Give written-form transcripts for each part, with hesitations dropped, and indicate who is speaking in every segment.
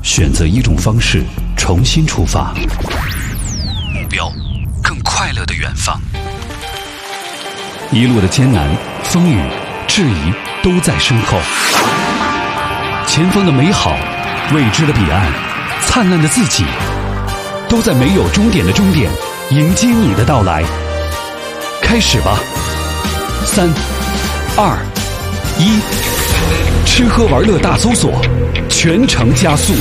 Speaker 1: 选择一种方式重新出发，目标更快乐的远方。一路的艰难、风雨、质疑都在身后，前方的美好、未知的彼岸、灿烂的自己，都在没有终点的终点迎接你的到来。开始吧，3、2、1，吃喝玩乐大搜索，全程加速。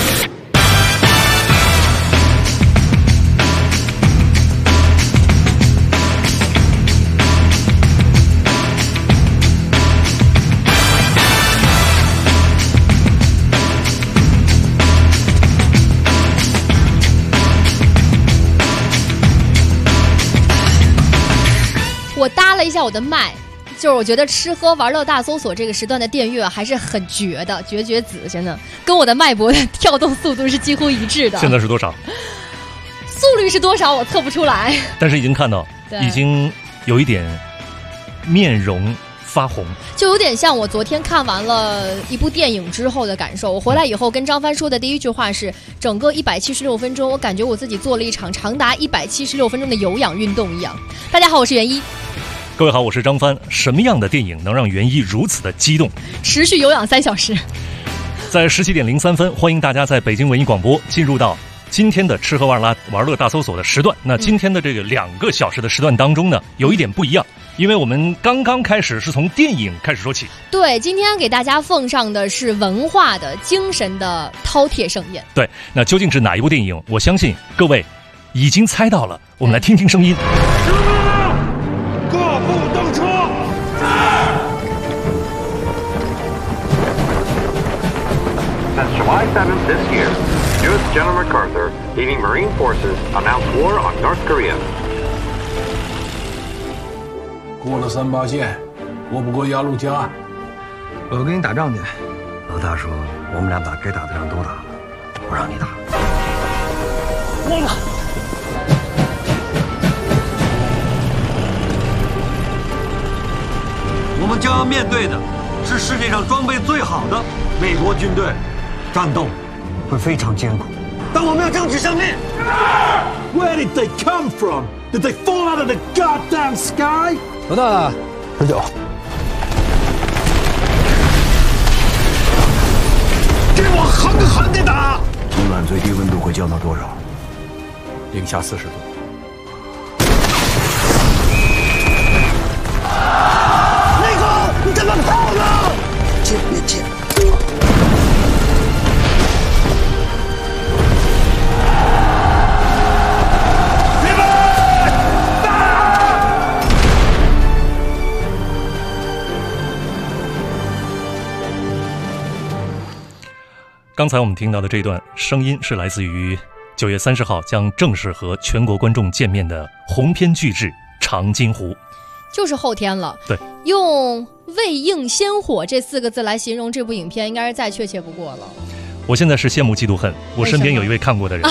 Speaker 2: 我搭了一下我的麦，就是我觉得吃喝玩乐大搜索这个时段的电乐还是很绝的，绝子，真的跟我的脉搏的跳动速度是几乎一致的。
Speaker 3: 现在是多少？
Speaker 2: 速率是多少我测不出来，
Speaker 3: 但是已经看到，已经有一点面容发红，
Speaker 2: 就有点像我昨天看完了一部电影之后的感受。我回来以后跟张帆说的第一句话是，整个176分钟我感觉我自己做了一场长达176分钟的有氧运动一样。大家好，我是袁一。
Speaker 3: 各位好，我是张帆。什么样的电影能让袁一如此的激动？
Speaker 2: 持续有氧3小时。
Speaker 3: 在17点03分，欢迎大家在北京文艺广播进入到今天的吃喝玩乐大搜索的时段。那今天的这个2个小时的时段当中呢，有一点不一样，因为我们刚刚开始是从电影开始说起。
Speaker 2: 对，今天给大家奉上的是文化的、精神的饕餮盛宴。
Speaker 3: 对，那究竟是哪一部电影？我相信各位已经猜到了，我们来听听声音。
Speaker 4: 各部登车。
Speaker 5: Since July 7th this year, U.S. General MacArthur, leading Marine forces, announced war on North Korea.
Speaker 4: 过了38线，过不过鸭绿江？
Speaker 6: 我跟你打仗去。
Speaker 7: 老大说我们俩把该打的仗都打了，不让你打。
Speaker 4: 忘了。
Speaker 6: 我们将要面对的是世界上装备最好的美国军队，战斗
Speaker 7: 会非常艰苦，
Speaker 6: 但我们要争取胜利。
Speaker 4: Where did they come from? Did they fall out of the goddamn sky?
Speaker 6: 老大，喝酒。
Speaker 4: 给我狠狠地打！
Speaker 7: 冬暖最低温度会降到多少
Speaker 6: ？-40度。
Speaker 4: 内功，你怎么跑呢？别接。
Speaker 3: 刚才我们听到的这段声音是来自于9月30号将正式和全国观众见面的鸿篇巨制《长津湖》，
Speaker 2: 就是后天了。
Speaker 3: 对，用
Speaker 2: 未映先火这4个字来形容这部影片，应该是再确切不过了。
Speaker 3: 我现在是羡慕嫉妒恨，我身边有一位看过的人。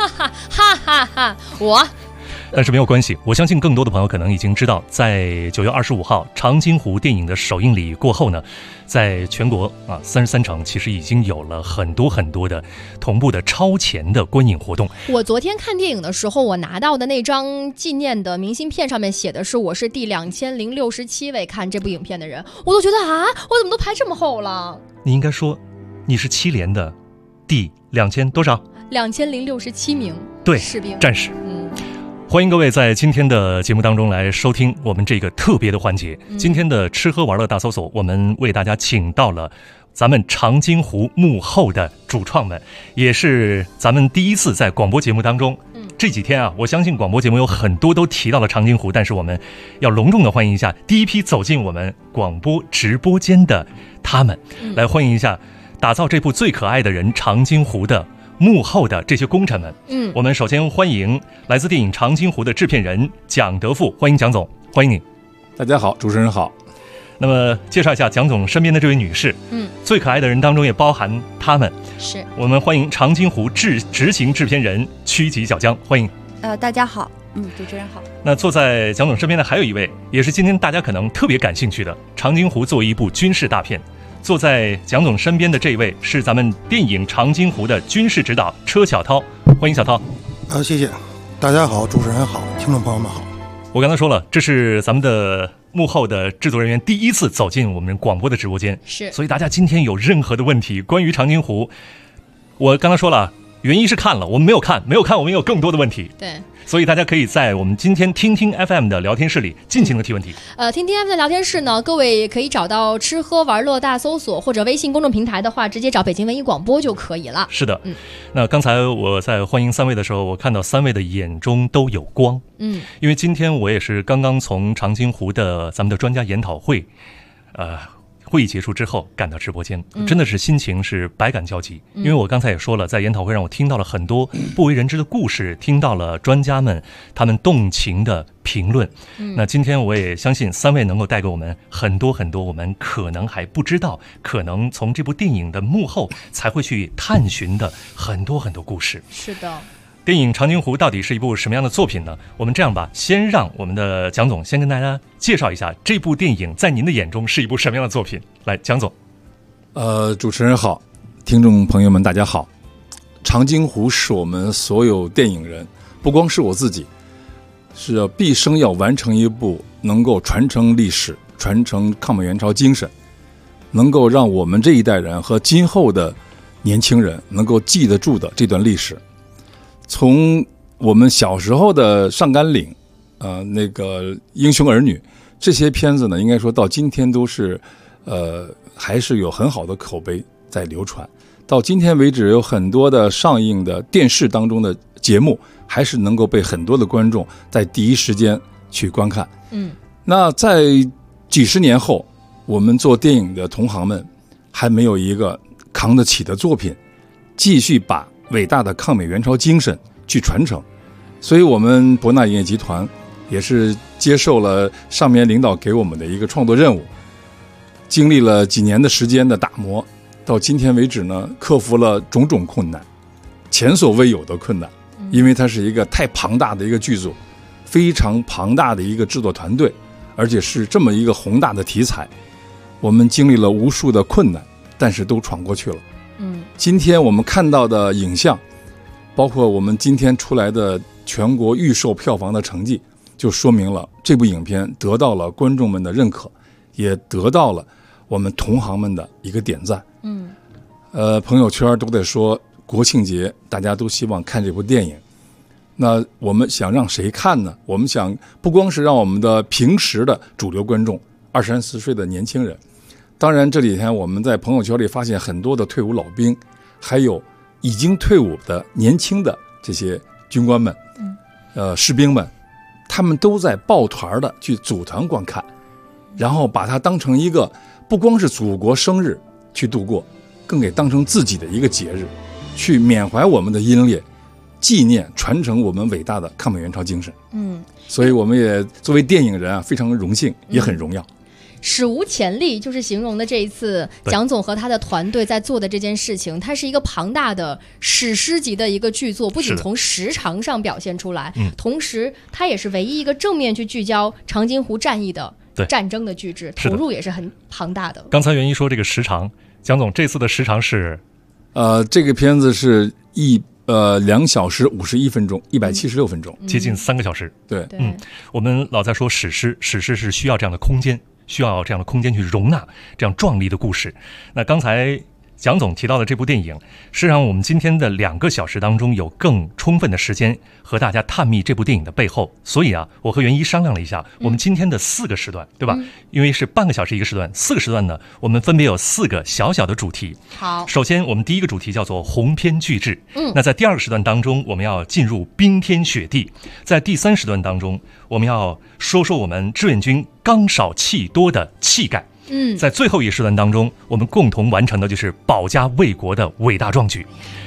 Speaker 2: 我。
Speaker 3: 但是没有关系，我相信更多的朋友可能已经知道，在9月25号《长津湖》电影的首映礼过后呢，在全国33城其实已经有了很多的同步的超前的观影活动。
Speaker 2: 我昨天看电影的时候，我拿到的那张纪念的明信片上面写的是我是第2067位看这部影片的人，我都觉得我怎么都排这么后了？
Speaker 3: 你应该说你是7连的第2000多少
Speaker 2: ？2067名
Speaker 3: 对
Speaker 2: 士兵
Speaker 3: 战士。欢迎各位在今天的节目当中来收听我们这个特别的环节。今天的吃喝玩乐大搜索，我们为大家请到了咱们长津湖幕后的主创们，也是咱们第一次在广播节目当中。这几天我相信广播节目有很多都提到了长津湖，但是我们要隆重的欢迎一下第一批走进我们广播直播间的他们，来欢迎一下打造这部最可爱的人长津湖的幕后的这些功臣们。我们首先欢迎来自电影《长津湖》的制片人蒋德富，欢迎蒋总，欢迎你。
Speaker 8: 大家好，主持人好。
Speaker 3: 那么介绍一下蒋总身边的这位女士，最可爱的人当中也包含他们。
Speaker 2: 是
Speaker 3: 我们欢迎《长津湖》执行制片人曲吉小江，欢迎。
Speaker 9: 大家好，主持人好。
Speaker 3: 那坐在蒋总身边的还有一位，也是今天大家可能特别感兴趣的，《长津湖》作为一部军事大片， 坐在蒋总身边的这位是咱们电影《长津湖》的军事指导车晓涛，欢迎小涛。
Speaker 10: 谢谢，大家好，主持人好，听众朋友们好。
Speaker 3: 我刚才说了，这是咱们的幕后的制作人员第一次走进我们广播的直播间，
Speaker 2: 是，
Speaker 3: 所以大家今天有任何的问题关于长津湖，我刚才说了，原因是看了，我们没有看，我们有更多的问题。
Speaker 2: 对。
Speaker 3: 所以大家可以在我们今天听听 FM 的聊天室里尽情的提问题。
Speaker 2: 听听 FM 的聊天室呢，各位可以找到吃喝玩乐大搜索，或者微信公众平台的话，直接找北京文艺广播就可以了。
Speaker 3: 是的，那刚才我在欢迎三位的时候，我看到三位的眼中都有光。因为今天我也是刚刚从长津湖的咱们的专家研讨会，会议结束之后赶到直播间，真的是心情是百感交集。因为我刚才也说了，在研讨会上我听到了很多不为人知的故事，听到了专家们他们动情的评论。那今天我也相信三位能够带给我们很多很多我们可能还不知道，可能从这部电影的幕后才会去探寻的很多很多故事。
Speaker 2: 是的。
Speaker 3: 电影《长津湖》到底是一部什么样的作品呢？我们这样吧，先让我们的蒋总先跟大家介绍一下这部电影在您的眼中是一部什么样的作品。来，蒋总。
Speaker 8: 主持人好，听众朋友们大家好。长津湖是我们所有电影人，不光是我自己，是毕生要完成一部能够传承历史、传承抗美援朝精神，能够让我们这一代人和今后的年轻人能够记得住的这段历史。从我们小时候的上甘岭，那个英雄儿女这些片子呢，应该说到今天都是，还是有很好的口碑在流传。到今天为止，有很多的上映的电视当中的节目，还是能够被很多的观众在第一时间去观看。那在几十年后，我们做电影的同行们还没有一个扛得起的作品，继续把伟大的抗美援朝精神去传承，所以我们博纳影业集团也是接受了上面领导给我们的一个创作任务，经历了几年的时间的打磨，到今天为止呢，克服了种种困难，前所未有的困难，因为它是一个太庞大的一个剧组，非常庞大的一个制作团队，而且是这么一个宏大的题材，我们经历了无数的困难，但是都闯过去了。今天我们看到的影像，包括我们今天出来的全国预售票房的成绩，就说明了这部影片得到了观众们的认可，也得到了我们同行们的一个点赞。朋友圈都在说国庆节大家都希望看这部电影，那我们想让谁看呢？我们想不光是让我们的平时的主流观众，23、24岁的年轻人，当然这几天我们在朋友圈里发现很多的退伍老兵，还有已经退伍的年轻的这些军官们，士兵们，他们都在抱团的去组团观看，然后把它当成一个不光是祖国生日去度过，更给当成自己的一个节日，去缅怀我们的英烈，纪念传承我们伟大的抗美援朝精神。所以我们也作为电影人啊，非常荣幸，也很荣耀。
Speaker 2: 史无前例，就是形容的这一次蒋总和他的团队在做的这件事情，它是一个庞大的史诗级的一个剧作，不仅从时长上表现出来，同时它也是唯一一个正面去聚焦长津湖战役的战争的剧制，投入也是很庞大的。
Speaker 3: 刚才袁一说这个时长，蒋总这次的时长是，
Speaker 8: 这个片子是2小时51分钟，176分钟，
Speaker 3: 接近3个小时。
Speaker 8: 对，
Speaker 3: 我们老在说史诗是需要这样的空间，需要这样的空间去容纳这样壮丽的故事。那刚才蒋总提到的这部电影，是让我们今天的2个小时当中有更充分的时间和大家探秘这部电影的背后。所以啊，我和袁一商量了一下，我们今天的4个时段，对吧？因为是半个小时一个时段，4个时段呢，我们分别有4个小小的主题。
Speaker 2: 好，
Speaker 3: 首先我们第一个主题叫做鸿篇巨制。那在第2个时段当中，我们要进入冰天雪地；在第3时段当中，我们要说说我们志愿军刚少气多的气概。在最后一时段当中，我们共同完成的就是保家卫国的伟大壮举。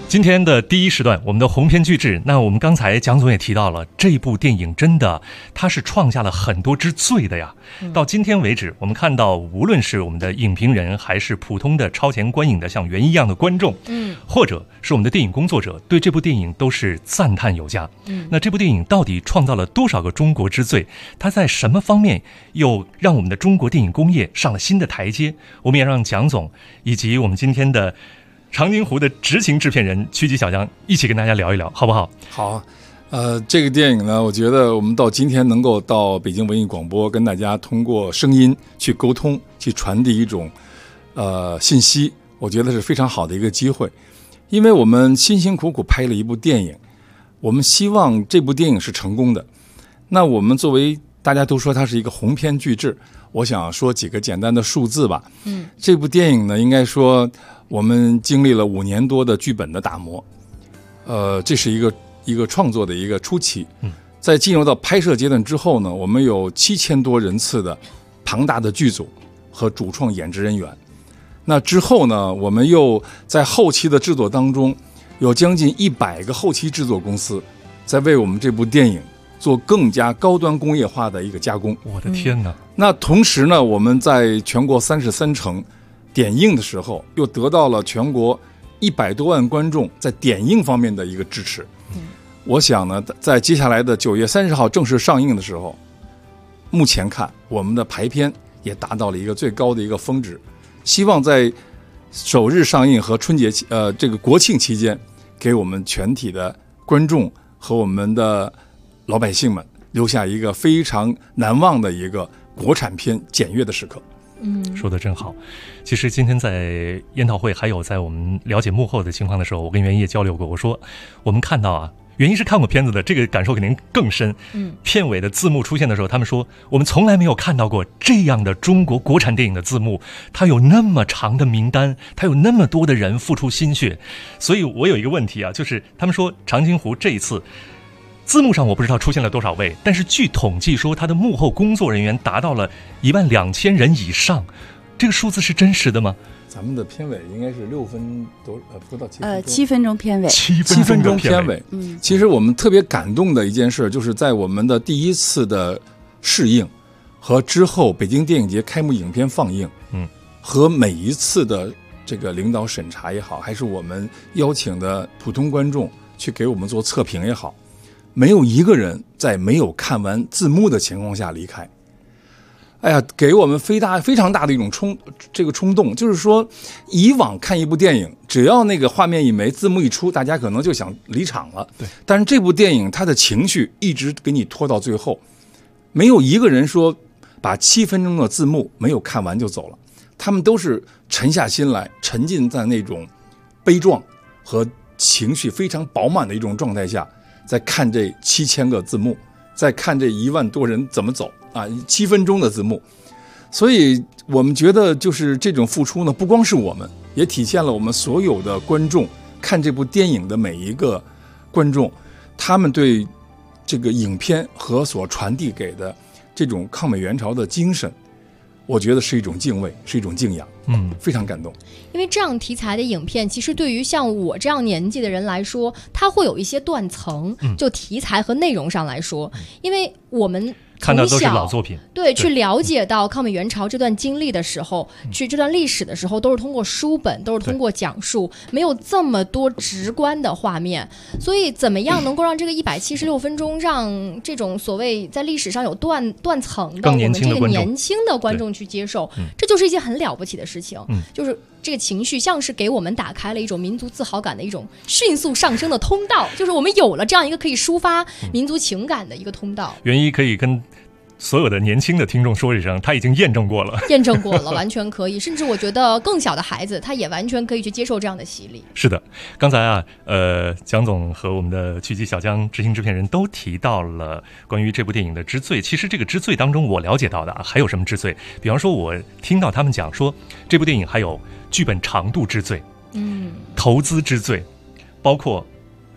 Speaker 3: 今天的第一时段，我们的鸿篇巨制。那我们刚才蒋总也提到了，这部电影真的它是创下了很多之最的呀。到今天为止，我们看到无论是我们的影评人，还是普通的超前观影的像袁一样的观众，或者是我们的电影工作者，对这部电影都是赞叹有加。那这部电影到底创造了多少个中国之最？它在什么方面又让我们的中国电影工业上了新的台阶？我们也让蒋总以及我们今天的长津湖的执行制片人曲吉小江一起跟大家聊一聊，好不好？
Speaker 8: 好，这个电影呢，我觉得我们到今天能够到北京文艺广播跟大家通过声音去沟通，去传递一种信息，我觉得是非常好的一个机会。因为我们辛辛苦苦拍了一部电影，我们希望这部电影是成功的。那我们作为大家都说它是一个鸿篇巨制，我想说几个简单的数字吧。这部电影呢，应该说我们经历了5年多的剧本的打磨，这是一个创作的一个初期。在进入到拍摄阶段之后呢，我们有7000多人次的庞大的剧组和主创演职人员。那之后呢，我们又在后期的制作当中，有将近100个后期制作公司在为我们这部电影做更加高端工业化的一个加工。
Speaker 3: 我的天哪！
Speaker 8: 那同时呢，我们在全国33城点映的时候，又得到了全国100多万观众在点映方面的一个支持。我想呢，在接下来的9月30号正式上映的时候，目前看我们的排片也达到了一个最高的一个峰值。希望在首日上映和春节这个国庆期间，给我们全体的观众和我们的老百姓们留下一个非常难忘的一个国产片检阅的时刻。
Speaker 3: 说得真好。其实今天在研讨会还有在我们了解幕后的情况的时候，我跟袁一也交流过，我说我们看到啊，袁一是看过片子的，这个感受肯定更深。片尾的字幕出现的时候，他们说我们从来没有看到过这样的中国国产电影的字幕，它有那么长的名单，它有那么多的人付出心血。所以我有一个问题啊，就是他们说长津湖这一次字幕上我不知道出现了多少位，但是据统计说他的幕后工作人员达到了12000人以上，这个数字是真实的吗？
Speaker 8: 咱们的片尾应该是6分多，不到7分钟。
Speaker 9: 7分钟片尾
Speaker 8: ，7分钟片尾。其实我们特别感动的一件事，就是在我们的第一次的试映和之后北京电影节开幕影片放映，和每一次的这个领导审查也好，还是我们邀请的普通观众去给我们做测评也好，没有一个人在没有看完字幕的情况下离开。哎呀，给我们非常大的一种冲动，就是说，以往看一部电影，只要那个画面一没，字幕一出，大家可能就想离场了。
Speaker 3: 对。
Speaker 8: 但是这部电影，它的情绪一直给你拖到最后，没有一个人说把7分钟的字幕没有看完就走了，他们都是沉下心来，沉浸在那种悲壮和情绪非常饱满的一种状态下，在看这7000个字幕，在看这1万多人怎么走。7分钟的字幕，所以我们觉得就是这种付出呢，不光是我们，也体现了我们所有的观众看这部电影的每一个观众，他们对这个影片和所传递给的这种抗美援朝的精神，我觉得是一种敬畏，是一种敬仰。非常感动。
Speaker 2: 因为这样题材的影片，其实对于像我这样年纪的人来说，它会有一些断层，就题材和内容上来说，因为我们
Speaker 3: 看到都是老作品，
Speaker 2: 对，去了解到抗美援朝这段经历的时候，去这段历史的时候，都是通过书本，都是通过讲述，没有这么多直观的画面。所以怎么样能够让这个176分钟，让这种所谓在历史上有断层的我们这个年轻的观众去接受，这就是一件很了不起的事情。就是这个情绪像是给我们打开了一种民族自豪感的一种迅速上升的通道，就是我们有了这样一个可以抒发民族情感的一个通道。
Speaker 3: 袁一可以跟所有的年轻的听众说一声，他已经验证过了，
Speaker 2: 完全可以。甚至我觉得更小的孩子，他也完全可以去接受这样的洗礼。
Speaker 3: 是的，刚才啊，蒋总和我们的曲吉小江执行制片人都提到了关于这部电影的之最。其实这个之最当中，我了解到的还有什么之最？比方说，我听到他们讲说，这部电影还有剧本长度之最，投资之最，包括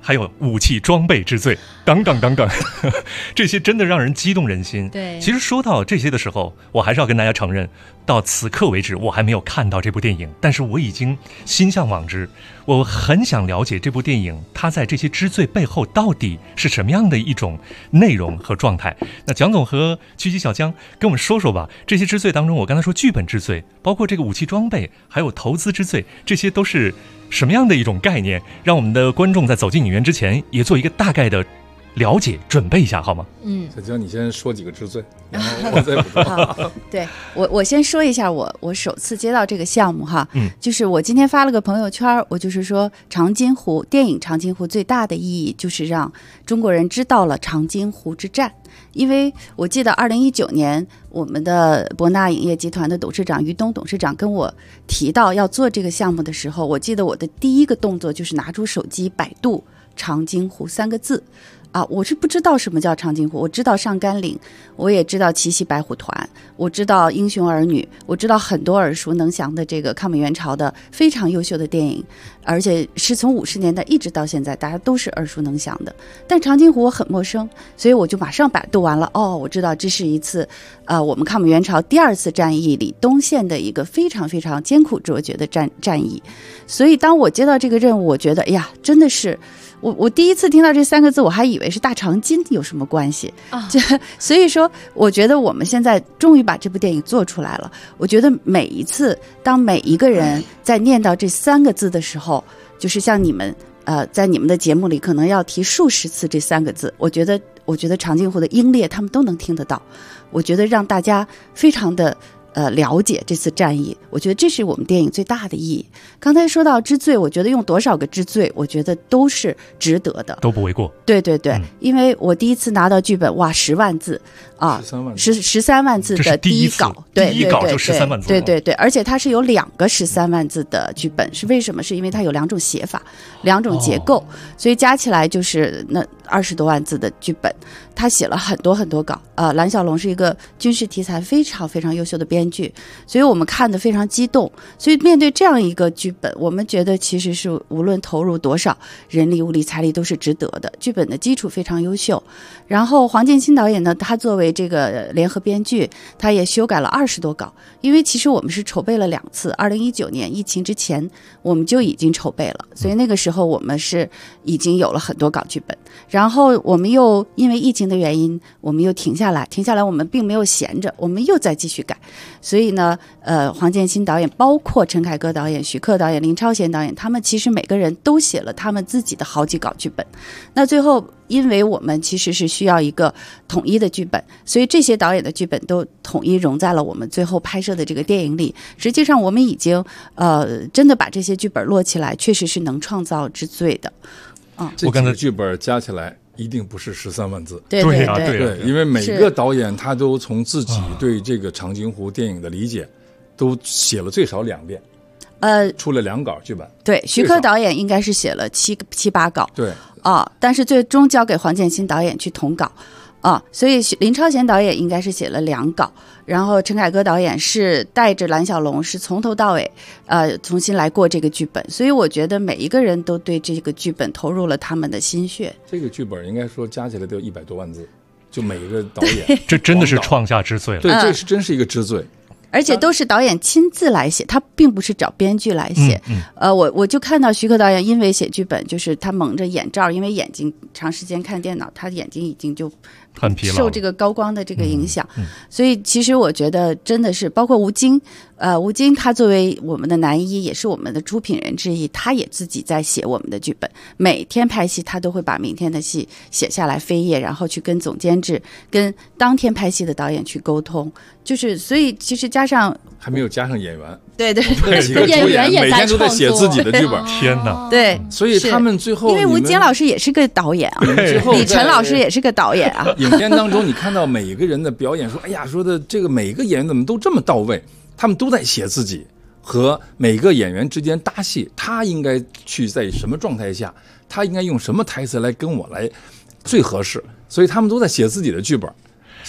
Speaker 3: 还有武器装备之最，杠杠杠杠，这些真的让人激动人心。
Speaker 2: 对，
Speaker 3: 其实说到这些的时候，我还是要跟大家承认，到此刻为止，我还没有看到这部电影，但是我已经心向往之。我很想了解这部电影，它在这些之最背后到底是什么样的一种内容和状态。那蒋总和狙击小江跟我们说说吧，这些之最当中，我刚才说剧本之最，包括这个武器装备，还有投资之最，这些都是什么样的一种概念？让我们的观众在走进影院之前，也做一个大概的了解，准备一下好吗？
Speaker 8: 小江，你先说几个之最，然后我再补充。
Speaker 9: 好，对我先说一下我首次接到这个项目哈，就是我今天发了个朋友圈，我就是说长津湖电影《长津湖》最大的意义就是让中国人知道了长津湖之战。因为我记得2019年我们的博纳影业集团的董事长于东董事长跟我提到要做这个项目的时候，我记得我的第一个动作就是拿出手机百度长津湖3个字啊，我是不知道什么叫长津湖，我知道上甘岭，我也知道奇袭白虎团，我知道英雄儿女，我知道很多耳熟能详的这个抗美援朝的非常优秀的电影，而且是从50年代一直到现在大家都是耳熟能详的。但长津湖我很陌生，所以我就马上百度完了，我知道这是一次我们抗美援朝第2次战役里东线的一个非常非常艰苦卓绝的战役。所以当我接到这个任务，我觉得哎呀，真的是我第一次听到这3个字，我还以为是大长今有什么关系啊？所以说，我觉得我们现在终于把这部电影做出来了。我觉得每一次，当每一个人在念到这3个字的时候，就是像你们在你们的节目里可能要提数十次这3个字。我觉得长津湖的英烈他们都能听得到。我觉得让大家非常的了解这次战役，我觉得这是我们电影最大的意义。刚才说到之最，我觉得用多少个之最，我觉得都是值得的，
Speaker 3: 都不为过。
Speaker 9: 对对对，因为我第一次拿到剧本，哇，10万字啊，13万字的第一稿，对，
Speaker 3: 第一稿就13万字，
Speaker 9: 对对对，而且它是有2个13万字的剧本，是为什么？是因为它有2种写法，2种结构，所以加起来就是那20多万字的剧本。他写了很多很多稿，蓝小龙是一个军事题材非常非常优秀的编剧，所以我们看得非常激动。所以面对这样一个剧本，我们觉得其实是无论投入多少人力物力财力都是值得的。剧本的基础非常优秀，然后黄建新导演呢，他作为这个联合编剧，他也修改了20多稿。因为其实我们是筹备了2次，2019年疫情之前我们就已经筹备了，所以那个时候我们是已经有了很多稿剧本，然后我们又因为疫情的原因，我们又停下来，我们并没有闲着，我们又再继续改。所以呢，黄建新导演，包括陈凯歌导演、许克导演、林超贤导演，他们其实每个人都写了他们自己的好几稿剧本。那最后，因为我们其实是需要一个统一的剧本，所以这些导演的剧本都统一融在了我们最后拍摄的这个电影里。实际上，我们已经真的把这些剧本摞起来，确实是能创造之最的。
Speaker 8: 我刚才剧本加起来一定不是13万字，
Speaker 9: 对，
Speaker 8: 因为每个导演他都从自己对这个长津湖电影的理解，都写了最少2遍，出了2稿剧本。
Speaker 9: 对，徐克导演应该是写了7、8稿，
Speaker 8: 对
Speaker 9: 但是最终交给黄建新导演去统稿。所以林超贤导演应该是写了2稿，然后陈凯歌导演是带着蓝小龙是从头到尾重新来过这个剧本，所以我觉得每一个人都对这个剧本投入了他们的心血。
Speaker 8: 这个剧本应该说加起来都有100多万字，就每一个导演
Speaker 3: 这真的是创下之最了。
Speaker 8: 对，这是真是一个之最。
Speaker 9: 而且都是导演亲自来写，他并不是找编剧来写。我就看到徐克导演因为写剧本，就是他蒙着眼罩，因为眼睛长时间看电脑，他眼睛已经就
Speaker 3: 很疲劳，
Speaker 9: 受这个高光的这个影响。所以其实我觉得真的是，包括吴京，吴京他作为我们的男一，也是我们的出品人之一，他也自己在写我们的剧本。每天拍戏，他都会把明天的戏写下来飞页，然后去跟总监制、跟当天拍戏的导演去沟通。就是所以其实加上
Speaker 8: 还没有加上演员，
Speaker 9: 对，
Speaker 2: 演员也
Speaker 8: 每天都在写自己的剧本。
Speaker 3: 天哪！
Speaker 9: 对，
Speaker 8: 所以他们最后
Speaker 9: 因为吴京老师也是个导演啊，李晨老师也是个导演啊。
Speaker 8: 影片当中你看到每一个人的表演，说哎呀，说的这个每一个演员怎么都这么到位，他们都在写自己和每个演员之间搭戏，他应该去在什么状态下，他应该用什么台词来跟我来最合适，所以他们都在写自己的剧本。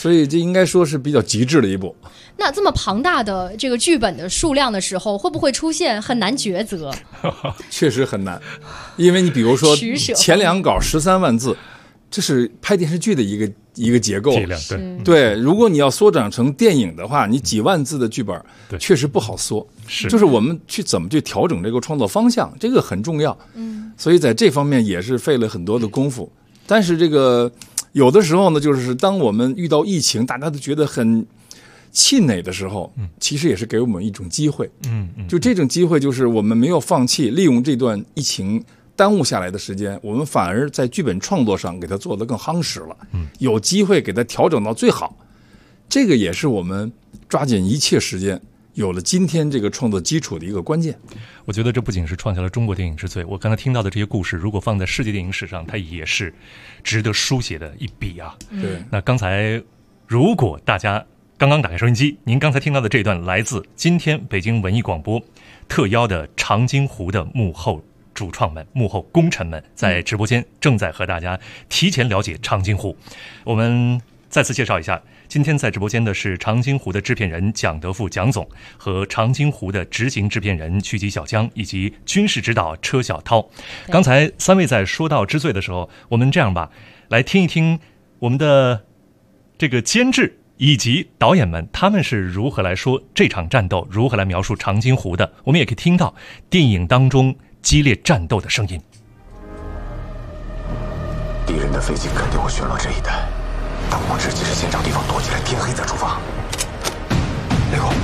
Speaker 8: 所以这应该说是比较极致的一部。
Speaker 2: 那这么庞大的这个剧本的数量的时候，会不会出现很难抉择？
Speaker 8: 确实很难，因为你比如说前2稿13万字，这是拍电视剧的一个结构。对，如果你要缩短成电影的话，你几万字的剧本确实不好缩。就是我们怎么去调整这个创作方向，这个很重要。所以在这方面也是费了很多的功夫。但是这个有的时候呢，就是当我们遇到疫情，大家都觉得很气馁的时候，其实也是给我们一种机会。就这种机会，就是我们没有放弃，利用这段疫情耽误下来的时间，我们反而在剧本创作上给它做得更夯实了。有机会给它调整到最好，这个也是我们抓紧一切时间，有了今天这个创作基础的一个关键。
Speaker 3: 我觉得这不仅是创下了中国电影之最，我刚才听到的这些故事，如果放在世界电影史上，它也是值得书写的一笔啊。
Speaker 8: 对，
Speaker 3: 那刚才如果大家刚刚打开收音机，您刚才听到的这段来自今天北京文艺广播特邀的长津湖的幕后主创们、幕后功臣们，在直播间正在和大家提前了解长津湖。我们再次介绍一下，今天在直播间的是长津湖的制片人蒋德富蒋总和长津湖的执行制片人曲吉小江以及军事指导车晓涛。刚才3位在说到之最的时候，我们这样吧，来听一听我们的这个监制以及导演们他们是如何来说这场战斗，如何来描述长津湖的。我们也可以听到电影当中激烈战斗的声音。
Speaker 11: 敌人的飞机肯定会巡逻这一带，但我们直接是先找地方躲起来，天黑再出发。雷公，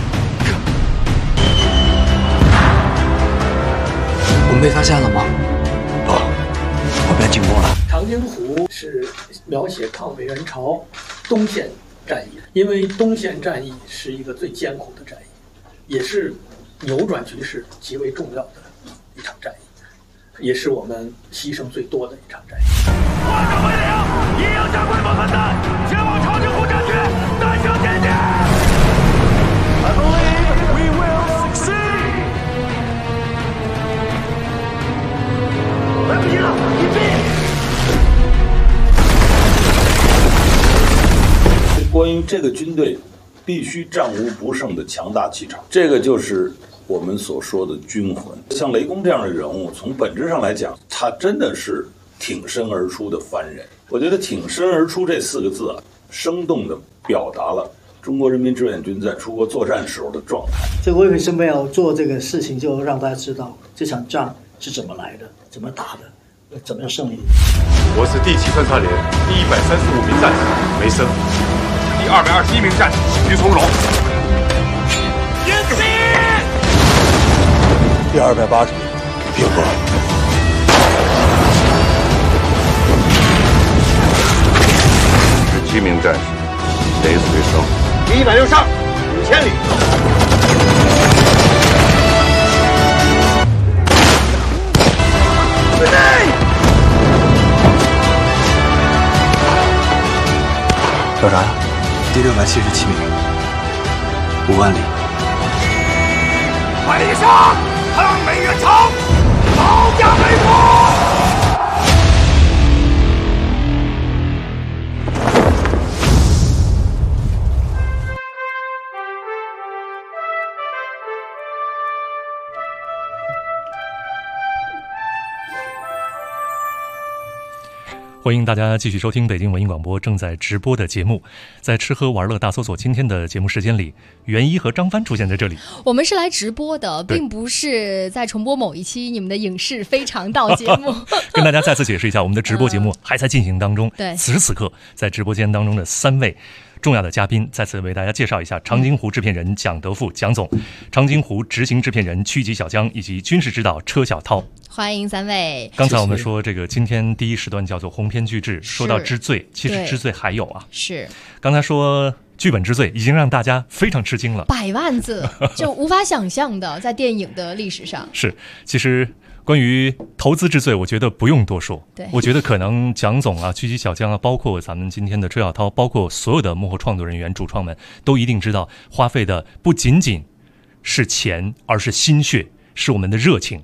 Speaker 12: 我们被发现了吗？我们要进攻了。
Speaker 13: 长津湖是描写抗美援朝东线战役，因为东线战役是一个最艰苦的战役，也是扭转局势极为重要的一场战役，也是我们牺牲最多的一场战役。
Speaker 14: 换上回领，一营长官方分弹，前往长津湖战区，单枪前进。I believe we will succeed。来不及了，隐蔽。
Speaker 15: 关于这个军队必须战无不胜的强大气场，这个就是我们所说的军魂。像雷公这样的人物，从本质上来讲，他真的是挺身而出的凡人。我觉得挺身而出这4个字啊，生动地表达了中国人民志愿军在出国作战时候的状态。
Speaker 16: 这我为什么要做这个事情，就让大家知道这场仗是怎么来的，怎么打的，怎么样胜利。
Speaker 17: 我是第7穿插连第135名战士梅生，第221名战士徐从容，
Speaker 10: 第280名平和，
Speaker 17: 17名战士雷随生，
Speaker 14: 第162 5000里。
Speaker 12: 找啥呀？第677名，5万里。
Speaker 14: 快点杀！抗美援朝，保家卫国。
Speaker 3: 欢迎大家继续收听北京文艺广播正在直播的节目。在吃喝玩乐大搜索今天的节目时间里，袁一和张帆出现在这里。
Speaker 2: 我们是来直播的，并不是在重播某一期你们的影视非常道节目。
Speaker 3: 跟大家再次解释一下，我们的直播节目还在进行当中。
Speaker 2: 对，
Speaker 3: 此时此刻在直播间当中的3位重要的嘉宾，再次为大家介绍一下：长津湖制片人蒋德富蒋总，长津湖执行制片人曲吉小江，以及军事指导车晓涛。
Speaker 2: 欢迎3位。
Speaker 3: 刚才我们说这个今天第一时段叫做鸿篇巨制，说到之最，其实之最还有啊。
Speaker 2: 是。
Speaker 3: 刚才说剧本之最已经让大家非常吃惊了
Speaker 2: ，100万字就无法想象的，在电影的历史上。
Speaker 3: 是，其实关于投资之最，我觉得不用多说。
Speaker 2: 对，
Speaker 3: 我觉得可能蒋总啊、曲吉小江啊，包括咱们今天的车晓涛，包括所有的幕后创作人员、主创们，都一定知道，花费的不仅仅是钱，而是心血，是我们的热情。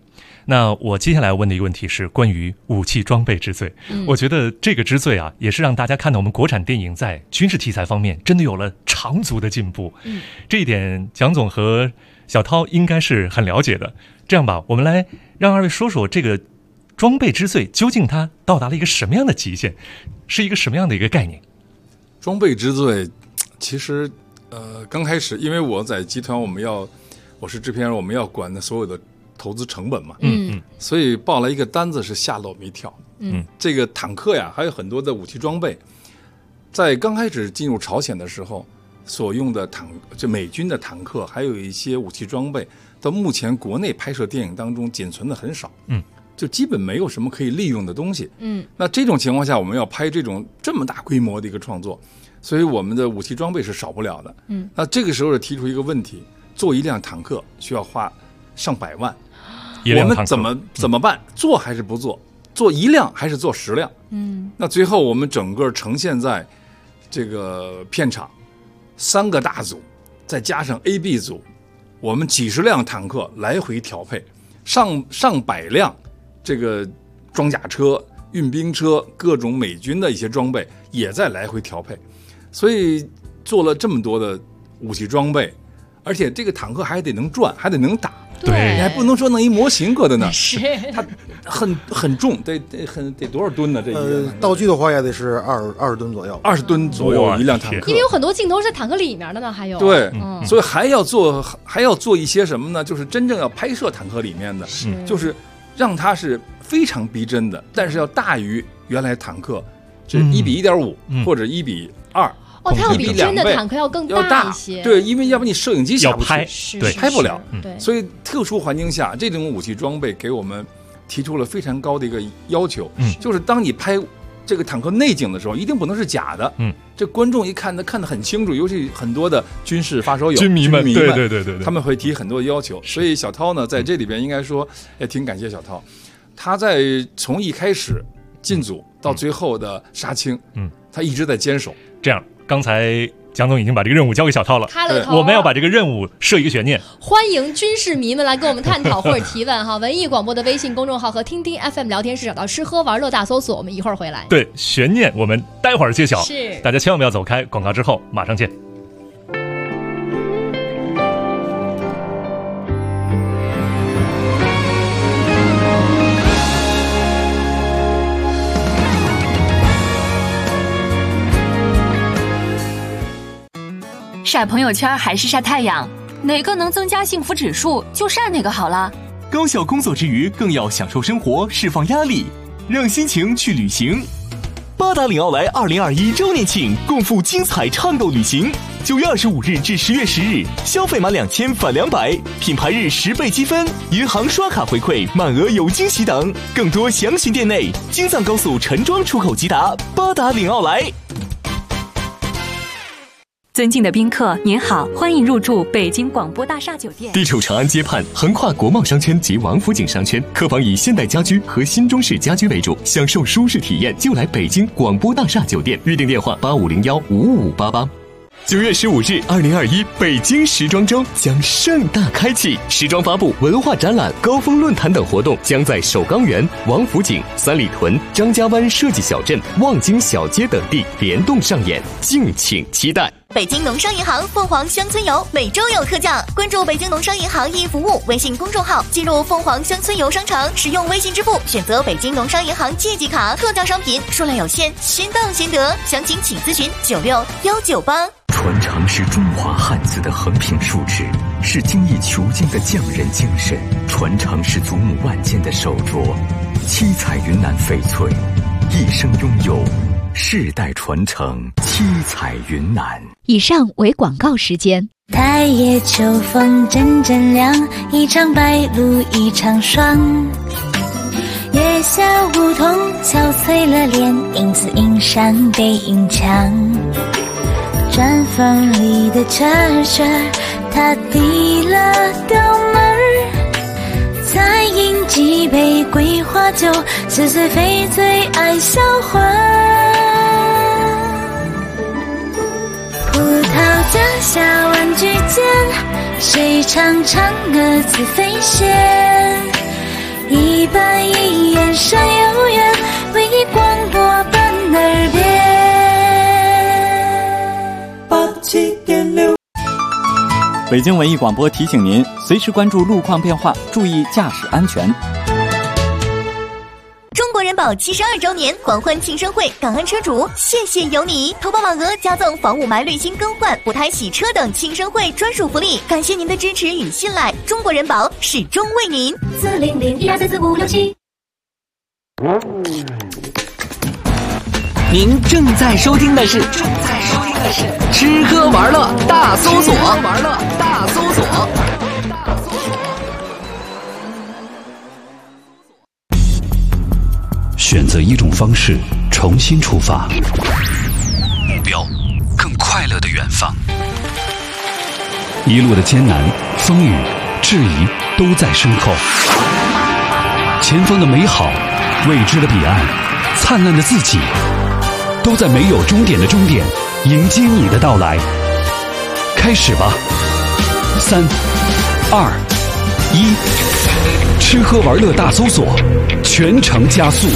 Speaker 3: 那我接下来问的一个问题是关于武器装备之最。我觉得这个之最啊，也是让大家看到我们国产电影在军事题材方面真的有了长足的进步。这一点蒋总和小涛应该是很了解的。这样吧，我们来让二位说说这个装备之最究竟它到达了一个什么样的极限，是一个什么样的一个概念？
Speaker 8: 装备之最，其实刚开始因为我在集团我是制片人，我们要管的所有的投资成本嘛，所以报了一个单子是吓了我们一跳。这个坦克呀，还有很多的武器装备，在刚开始进入朝鲜的时候所用的就美军的坦克，还有一些武器装备，到目前国内拍摄电影当中仅存的很少，就基本没有什么可以利用的东西。那这种情况下，我们要拍这么大规模的一个创作，所以我们的武器装备是少不了的。那这个时候就提出一个问题，做一辆坦克需要花上百万，我们怎么办？做还是不做？做一辆还是做10辆？那最后我们整个呈现在这个片场3个大组，再加上 A、B 组，我们几十辆坦克来回调配，上百辆这个装甲车、运兵车，各种美军的一些装备也在来回调配，所以做了这么多的武器装备，而且这个坦克还得能转，还得能打。
Speaker 2: 对，
Speaker 8: 你还不能说弄一模型搁在那，
Speaker 2: 是
Speaker 8: 它很重，得多少吨呢？这一个
Speaker 10: 道具的话也得是20吨左右
Speaker 8: ，20吨左右一辆坦克。
Speaker 2: 因为有很多镜头是在坦克里面的呢，还有
Speaker 8: 对，所以还要做一些什么呢？就是真正要拍摄坦克里面的，就是让它是非常逼真的，但是要大于原来坦克这1:1.5或者1:2。
Speaker 2: 它要比真的坦克要更大一些。
Speaker 8: 对，因为要不你摄影机下不
Speaker 3: 去，
Speaker 8: 拍不了。
Speaker 2: 对，
Speaker 8: 所以特殊环境下，这种武器装备给我们提出了非常高的一个要求，就是当你拍这个坦克内景的时候，一定不能是假的。这观众一看，他看得很清楚，尤其很多的军事发烧友、
Speaker 3: 军迷们，对，
Speaker 8: 他们会提很多的要求。所以小涛呢，在这里边应该说也挺感谢小涛，他在从一开始进组到最后的杀青，他一直在坚守。
Speaker 3: 这样。刚才蒋总已经把这个任务交给小涛了，我们要把这个任务设一个悬念，
Speaker 2: 欢迎军事迷们来跟我们探讨或者提问哈。文艺广播的微信公众号和听听 FM 聊天室找到吃喝玩乐大搜索，我们一会儿回来。
Speaker 3: 对，悬念我们待会儿揭晓，
Speaker 2: 是
Speaker 3: 大家千万不要走开，广告之后马上见。
Speaker 18: 晒朋友圈还是晒太阳，哪个能增加幸福指数就晒哪个好了。
Speaker 19: 高效工作之余更要享受生活，释放压力，让心情去旅行。八达岭奥莱2021周年庆，共赴精彩畅购旅行。9月25日至10月10日，消费满2000返200，品牌日10倍积分，银行刷卡回馈，满额有惊喜等。更多详询店内。京藏高速陈庄出口吉达，八达岭奥莱。
Speaker 18: 尊敬的宾客，您好，欢迎入住北京广播大厦酒店。
Speaker 19: 地处长安街畔，横跨国贸商圈及王府井商圈，客房以现代家居和新中式家居为主，享受舒适体验就来北京广播大厦酒店。预订电话85015588。9月15日，2021北京时装周将盛大开启，时装发布、文化展览、高峰论坛等活动将在首钢园、王府井、三里屯、张家湾设计小镇、望京小街等地联动上演，敬请期待。
Speaker 20: 北京农商银行凤凰乡村游每周有特价，关注北京农商银行易服务微信公众号，进入凤凰乡村游商城，使用微信支付选择北京农商银行借记卡，特价商品数量有限，先到先得，详情请咨询96198。
Speaker 21: 传承是中华汉字的横平竖直，是精益求精的匠人精神；传承是祖母万间的手镯，七彩云南翡翠，一生拥有，世代传承，七彩云南。
Speaker 22: 以上为广告时间。
Speaker 23: 太夜秋风阵阵凉，一场白露一场霜。月下梧桐憔悴了脸，影子映上背影墙。毡房里的车车，他递了刀门儿，再饮几杯桂花酒，似是非醉爱销魂。葡萄架下玩具间，谁唱嫦娥自飞仙？ 一板一眼闪悠远，为你广播奔耳边。
Speaker 1: 87.6北京文艺广播提醒您，随时关注路况变化，注意驾驶安全。
Speaker 20: 中国人保72周年狂欢庆生会，感恩车主，谢谢有你！投保满额加赠防雾霾、滤芯更换、补胎洗车等庆生会专属福利，感谢您的支持与信赖，中国人保始终为您。400-1244-567。
Speaker 5: 您正在收听的是吃喝玩乐大搜索。
Speaker 21: 选择一种方式，重新出发，目标更快乐的远方。一路的艰难、风雨、质疑都在身后，前方的美好、未知的彼岸、灿烂的自己，都在没有终点的终点迎接你的到来。开始吧，3、2、1，吃喝玩乐大搜索，全程加速。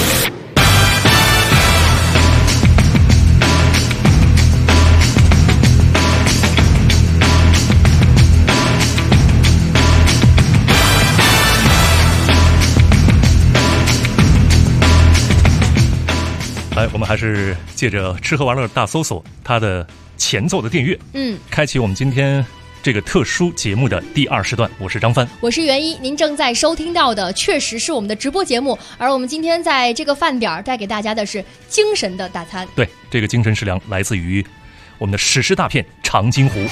Speaker 3: 来，我们还是借着吃喝玩乐大搜索它的前奏的电乐，开启我们今天这个特殊节目的第2时段。我是张帆，
Speaker 2: 我是袁一，您正在收听到的确实是我们的直播节目，而我们今天在这个饭点带给大家的是精神的大餐。
Speaker 3: 对，这个精神食粮来自于我们的史诗大片《长津湖》。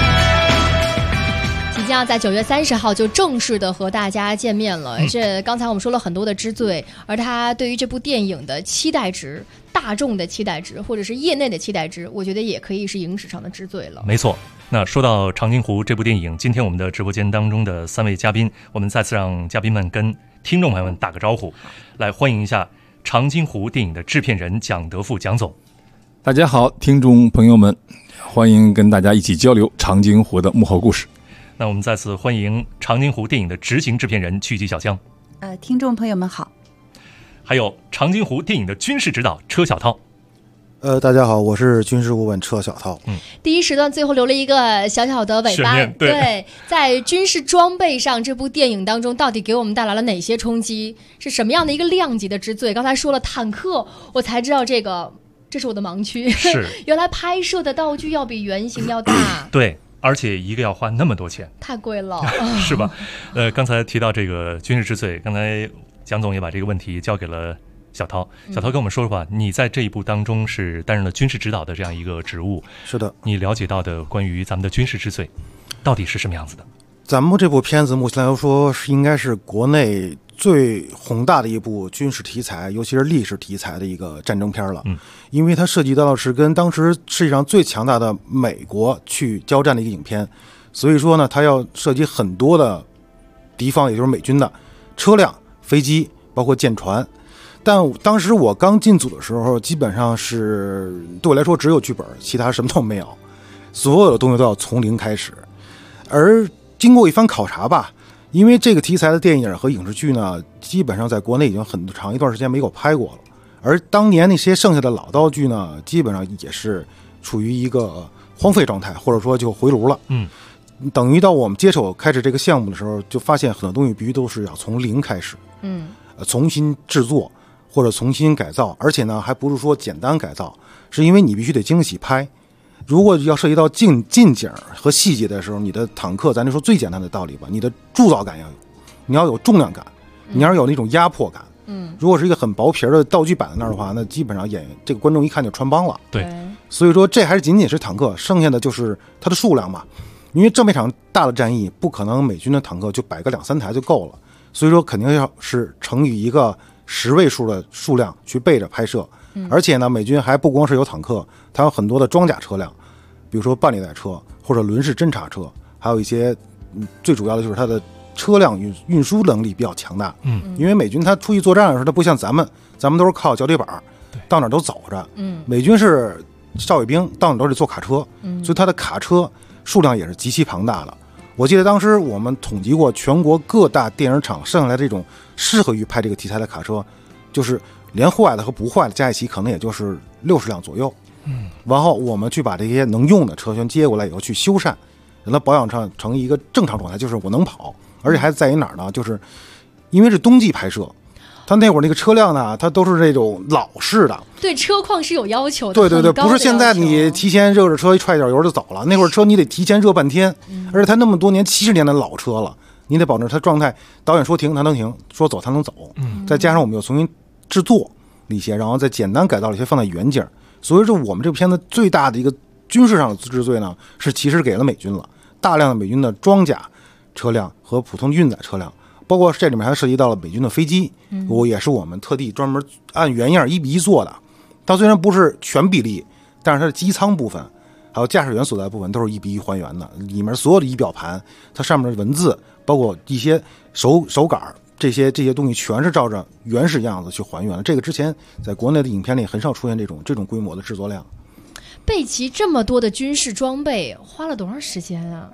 Speaker 2: 即将在9月30号就正式的和大家见面了。这刚才我们说了很多的之最，而他对于这部电影的期待值、大众的期待值，或者是业内的期待值，我觉得也可以是影史上的之最了。
Speaker 3: 没错。那说到《长津湖》这部电影，今天我们的直播间当中的3位嘉宾，我们再次让嘉宾们跟听众朋友们打个招呼，来欢迎一下《长津湖》电影的制片人蒋德富蒋总。
Speaker 8: 大家好，听众朋友们，欢迎跟大家一起交流《长津湖》的幕后故事。
Speaker 3: 那我们再次欢迎《长津湖》电影的执行制片人曲吉小江。
Speaker 9: 听众朋友们好。
Speaker 3: 还有《长津湖》电影的军事指导车小涛。
Speaker 10: 大家好，我是军事顾问车小涛。
Speaker 2: 第1时段最后留了一个小小的尾巴，对，在军事装备上，这部电影当中到底给我们带来了哪些冲击？是什么样的一个量级的之最？刚才说了坦克，我才知道这是我的盲区。是，原来拍摄的道具要比原型要大。
Speaker 3: 对。而且一个要花那么多钱，
Speaker 2: 太贵了，
Speaker 3: 是吧？刚才提到这个军事之最，刚才蒋总也把这个问题交给了小涛。小涛跟我们说说吧，你在这一部当中是担任了军事指导的这样一个职务。
Speaker 10: 是的，
Speaker 3: 你了解到的关于咱们的军事之最，到底是什么样子的？
Speaker 10: 咱们这部片子目前来说是应该是国内最宏大的一部军事题材，尤其是历史题材的一个战争片了。因为它涉及到的是跟当时世界上最强大的美国去交战的一个影片，所以说呢，它要涉及很多的敌方，也就是美军的车辆、飞机，包括舰船。但当时我刚进组的时候，基本上是对我来说只有剧本，其他什么都没有，所有的东西都要从零开始。而经过一番考察吧，因为这个题材的电影和影视剧呢，基本上在国内已经很长一段时间没有拍过了。而当年那些剩下的老道具呢，基本上也是处于一个荒废状态，或者说就回炉了。等于到我们接手开始这个项目的时候，就发现很多东西必须都是要从零开始，重新制作或者重新改造，而且呢，还不是说简单改造，是因为你必须得精细拍。如果要涉及到近景和细节的时候，你的坦克，咱就说最简单的道理吧，你的铸造感要有，你要有重量感，你要有那种压迫感。如果是一个很薄皮的道具摆在那儿的话，那基本上这个观众一看就穿帮了。
Speaker 3: 对，
Speaker 10: 所以说这还是仅仅是坦克，剩下的就是它的数量嘛。因为这么一场大的战役，不可能美军的坦克就摆个2-3台就够了，所以说肯定要是乘以一个10位数的数量去备着拍摄。而且呢，美军还不光是有坦克，它有很多的装甲车辆，比如说半履带车或者轮式侦察车，还有一些最主要的就是它的车辆运输能力比较强大。因为美军它出去作战的时候，它不像咱们都是靠脚底板，到哪都走着。美军是少尉兵，到哪都得坐卡车，所以它的卡车数量也是极其庞大的。 我记得当时我们统计过全国各大电影厂剩下来这种适合于拍这个题材的卡车，就是连坏的和不坏的加一起可能也就是60辆左右。然后我们去把这些能用的车全接过来以后去修缮，让它保养成一个正常状态，就是我能跑。而且还在于哪儿呢？就是因为是冬季拍摄，他那会儿那个车辆呢，它都是这种老式的，
Speaker 2: 对车况是有要求的。
Speaker 10: 对对对，不是现在你提前热着车一踹点油就走了，那会儿车你得提前热半天，而且它那么多年70年的老车了，你得保证它状态。导演说停它能停，说走它能走。再加上我们又重新制作了一些，然后再简单改造了一些放在原景。所以说我们这部片子最大的一个军事上的之最呢，是其实给了美军了大量的美军的装甲车辆和普通运载车辆，包括这里面还涉及到了美军的飞机，也是我们特地专门按原样1比1做的。它虽然不是全比例，但是它的机舱部分还有驾驶员所在部分都是1比1还原的，里面所有的仪表盘，它上面的文字，包括一些手杆这些东西全是照着原始样子去还原的。这个之前在国内的影片里很少出现这种规模的制作量。
Speaker 2: 备齐这么多的军事装备花了多长时间啊？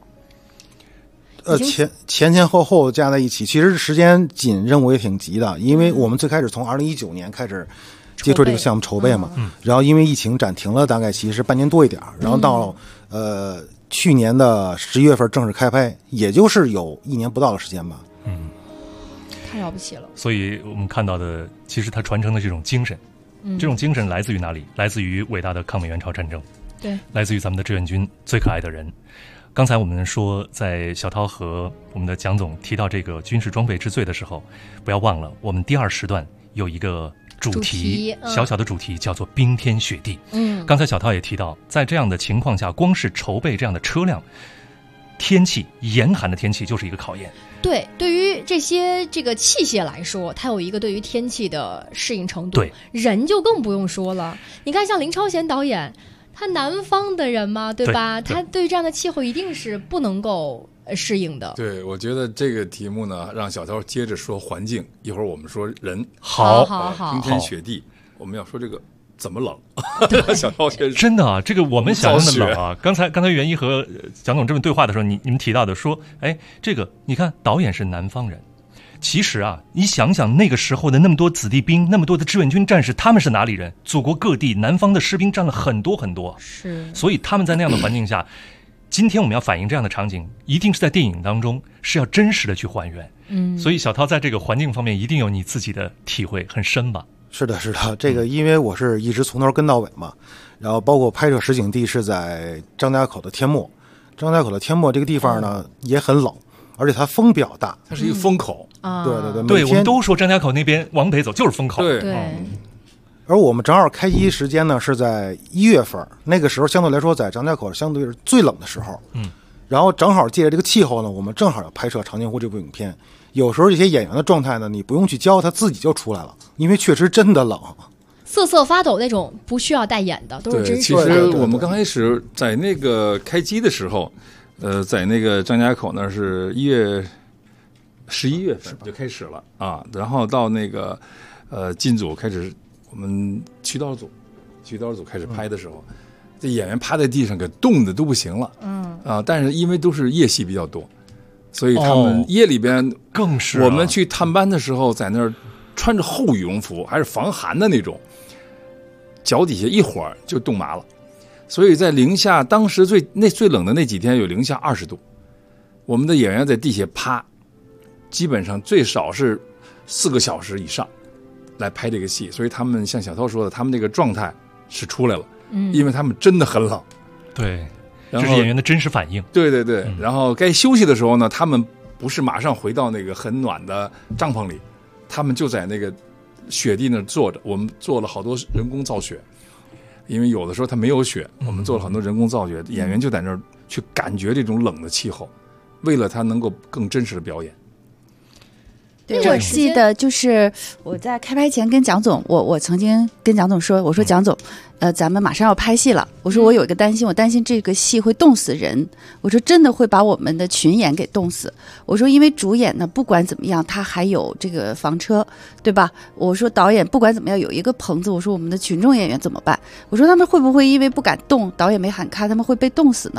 Speaker 10: 前后加在一起，其实时间紧，任务也挺急的。因为我们最开始从2019年开始接触这个项目筹备嘛，然后因为疫情暂停了，大概其实半年多一点，然后到去年的11月份正式开拍，也就是有1年不到的时间吧。
Speaker 2: 太了不起了。
Speaker 3: 所以我们看到的，其实它传承的这种精神，这种精神来自于哪里？来自于伟大的抗美援朝战争，
Speaker 2: 对，
Speaker 3: 来自于咱们的志愿军最可爱的人。刚才我们说，在小涛和我们的蒋总提到这个军事装备之最的时候，不要忘了我们第2时段有一个主题小小的主题叫做冰天雪地。刚才小涛也提到，在这样的情况下，光是筹备这样的车辆，天气严寒的天气就是一个考验。
Speaker 2: 对，对于这个器械来说，它有一个对于天气的适应程度。
Speaker 3: 对，
Speaker 2: 人就更不用说了。你看，像林超贤导演，他南方的人嘛，对吧？他对于这样的气候一定是不能够适应的。
Speaker 8: 对，我觉得这个题目呢，让小涛接着说环境，一会儿我们说人。
Speaker 3: 好，
Speaker 8: 冰天雪地，我们要说这个怎么冷？小涛先生
Speaker 3: 真的啊，这个我们想象的冷啊。刚才袁一和蒋总这么对话的时候，你们提到的说，哎，这个你看导演是南方人。其实啊，你想想那个时候的那么多子弟兵，那么多的志愿军战士，他们是哪里人？祖国各地南方的士兵占了很多很多，
Speaker 2: 是。
Speaker 3: 所以他们在那样的环境下，今天我们要反映这样的场景，一定是在电影当中是要真实的去还原。所以小涛在这个环境方面一定有你自己的体会，很深吧？
Speaker 10: 是的，这个因为我是一直从头跟到尾嘛，然后包括拍摄实景地是在张家口的天漠，这个地方呢也很冷。而且它风比较大，
Speaker 8: 它是一个风口
Speaker 2: 啊。
Speaker 3: 对，我们都说张家口那边往北走就是风口。
Speaker 8: 对。
Speaker 10: 而我们正好开机时间呢是在1月份，那个时候相对来说在张家口相对是最冷的时候。然后正好借着这个气候呢，我们正好要拍摄《长津湖》这部影片。有时候这些演员的状态呢，你不用去教，他自己就出来了，因为确实真的冷，
Speaker 2: 瑟瑟发抖那种，不需要带演的，都是真实的。
Speaker 8: 其实我们刚开始在那个开机的时候。在那个张家口那是11月份就开始了啊，然后到那个进组开始，我们渠道组开始拍的时候，这演员趴在地上给冻得都不行了，但是因为都是夜戏比较多，所以他们夜里边
Speaker 3: 更是。
Speaker 8: 我们去探班的时候，在那儿穿着厚羽绒服，还是防寒的那种，脚底下一会儿就冻麻了。所以在零下，当时最冷的那几天有零下20度，我们的演员在地下趴，基本上最少是4个小时以上来拍这个戏。所以他们像小涛说的，他们这个状态是出来了，因为他们真的很冷。
Speaker 3: 对，这是演员的真实反应。
Speaker 8: 对。然后该休息的时候呢，他们不是马上回到那个很暖的帐篷里，他们就在那个雪地那坐着。我们做了好多人工造雪。因为有的时候它没有雪，我们做了很多人工造雪，演员就在那儿去感觉这种冷的气候，为了他能够更真实的表演。
Speaker 9: 对，我记得就是我在开拍前跟蒋总，我曾经跟蒋总说，我说蒋总，咱们马上要拍戏了，我说我有一个担心，我担心这个戏会冻死人，我说真的会把我们的群演给冻死，我说因为主演呢不管怎么样他还有这个房车，对吧？我说导演不管怎么样有一个棚子，我说我们的群众演员怎么办？我说他们会不会因为不敢动，导演没喊开，他们会被冻死呢？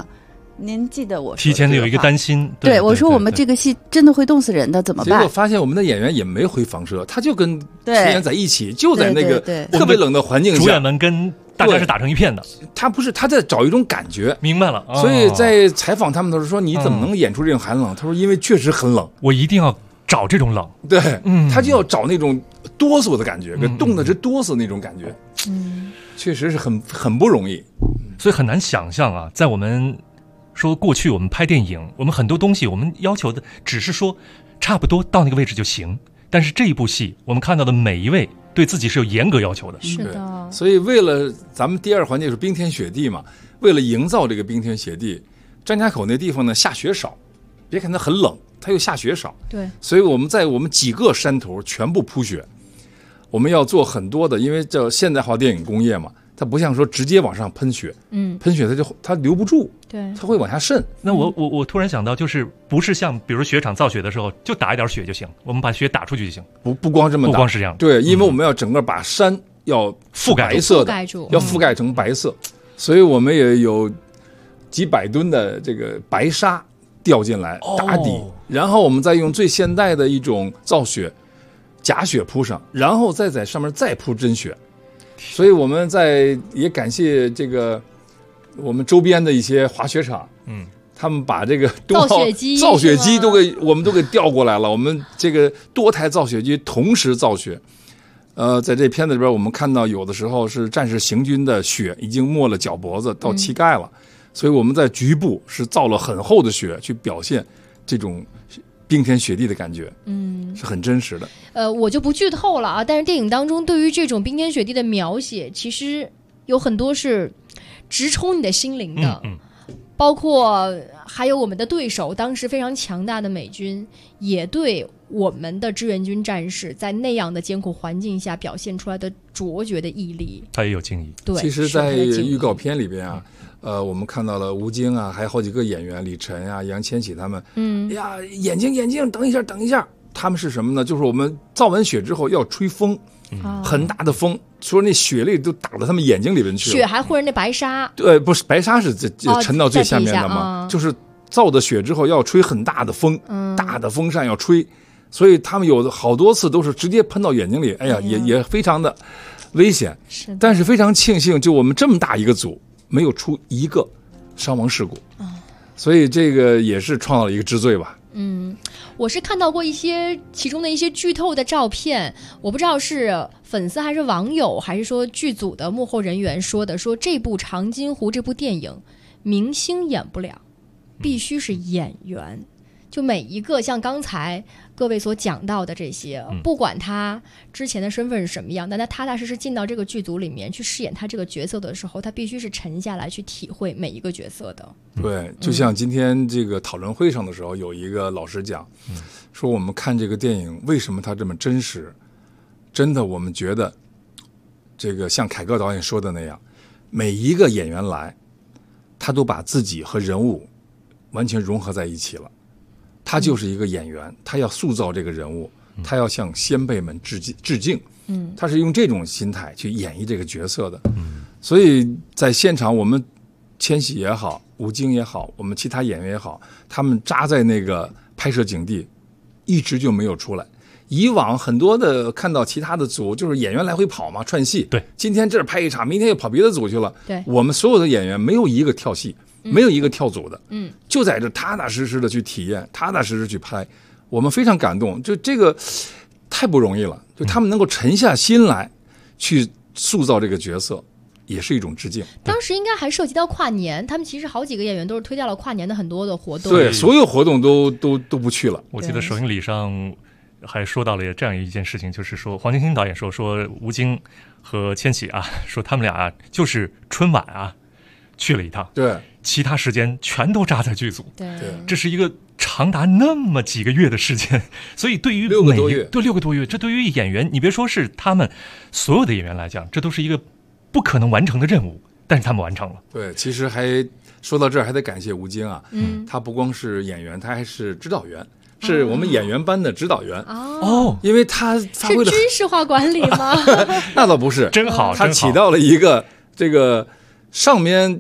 Speaker 9: 您记得我
Speaker 3: 提前有一个担心，
Speaker 9: 对我说我们这个戏真的会冻死人的，怎么办？
Speaker 8: 结果发现我们的演员也没回房舍，他就跟陈岩在一起，就在那个特别冷的环境下，
Speaker 3: 主演们跟大家是打成一片的。
Speaker 8: 他不是他在找一种感觉，
Speaker 3: 明白了。
Speaker 8: 所以在采访他们的时候说：“你怎么能演出这种寒冷？”他说：“因为确实很冷，
Speaker 3: 我一定要找这种冷。”
Speaker 8: 对，他就要找那种哆嗦的感觉，跟冻得直哆嗦那种感觉。确实是很不容易，
Speaker 3: 所以很难想象啊，在我们说过去我们拍电影，我们很多东西我们要求的只是说差不多到那个位置就行，但是这一部戏我们看到的每一位对自己是有严格要求的。
Speaker 2: 是的，
Speaker 8: 所以为了咱们第二环节是冰天雪地嘛，为了营造这个冰天雪地，张家口那地方呢下雪少，别看它很冷，它又下雪少，
Speaker 2: 对，
Speaker 8: 所以我们在我们几个山头全部铺雪，我们要做很多的，因为叫现代化电影工业嘛，它不像说直接往上喷雪，喷雪它留不住，
Speaker 2: 对，
Speaker 8: 它会往下渗。
Speaker 3: 那我突然想到，就是不是像比如雪场造雪的时候就打一点雪就行，我们把雪打出去就行，
Speaker 8: 不光这么打，
Speaker 3: 不光是这样，
Speaker 8: 对，因为我们要整个把山要
Speaker 3: 覆盖
Speaker 8: 白色的，要覆盖成白色，所以我们也有几百吨的这个白沙掉进来打底，然后我们再用最现代的一种造雪。假雪铺上，然后再在上面再铺真雪，所以我们也感谢这个我们周边的一些滑雪场，他们把这个
Speaker 2: 造雪机
Speaker 8: 我们都给调过来了，我们这个多台造雪机同时造雪。在这片子里边，我们看到有的时候是战士行军的雪已经没了脚脖子到膝盖了，所以我们在局部是造了很厚的雪去表现这种冰天雪地的感觉，是很真实的。
Speaker 2: 我就不剧透了啊，但是电影当中对于这种冰天雪地的描写，其实有很多是直冲你的心灵的，包括还有我们的对手，当时非常强大的美军，也对我们的志愿军战士在那样的艰苦环境下表现出来的卓绝的毅力，
Speaker 3: 他也有敬意。
Speaker 2: 对，
Speaker 8: 其实，在预告片里边啊。我们看到了吴京啊，还有好几个演员，李晨啊、杨千玺他们，哎呀，眼睛，等一下，他们是什么呢？就是我们造完雪之后要吹风，很大的风，说那雪粒都打到他们眼睛里边去了，
Speaker 2: 雪还或者那白沙，
Speaker 8: 对，不是白沙是沉到最下面的嘛，就是造的雪之后要吹很大的风，大的风扇要吹，所以他们有好多次都是直接喷到眼睛里，哎呀，也非常的危险，但是非常庆幸，就我们这么大一个组。没有出一个伤亡事故，所以这个也是创造了一个之最吧。
Speaker 2: 我是看到过其中的一些剧透的照片，我不知道是粉丝还是网友，还是说剧组的幕后人员说这部《长津湖》这部电影，明星演不了，必须是演员。就每一个像刚才各位所讲到的这些，不管他之前的身份是什么样，但他踏踏实实进到这个剧组里面去饰演他这个角色的时候，他必须是沉下来去体会每一个角色的。
Speaker 8: 对，就像今天这个讨论会上的时候，有一个老师讲，说我们看这个电影为什么它这么真实？真的，我们觉得这个像凯歌导演说的那样，每一个演员来，他都把自己和人物完全融合在一起了。他就是一个演员，他要塑造这个人物，他要向先辈们致敬，他是用这种心态去演绎这个角色的，所以在现场我们千玺也好，吴京也好，我们其他演员也好，他们扎在那个拍摄景地，一直就没有出来。以往很多的看到其他的组，就是演员来回跑嘛，串戏，
Speaker 3: 对，
Speaker 8: 今天这儿拍一场，明天又跑别的组去了，
Speaker 2: 对，
Speaker 8: 我们所有的演员没有一个跳戏。没有一个跳组的，就在这踏踏实实的去体验，踏踏实实去拍，我们非常感动，就这个太不容易了，就他们能够沉下心来去塑造这个角色，也是一种致敬。
Speaker 2: 当时应该还涉及到跨年，他们其实好几个演员都是推掉了跨年的很多的活动，
Speaker 8: 对，所有活动都不去了。
Speaker 3: 我记得首映礼上还说到了这样一件事情，就是说黄晶晶导演说吴京和千玺啊，说他们俩啊就是春晚啊去了一趟，
Speaker 8: 对。
Speaker 3: 其他时间全都扎在剧组，
Speaker 2: 对，
Speaker 3: 这是一个长达那么几个月的时间，所以对于
Speaker 8: 6个多月，
Speaker 3: 对6个多月，这对于演员，你别说是他们所有的演员来讲，这都是一个不可能完成的任务，但是他们完成了。
Speaker 8: 对，其实还说到这儿，还得感谢吴京啊，他不光是演员，他还是指导员，是我们演员班的指导员
Speaker 2: 哦，
Speaker 8: 因为他发挥了
Speaker 2: 是军事化管理吗？
Speaker 8: 那倒不是，
Speaker 3: 真好，
Speaker 8: 他起到了一个这个上面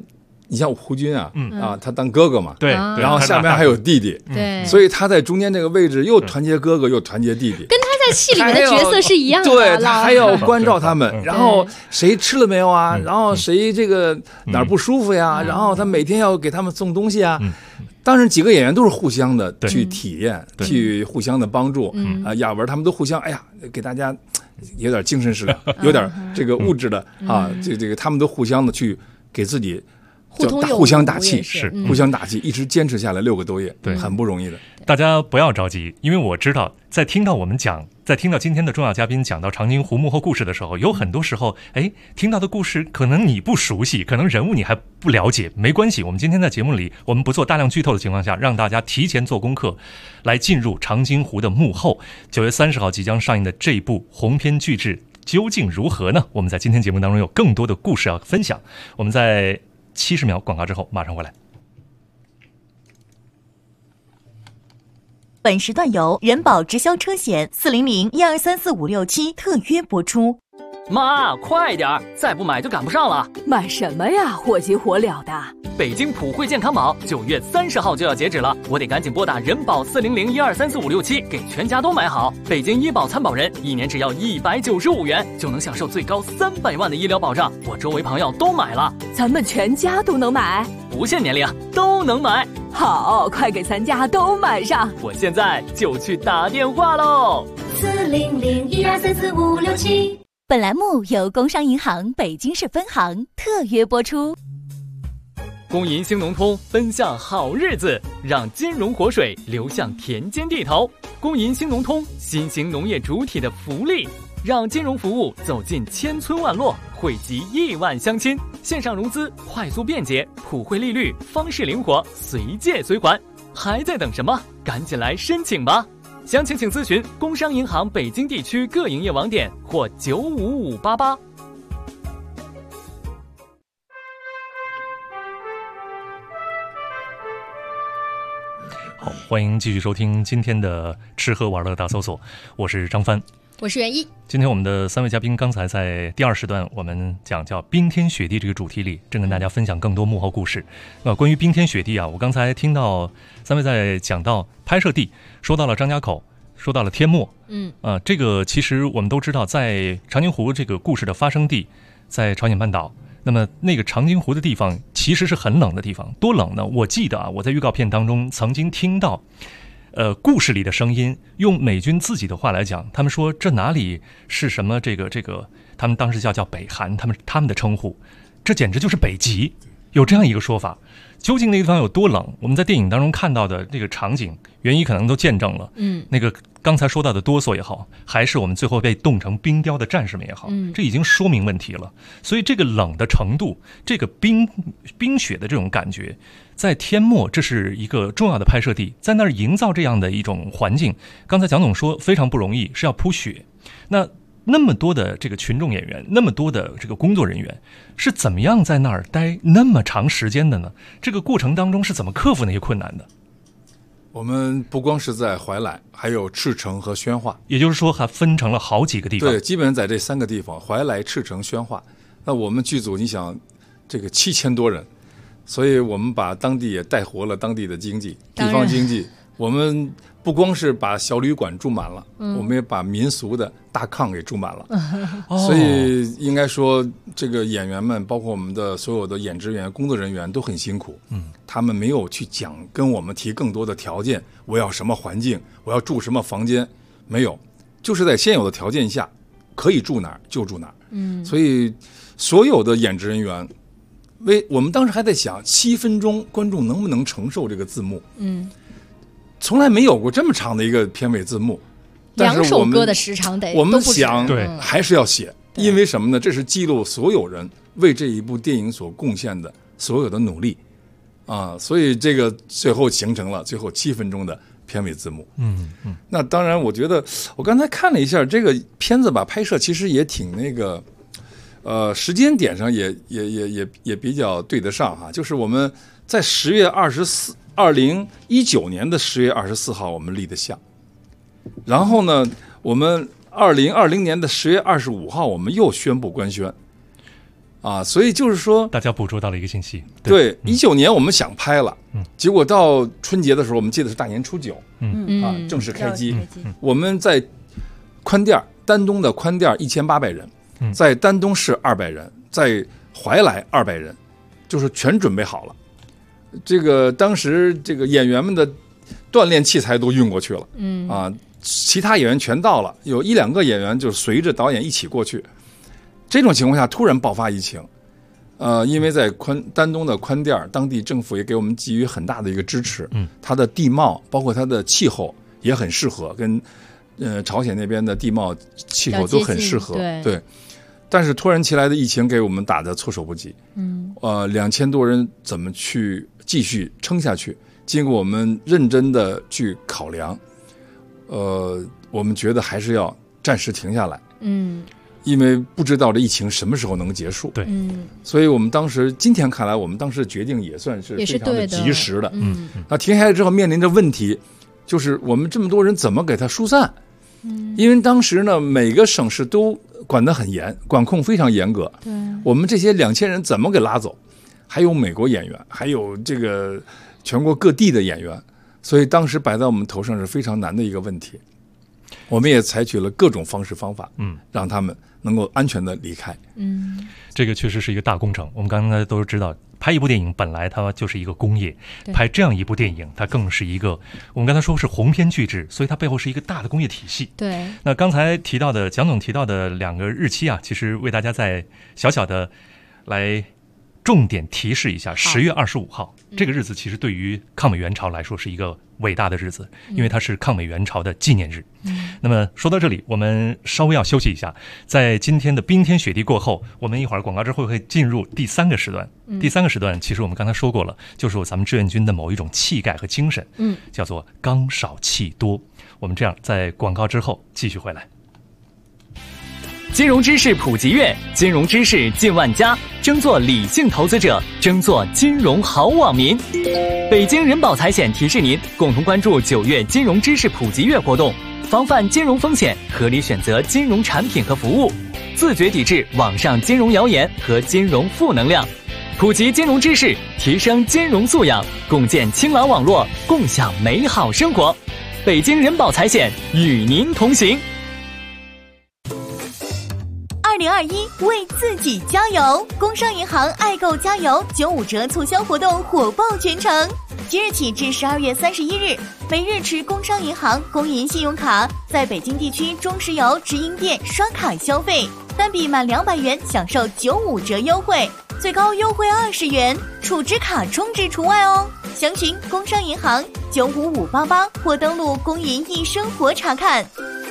Speaker 8: 你像胡军啊，他当哥哥嘛，
Speaker 3: 对，
Speaker 8: 然后下面还有弟弟，
Speaker 2: 对，
Speaker 8: 所以他在中间这个位置又团结哥哥又团结弟弟，
Speaker 2: 跟他在戏里面的角色是一样的，
Speaker 8: 对，他还要关照他们，然后谁吃了没有啊？然后谁这个哪儿不舒服呀？然后他每天要给他们送东西啊。当然，几个演员都是互相的去体验，去互相的帮助。雅文他们都互相，哎呀，给大家有点精神食粮，有点这个物质的啊，这个他们都互相的去给自己互相打气，互相打气，一直坚持下来6个多月，对，很不容易的。
Speaker 3: 大家不要着急，因为我知道，在听到今天的重要嘉宾讲到长津湖幕后故事的时候，有很多时候，听到的故事可能你不熟悉，可能人物你还不了解，没关系。我们今天在节目里，我们不做大量剧透的情况下，让大家提前做功课，来进入长津湖的幕后。9月30号即将上映的这一部鸿篇巨制究竟如何呢？我们在今天节目当中有更多的故事要分享。我们在70秒广告之后马上回来。
Speaker 20: 本时段由人保直销车险400-1234567特约播出。
Speaker 4: 妈，快点，再不买就赶不上了。
Speaker 6: 买什么呀？火急火燎的。
Speaker 4: 北京普惠健康宝9月30号就要截止了，我得赶紧拨打人保400-1234567，给全家都买好。北京医保参保人1年只要195元，就能享受最高300万的医疗保障。我周围朋友都买了，
Speaker 6: 咱们全家都能买，
Speaker 4: 不限年龄都能买。
Speaker 6: 好，快给咱家都买上！
Speaker 4: 我现在就去打电话喽。
Speaker 20: 400-1234567。本栏目由工商银行北京市分行特约播出。
Speaker 4: 工银兴农通奔向好日子，让金融活水流向田间地头。工银兴农通，新兴农业主体的福利，让金融服务走进千村万落，惠及亿万乡亲。线上融资快速便捷，普惠利率，方式灵活，随借随还。还在等什么？赶紧来申请吧！详情请咨询工商银行北京地区各营业网点或95588。
Speaker 3: 好，欢迎继续收听今天的吃喝玩乐大搜索，我是张帆，
Speaker 2: 我是袁一。
Speaker 3: 今天我们的3位嘉宾刚才在第2时段我们讲叫冰天雪地这个主题里，正跟大家分享更多幕后故事。关于冰天雪地啊，我刚才听到3位在讲到拍摄地，说到了张家口，说到了天漠，这个其实我们都知道，在长津湖这个故事的发生地在朝鲜半岛。那么那个长津湖的地方其实是很冷的地方，多冷呢？我记得啊，我在预告片当中曾经听到，故事里的声音，用美军自己的话来讲，他们说这哪里是什么这个，他们当时叫北韩，他们的称呼，这简直就是北极，有这样一个说法。究竟那个地方有多冷？我们在电影当中看到的这个场景，袁一可能都见证了。那个刚才说到的哆嗦也好，还是我们最后被冻成冰雕的战士们也好，这已经说明问题了。所以这个冷的程度，这个冰雪的这种感觉，在天漠这是一个重要的拍摄地，在那儿营造这样的一种环境，刚才蒋总说非常不容易，是要铺雪。那么多的这个群众演员，那么多的这个工作人员，是怎么样在那儿待那么长时间的呢？这个过程当中是怎么克服那些困难的？
Speaker 8: 我们不光是在怀来，还有赤城和宣化，
Speaker 3: 也就是说还分成了好几个地方。
Speaker 8: 对，基本上在这3个地方，怀来、赤城、宣化。那我们剧组，你想，这个7000多人，所以我们把当地也带活了当地的经济，地方经济。我们不光是把小旅馆住满了，我们也把民俗的大炕给住满了。所以应该说，这个演员们，包括我们的所有的演职员、工作人员都很辛苦。他们没有去跟我们提更多的条件，我要什么环境，我要住什么房间，没有，就是在现有的条件下，可以住哪儿就住哪儿。所以所有的演职人员，我们当时还在想，7分钟观众能不能承受这个字幕？从来没有过这么长的一个片尾字幕
Speaker 2: ，2首歌的时长得
Speaker 8: 我们想还是要写，因为什么呢？这是记录所有人为这一部电影所贡献的所有的努力啊，所以这个最后形成了最后7分钟的片尾字幕。那当然，我觉得我刚才看了一下这个片子吧，拍摄其实也挺那个，时间点上也比较对得上哈，就是我们在2019年的10月24号我们立的项，然后呢，我们2020年的10月25号我们又宣布官宣， 所以就是说，
Speaker 3: 大家捕捉到了一个信息。
Speaker 8: 对，19年我们想拍了，结果到春节的时候，我们记得是大年初9，正式开机。我们在宽甸丹东的宽甸1800人，在丹东市200人，在怀来200人，就是全准备好了。这个当时这个演员们的锻炼器材都运过去了，其他演员全到了，有1-2个演员就随着导演一起过去。这种情况下突然爆发疫情，因为在丹东的宽甸，当地政府也给我们给予很大的一个支持，它的地貌包括它的气候也很适合，跟朝鲜那边的地貌气候都很适合，对。但是突然其来的疫情给我们打得措手不及，2000多人怎么去继续撑下去？经过我们认真的去考量，我们觉得还是要暂时停下来，因为不知道这疫情什么时候能结束。
Speaker 3: 对，
Speaker 8: 所以我们当时今天看来，我们当时的决定也算是非常的及时的。那停下来之后面临着问题，就是我们这么多人怎么给它疏散？因为当时呢，每个省市都管得很严，管控非常严格。我们这些2000人怎么给拉走？还有美国演员，还有这个全国各地的演员，所以当时摆在我们头上是非常难的一个问题。我们也采取了各种方式方法，让他们能够安全的离开。
Speaker 3: 这个确实是一个大工程。我们刚才都知道，拍一部电影本来它就是一个工业，拍这样一部电影它更是一个，我们刚才说是鸿篇巨制，所以它背后是一个大的工业体系。
Speaker 2: 对。
Speaker 3: 那刚才提到的蒋总提到的2个日期其实为大家再小小的来重点提示一下，10月25号这个日子其实对于抗美援朝来说是一个伟大的日子，因为它是抗美援朝的纪念日。那么说到这里，我们稍微要休息一下，在今天的冰天雪地过后，我们一会儿广告之后会进入第3个时段。第3个时段其实我们刚才说过了，就是咱们志愿军的某一种气概和精神，叫做刚少气多。我们这样在广告之后继续回来。
Speaker 4: 金融知识普及月，金融知识进万家，争做理性投资者，争做金融好网民。北京人保财险提示您，共同关注9月金融知识普及月活动，防范金融风险，合理选择金融产品和服务，自觉抵制网上金融谣言和金融负能量，普及金融知识，提升金融素养，共建清朗网络，共享美好生活。北京人保财险与您同行。
Speaker 20: 2021为自己加油！工商银行爱购加油95折促销活动火爆全城，即日起至12月31日，每日持工商银行工银信用卡在北京地区中石油直营店刷卡消费，单笔满200元享受95折优惠，最高优惠20元，储值卡充值除外哦。详询工商银行95588或登录工银易生活查看。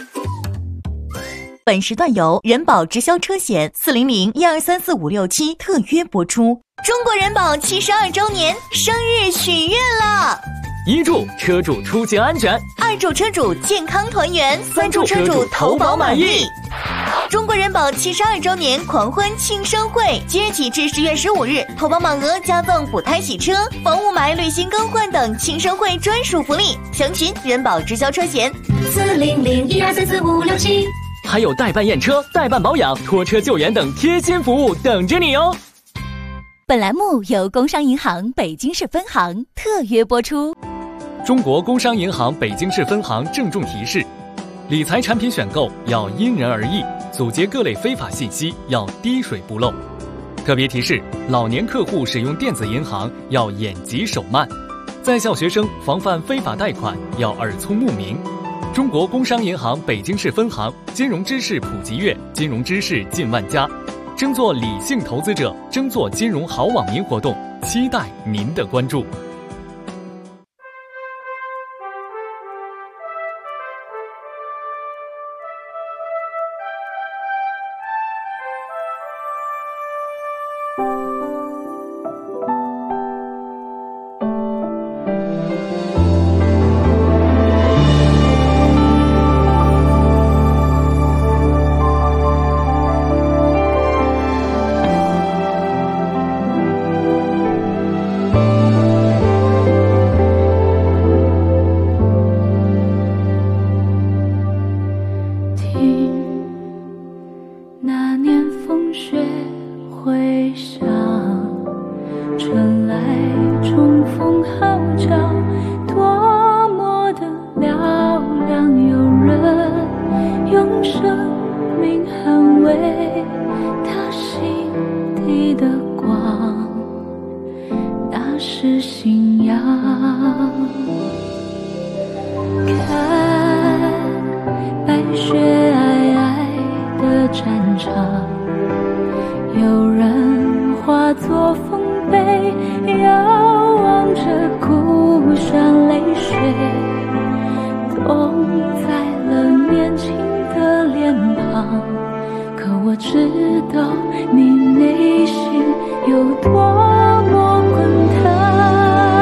Speaker 20: 本时段由人保直销车险400123456特约播出。中国人保72周年生日许愿了
Speaker 4: ！1祝车主出行安全
Speaker 20: ，2祝车主健康团圆，3祝车主投保满意。中国人保72周年狂欢庆生会，即日起至10月15日，投保满额加赠补胎洗车、防雾霾、滤芯更换等庆生会专属福利。详询人保直销车险
Speaker 23: 400123456
Speaker 4: 还有代办验车、代办保养、拖车救援等贴心服务等着你哦。
Speaker 23: 本栏目由工商银行北京市分行特约播出。
Speaker 4: 中国工商银行北京市分行郑重提示：理财产品选购要因人而异，阻截各类非法信息要滴水不漏。特别提示：老年客户使用电子银行要眼疾手慢，在校学生防范非法贷款要耳聪目明。中国工商银行北京市分行金融知识普及月，金融知识进万家，争做理性投资者，争做金融好网民活动，期待您的关注。
Speaker 23: 回响，传来冲锋号角，多么的嘹亮，有人用生命捍卫他心底的光，那是信仰。看白雪皑皑的战场，有人化作丰碑，遥望着故乡泪水，冻在了年轻的脸庞。可我知道你内心有多么滚烫。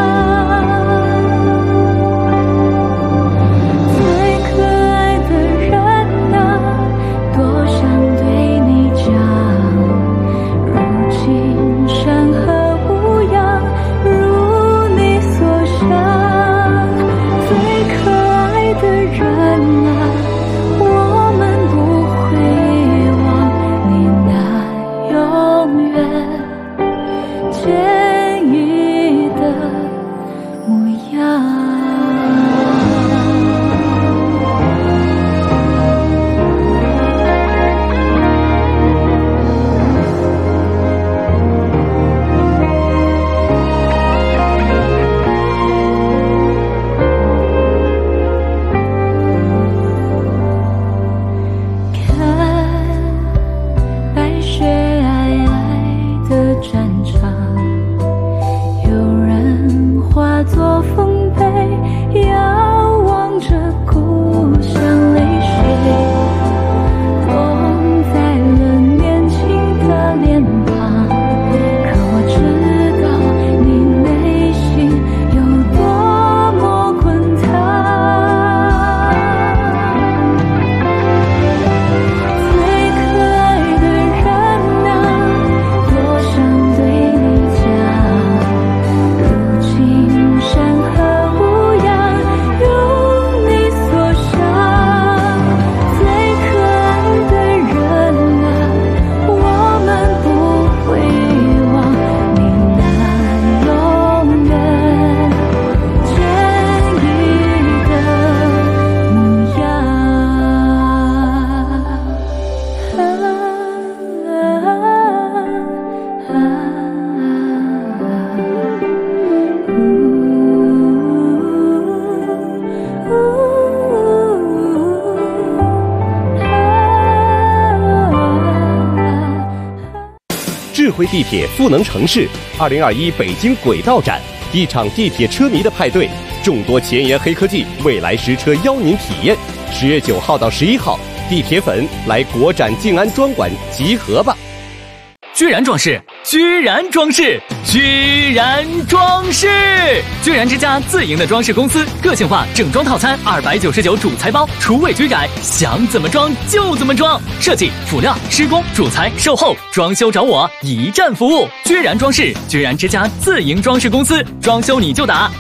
Speaker 7: 智慧地铁赋能城市2021北京轨道展，一场地铁车迷的派对，众多前沿黑科技，未来实车邀您体验。10月9号到11号，地铁粉来国展静安专馆集合吧！
Speaker 4: 居然装饰，居然装饰，居然装饰！居然之家自营的装饰公司，个性化整装套餐299主材包，厨卫居改，想怎么装就怎么装。设计、辅料、施工、主材、售后、装修找我，一站服务。居然装饰，居然之家自营装饰公司，装修你就打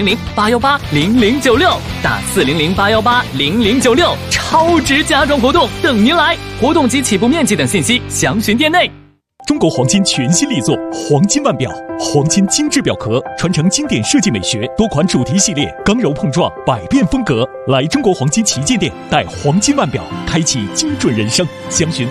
Speaker 4: 400-818-0096，打400-818-0096，超值家装活动等您来，活动及起步面积等信息详询店内。
Speaker 11: 中国黄金全新力作黄金腕表，黄金精致表壳，传承经典设计美学，多款主题系列，刚柔碰撞，百变风格。来中国黄金旗舰店，带黄金腕表，开启精准人生。详询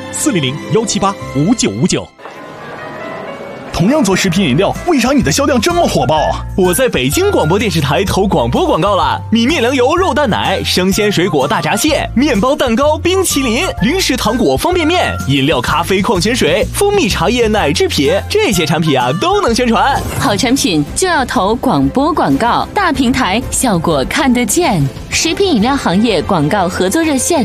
Speaker 11: 400-178-5959。
Speaker 13: 同样做食品饮料，为啥你的销量这么火爆啊？
Speaker 24: 我在北京广播电视台投广播广告了，米面粮油肉蛋奶，生鲜水果大闸蟹，面包蛋糕冰淇淋，零食糖果方便面，饮料咖啡矿泉水，蜂蜜茶叶奶制品，这些产品啊都能宣传。
Speaker 18: 好产品就要投广播广告，大平台效果看得见。食品饮料行业广告合作热线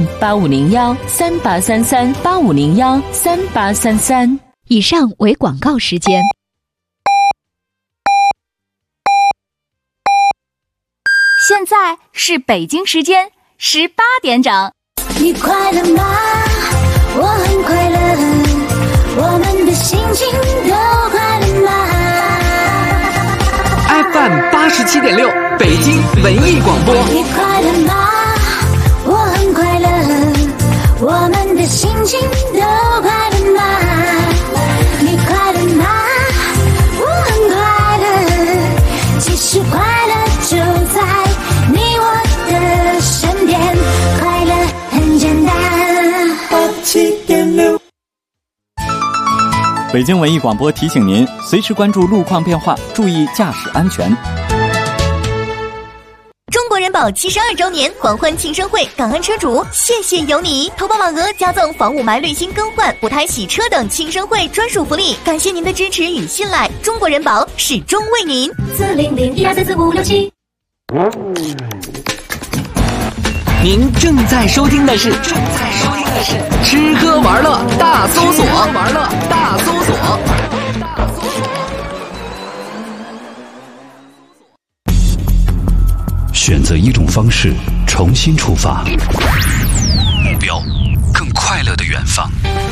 Speaker 18: 8501-3833，8501-3833。
Speaker 22: 以上为广告时间。
Speaker 25: 现在是北京时间18点整。
Speaker 23: 你快乐吗？我很快乐，我们的心情都快乐吗？
Speaker 5: FM 87.6，北京文艺广播。
Speaker 23: 你快乐吗？我很快乐，我们的心情都快乐吗？你快
Speaker 1: 北京文艺广播提醒您，随时关注路况变化，注意驾驶安全。
Speaker 20: 中国人保72周年狂欢庆生会，感恩车主，谢谢有你！投保满额加赠防雾霾滤芯更换、补胎洗车等庆生会专属福利，感谢您的支持与信赖，中国人保始终为您。
Speaker 23: 40012344567。
Speaker 5: 您正在收听的是吃喝玩乐大搜索，
Speaker 12: 选择一种方式重新出发，目标更快乐的远方。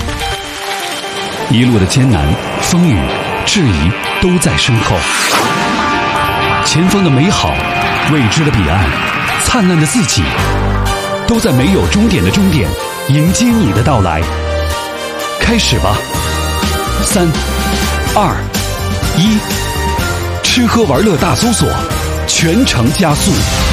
Speaker 12: 一路的艰难、风雨、质疑都在身后，前方的美好、未知的彼岸、灿烂的自己，都在没有终点的终点迎接你的到来。开始吧，3、2、1，吃喝玩乐大搜索，全程加速。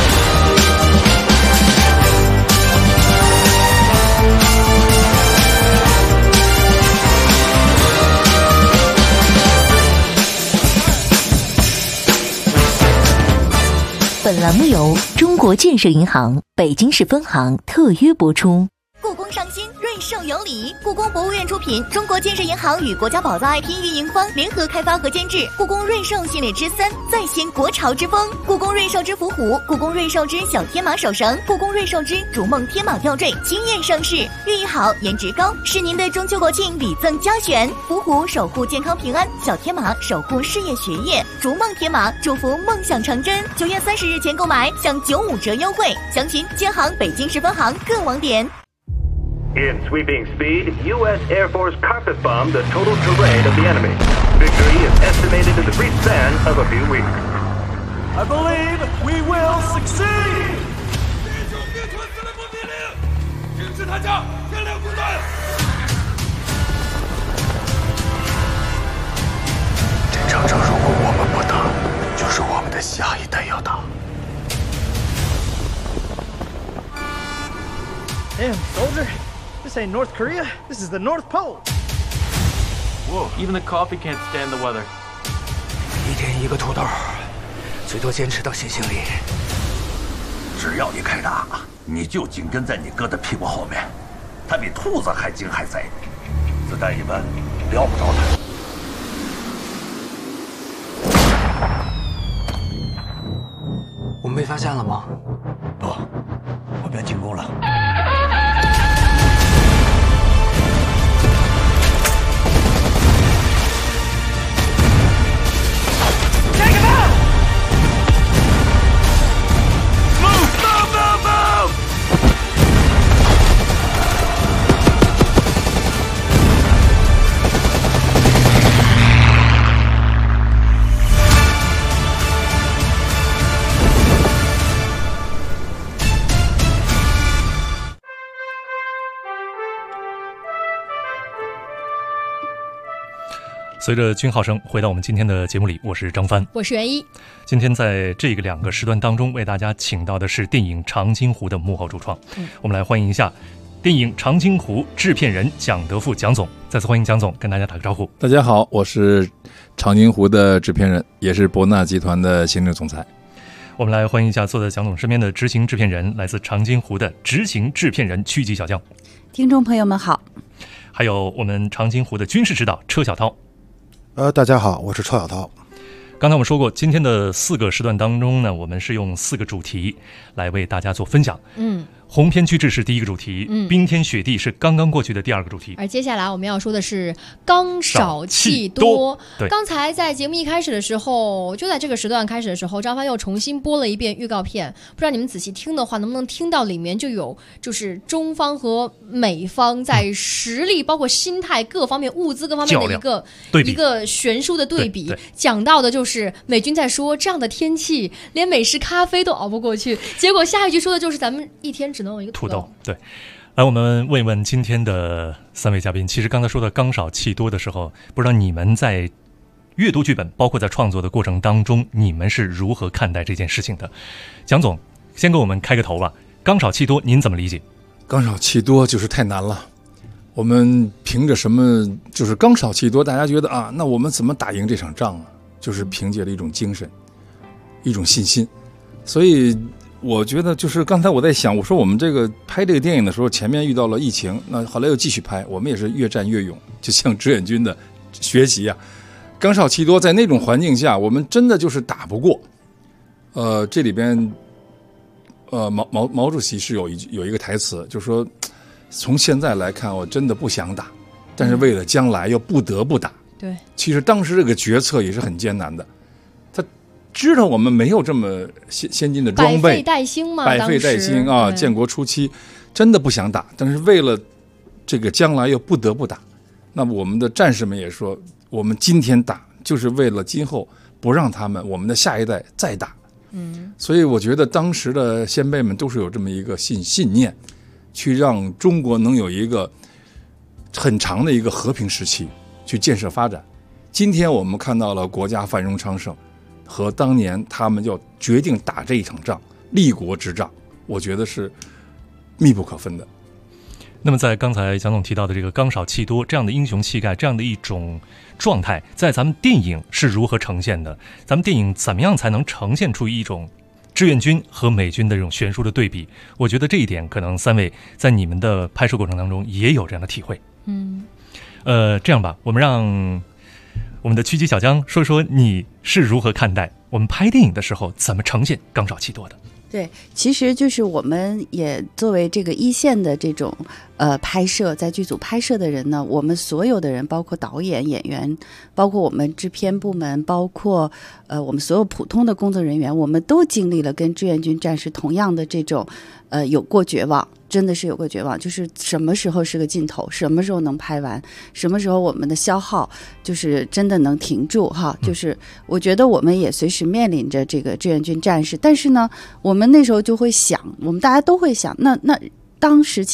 Speaker 22: 本栏目由中国建设银行北京市分行特约播出。
Speaker 20: 故宫上新，瑞兽有礼。故宫博物院出品，中国建设银行与国家宝藏 IP 运营方联合开发和监制故宫瑞兽系列之3，再现国潮之风。故宫瑞兽之伏虎，故宫瑞兽之小天马手绳，故宫瑞兽之逐梦天马吊坠，惊艳上市，寓意好，颜值高，是您的中秋国庆礼赠佳选。伏虎守护健康平安，小天马守护事业学业，逐梦天马祝福梦想成真。9月30日前购买享95折优惠，详询建行北京市分行各网点。
Speaker 14: In sweeping speed, U.S. Air Force carpet bombed the total terrain of the enemy. Victory is estimated in the brief span of a few weeks.
Speaker 15: I believe we will succeed. 停止抬脚，天亮部队。
Speaker 16: 这场仗如果我们不打，就是我们的下一代要打。
Speaker 17: Damn, soldier.This ain't North Korea. This is the North Pole.
Speaker 26: Whoa, even the coffee can't stand the weather.
Speaker 16: 一天一个土豆，最多坚持到谢谢里。
Speaker 27: 只要你开打，你就紧跟在你哥的屁股后面，他比兔子还精还贼，子弹一般撩不着他。
Speaker 16: 我们被发现了吗？不，我们要进攻了。
Speaker 3: 随着军号声回到我们今天的节目里，我是张帆，
Speaker 2: 我是袁一。
Speaker 3: 今天在这个2个时段当中，为大家请到的是电影《长津湖》的幕后主创。我们来欢迎一下电影《长津湖》制片人蒋德富蒋总。再次欢迎蒋总，跟大家打个招呼。
Speaker 8: 大家好，我是长津湖的制片人，也是博纳集团的行政总裁。
Speaker 3: 我们来欢迎一下坐在蒋总身边的执行制片人，来自长津湖的执行制片人曲吉小将。
Speaker 9: 听众朋友们好。
Speaker 3: 还有我们长津湖的军事指导车小涛。
Speaker 10: 大家好，我是车小涛。
Speaker 3: 刚才我们说过，今天的4个时段当中呢，我们是用4个主题来为大家做分享。红篇区志是第一个主题，冰天雪地是刚刚过去的第2个主题。
Speaker 2: 而接下来我们要说的是刚少气多。
Speaker 3: 对，
Speaker 2: 刚才在节目一开始的时候，就在这个时段开始的时候，张帆又重新播了一遍预告片，不知道你们仔细听的话，能不能听到里面就有就是中方和美方在实力、包括心态各方面、物资各方面的一个悬殊的对比。讲到的就是美军在说这样的天气连美式咖啡都熬不过去，结果下一句说的就是咱们一天只能有一个土豆。
Speaker 3: 对，来我们问一问今天的3位嘉宾。其实刚才说的刚少气多的时候，不知道你们在阅读剧本包括在创作的过程当中，你们是如何看待这件事情的？蒋总先给我们开个头吧。刚少气多您怎么理解？
Speaker 8: 刚少气多就是太难了， 我们凭着什么？就是刚少气多，大家觉得啊，那我们怎么打赢这场仗啊？就是凭借了一种精神，一种信心。所以我觉得，就是刚才我在想，我说我们这个拍这个电影的时候，前面遇到了疫情，那后来又继续拍，我们也是越战越勇，就像志愿军的学习啊。刚少气多，在那种环境下，我们真的就是打不过。这里边，毛主席是有一个台词，就是说，从现在来看，我真的不想打，但是为了将来又不得不打。
Speaker 2: 对，
Speaker 8: 其实当时这个决策也是很艰难的。他知道我们没有这么先进的装备，
Speaker 2: 百废待兴嘛，
Speaker 8: 百废待兴啊！建国初期真的不想打，但是为了这个将来又不得不打。那么我们的战士们也说，我们今天打就是为了今后不让我们的下一代再打。所以我觉得当时的先辈们都是有这么一个信念，去让中国能有一个很长的一个和平时期去建设发展。今天我们看到了国家繁荣昌盛，和当年他们要决定打这一场仗，立国之仗，我觉得是密不可分的。
Speaker 3: 那么在刚才蒋总提到的这个刚少气多这样的英雄气概，这样的一种状态，在咱们电影是如何呈现的？咱们电影怎么样才能呈现出一种志愿军和美军的这种悬殊的对比？我觉得这一点可能三位在你们的拍摄过程当中也有这样的体会。这样吧，我们让我们的狙击小江说说你是如何看待我们拍电影的时候怎么呈现刚少气多的。
Speaker 9: 对，其实就是我们也作为这个一线的这种拍摄，在剧组拍摄的人呢，我们所有的人，包括导演、演员，包括我们制片部门，包括我们所有普通的工作人员，我们都经历了跟志愿军战士同样的这种有过绝望，真的是有过绝望，就是什么时候是个尽头，什么时候能拍完，什么时候我们的消耗就是真的能停住哈。就是我觉得我们也随时面临着这个志愿军战士，但是呢，我们那时候就会想，我们大家都会想，那当时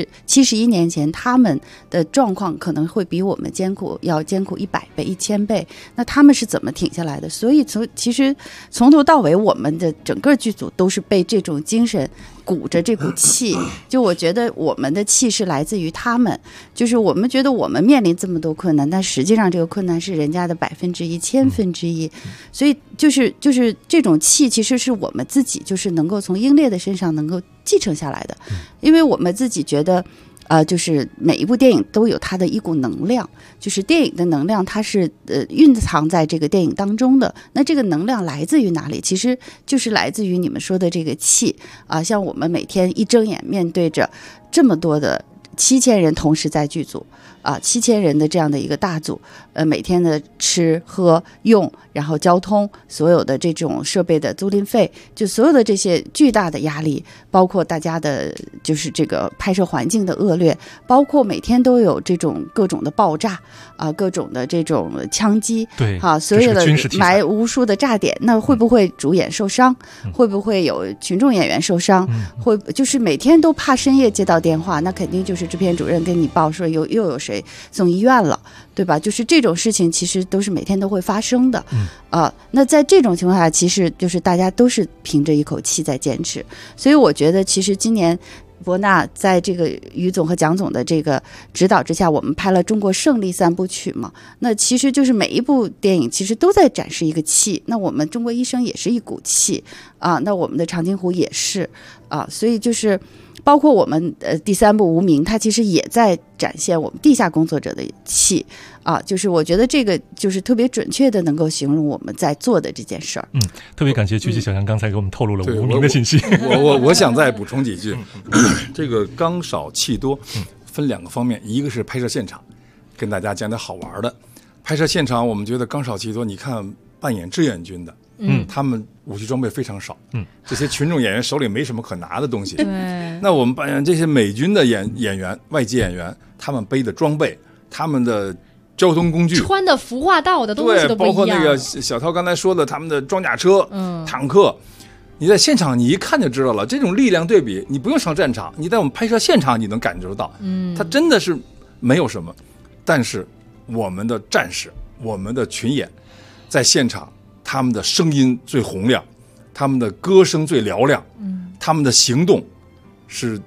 Speaker 9: 71年前他们的状况可能会比我们要艰苦100倍、1000倍，那他们是怎么挺下来的？所以其实从头到尾，我们的整个剧组都是被这种精神鼓着这股气，就我觉得我们的气是来自于他们，就是我们觉得我们面临这么多困难，但实际上这个困难是人家的1%、1000%，所以就是这种气其实是我们自己就是能够从英烈的身上能够继承下来的，因为我们自己觉得就是每一部电影都有它的一股能量，就是电影的能量它是蕴藏在这个电影当中的。那这个能量来自于哪里？其实就是来自于你们说的这个气啊。像我们每天一睁眼面对着这么多的7000人同时在剧组啊，7000人的这样的一个大组，每天的吃喝用，然后交通，所有的这种设备的租赁费，就所有的这些巨大的压力，包括大家的就是这个拍摄环境的恶劣，包括每天都有这种各种的爆炸啊，各种的这种枪击，
Speaker 3: 对
Speaker 9: 啊，所有的埋无数的炸点，那会不会主演受伤？会不会有群众演员受伤？会就是每天都怕深夜接到电话，那肯定就是制片主任跟你报说又有谁送医院了，对吧？就是这种事情其实都是每天都会发生的，那在这种情况下，其实就是大家都是凭着一口气在坚持，所以我觉得其实今年博纳在这个于总和蒋总的这个指导之下，我们拍了中国胜利3部曲嘛，那其实就是每一部电影其实都在展示一个气，那我们中国医生也是一股气啊，那我们的长津湖也是啊，所以就是包括我们第3部无名，它其实也在展现我们地下工作者的气啊，就是我觉得这个就是特别准确的能够形容我们在做的这件事儿。
Speaker 3: 特别感谢狙击小江刚才给我们透露了无名的信息。
Speaker 8: 我想再补充几句，这个刚少气多分2个方面，一个是拍摄现场，跟大家讲点好玩的。拍摄现场我们觉得刚少气多，你看扮演志愿军的，他们武器装备非常少，这些群众演员手里没什么可拿的东西。
Speaker 2: 对，
Speaker 8: 那我们扮演这些美军的演员、外籍演员，他们背的装备，他们的交通工具，
Speaker 2: 穿的服化道的东西都不一样。
Speaker 8: 对，包括那个小涛刚才说的他们的装甲车、坦克，你在现场你一看就知道了，这种力量对比，你不用上战场，你在我们拍摄现场你能感受到，它真的是没有什么。但是我们的战士，我们的群演，在现场，他们的声音最洪亮，他们的歌声最嘹亮，他们的行动是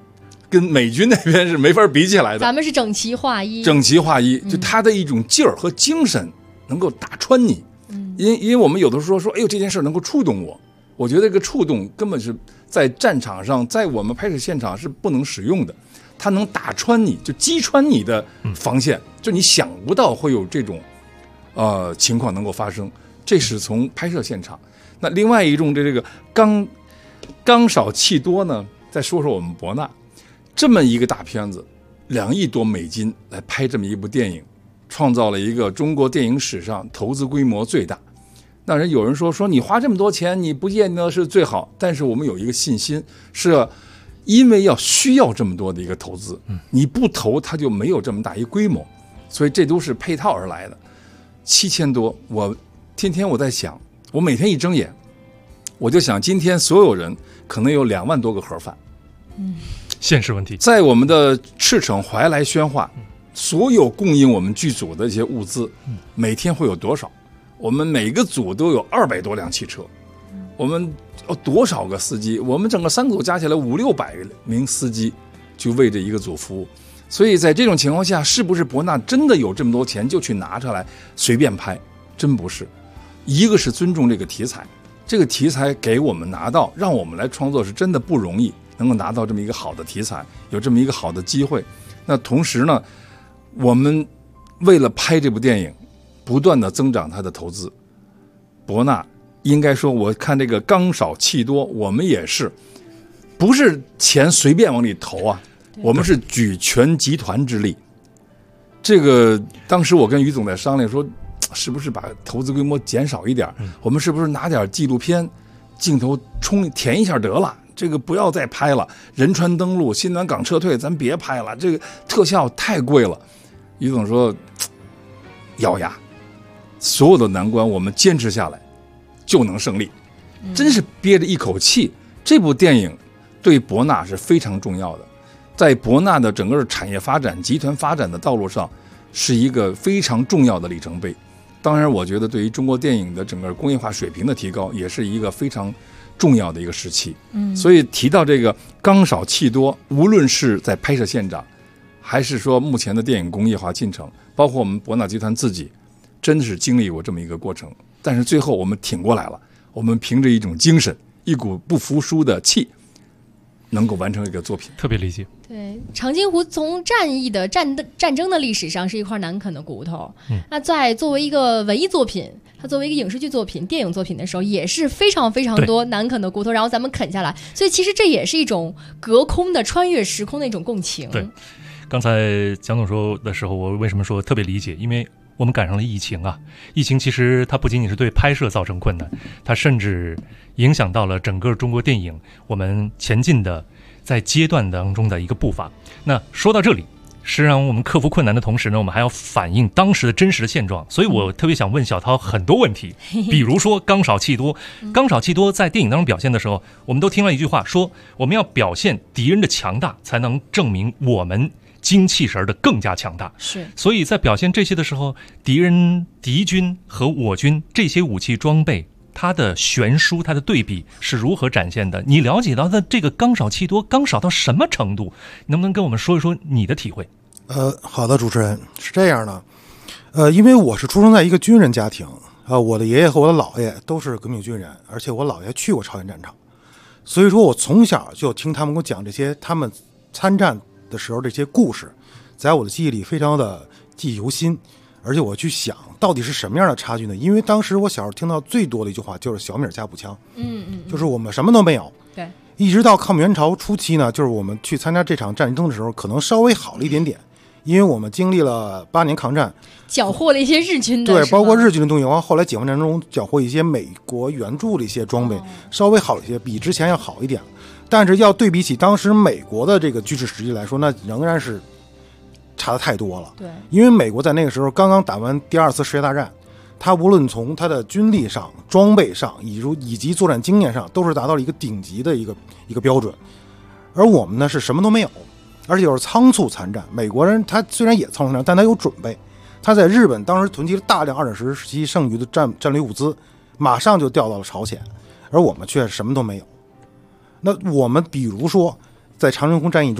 Speaker 8: 跟美军那边是没法比起来的。
Speaker 2: 咱们是整齐划一，
Speaker 8: 整齐划一，就他的一种劲儿和精神能够打穿你。因为我们有的时候说，哎呦，这件事能够触动我，我觉得这个触动根本是在战场上，在我们拍摄现场是不能使用的。它能打穿你，就击穿你的防线，就你想不到会有这种情况能够发生。这是从拍摄现场。那另外一种这个刚少气多呢，再说说我们博纳这么一个大片子，2亿多美金来拍这么一部电影，创造了一个中国电影史上投资规模最大。当然有人说你花这么多钱，你不见得是最好，但是我们有一个信心，是因为需要这么多的一个投资，你不投它就没有这么大一规模，所以这都是配套而来的。7000多，我天天我在想，我每天一睁眼，我就想今天所有人可能有2万多个盒饭。
Speaker 3: 现实问题，在
Speaker 8: 我们的赤城怀来宣化，所有供应我们剧组的一些物资，每天会有多少？我们每个组都有200多辆汽车，我们有多少个司机？我们整个3个组加起来500-600名司机，就为这一个组服务。所以在这种情况下，是不是博纳真的有这么多钱就去拿出来随便拍？真不是。一个是尊重这个题材，这个题材给我们拿到，让我们来创作是真的不容易，能够拿到这么一个好的题材，有这么一个好的机会。那同时呢，我们为了拍这部电影，不断的增长它的投资。博纳应该说，我看这个刚少气多，我们也是不是钱随便往里投啊，我们是举全集团之力。这个当时我跟于总在商量说，是不是把投资规模减少一点，我们是不是拿点纪录片镜头填一下得了，这个不要再拍了，仁川登陆、新南港撤退咱别拍了，这个特效太贵了。于总说咬牙，所有的难关我们坚持下来就能胜利，真是憋着一口气。这部电影对博纳是非常重要的，在博纳的整个产业发展、集团发展的道路上是一个非常重要的里程碑。当然我觉得对于中国电影的整个工业化水平的提高也是一个非常重要的一个时期。所以提到这个刚少气多，无论是在拍摄现场还是说目前的电影工业化进程，包括我们博纳集团自己真的是经历过这么一个过程，但是最后我们挺过来了，我们凭着一种精神，一股不服输的气，能够完成一个作品。
Speaker 3: 特别理解。
Speaker 2: 对，长津湖从战争的历史上是一块难啃的骨头。那在作为一个文艺作品，它作为一个影视剧作品、电影作品的时候，也是非常非常多难啃的骨头，然后咱们啃下来。所以其实这也是一种隔空的、穿越时空的一种共情。
Speaker 3: 对，刚才蒋总说的时候，我为什么说特别理解？因为我们赶上了疫情啊，疫情其实它不仅仅是对拍摄造成困难，它甚至影响到了整个中国电影我们前进的在阶段当中的一个步伐。那说到这里，实际上我们克服困难的同时呢，我们还要反映当时的真实的现状。所以我特别想问小涛很多问题，比如说刚少气多，刚少气多在电影当中表现的时候，我们都听了一句话，说我们要表现敌人的强大，才能证明我们精气神的更加强大。
Speaker 2: 是，
Speaker 3: 所以在表现这些的时候，敌军和我军这些武器装备，它的悬殊、它的对比是如何展现的？你了解到的这个刚少气多，刚少到什么程度？能不能跟我们说一说你的体会？
Speaker 10: 好的，主持人，是这样的，因为我是出生在一个军人家庭，我的爷爷和我的姥爷都是革命军人，而且我姥爷去过朝鲜战场，所以说我从小就听他们给我讲这些他们参战的时候这些故事，在我的记忆里非常的记忆犹新。而且我去想到底是什么样的差距呢？因为当时我小时候听到最多的一句话就是小米加步枪，就是我们什么都没有。
Speaker 2: 对，
Speaker 10: 一直到抗美援朝初期呢，就是我们去参加这场战争的时候，可能稍微好了一点点，因为我们经历了8年抗战，
Speaker 2: 缴获了一些日军的，
Speaker 10: 对，包括日军的东西，然后后来解放战争中缴获一些美国援助的一些装备，稍微好一些，比之前要好一点。但是要对比起当时美国的这个军事实力来说，那仍然是差得太多了。
Speaker 2: 对，
Speaker 10: 因为美国在那个时候刚刚打完第2次世界大战，它无论从它的军力上、装备上，以及作战经验上，都是达到了一个顶级的一个标准。而我们呢是什么都没有，而且又是仓促参战。美国人他虽然也仓促参战，但他有准备。他在日本当时囤积了大量二战时期剩余的战略物资，马上就调到了朝鲜，而我们却什么都没有。那我们比如说在长津湖战役中，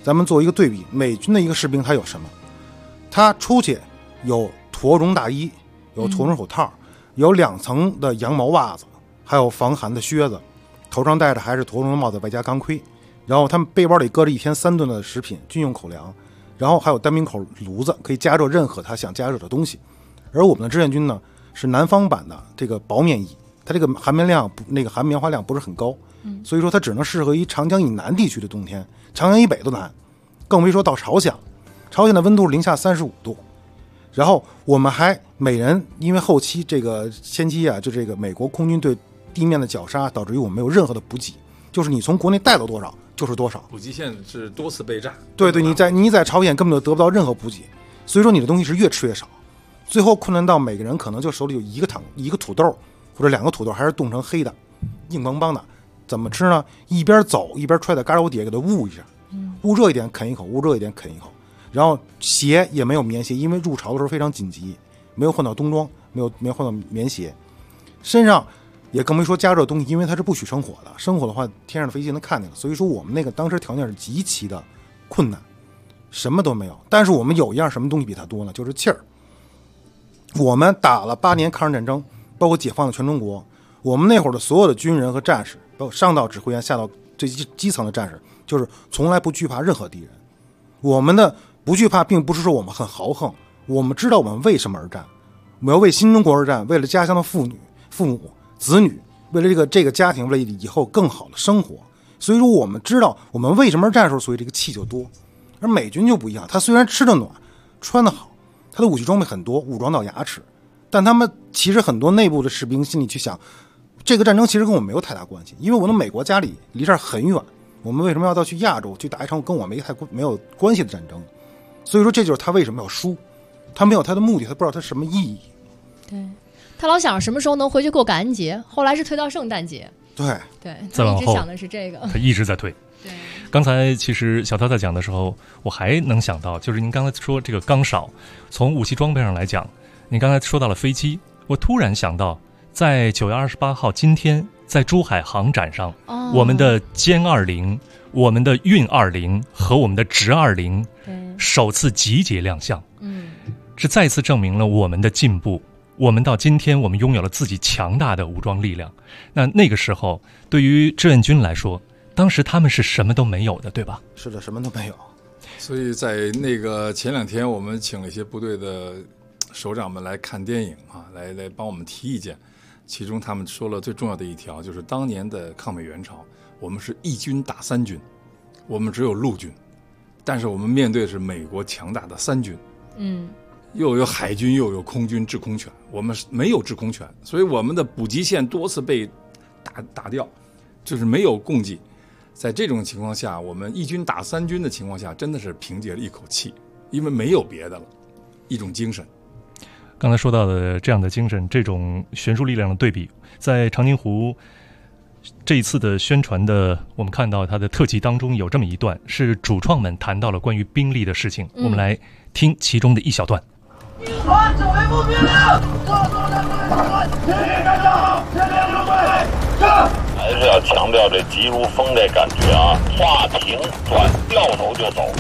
Speaker 10: 咱们做一个对比，美军的一个士兵他有什么？他出去有驼绒大衣，有驼绒手套，有2层的羊毛袜子，还有防寒的靴子，头上戴着还是驼绒的帽子，外加钢盔。然后他们背包里搁着1天3顿的食品，军用口粮，然后还有单兵口炉子，可以加热任何他想加热的东西。而我们的志愿军呢，是南方版的这个薄棉衣，它这个含棉量那个含棉花量不是很高，所以说它只能适合于长江以南地区的冬天，长江以北都难，更别说到朝鲜。朝鲜的温度是-35度，然后我们还每人因为后期这个前期啊，就这个美国空军对地面的绞杀，导致于我们没有任何的补给，就是你从国内带走多少就是多少，
Speaker 8: 补给线是多次备战。
Speaker 10: 对，你在朝鲜根本就得不到任何补给，所以说你的东西是越吃越少，最后困难到每个人可能就手里有一个土豆或者2个土豆，还是冻成黑的，硬邦邦的，怎么吃呢？一边走一边揣在嘎肉底下给它捂一下，捂热一点啃一口，捂热一点啃一口。然后鞋也没有棉鞋，因为入朝的时候非常紧急，没有换到冬装，没有换到棉鞋，身上也更没说加热东西，因为它是不许生火的，生火的话天上的飞机能看见了，所以说我们那个当时条件是极其的困难，什么都没有。但是我们有一样什么东西比它多呢？就是气儿。我们打了8年抗日战争，包括解放了全中国，我们那会儿的所有的军人和战士，包括上到指挥员下到最基层的战士，就是从来不惧怕任何敌人。我们的不惧怕并不是说我们很豪横，我们知道我们为什么而战，我们要为新中国而战，为了家乡的父母子女，为了这个家庭，为了以后更好的生活。所以说我们知道我们为什么而战的时候，所以这个气就多。而美军就不一样，他虽然吃得暖穿得好，他的武器装备很多，武装到牙齿，但他们其实很多内部的士兵心里去想，这个战争其实跟我们没有太大关系，因为我的美国家里离这儿很远，我们为什么要到去亚洲去打一场跟我没有关系的战争？所以说这就是他为什么要输，他没有他的目的，他不知道他什么意义。
Speaker 2: 对，他老想什么时候能回去过感恩节，后来是推到圣诞节。
Speaker 10: 对，
Speaker 2: 他一直想的是这个，
Speaker 3: 他一直在推。
Speaker 2: 对，
Speaker 3: 刚才其实小涛在讲的时候，我还能想到，就是您刚才说这个钢少，从武器装备上来讲，您刚才说到了飞机，我突然想到，在9月28号今天，在珠海航展上，我们的歼20、我们的运20和我们的直20首次集结亮相，这再次证明了我们的进步。我们到今天，我们拥有了自己强大的武装力量。那个时候，对于志愿军来说，当时他们是什么都没有的，对吧？
Speaker 10: 是的，什么都没有。
Speaker 8: 所以在那个前2天，我们请了一些部队的首长们来看电影啊，来帮我们提意见。其中他们说了最重要的一条，就是当年的抗美援朝，我们是1军打3军，我们只有陆军，但是我们面对的是美国强大的3军，又有海军又有空军制空权，我们没有制空权，所以我们的补给线多次被打掉，就是没有供给。在这种情况下，我们1军打3军的情况下，真的是凭借了一口气，因为没有别的了，一种精神。
Speaker 3: 刚才说到的这样的精神，这种悬殊力量的对比，在长津湖这一次的宣传的，我们看到它的特辑当中有这么一段，是主创们谈到了关于兵力的事情，我们来听其中的一小段。
Speaker 15: 团指挥部命令，各作战部队长官全力干仗，全力入队，战！
Speaker 27: 还是要强调这急如风这感觉啊，话停转，掉头就走。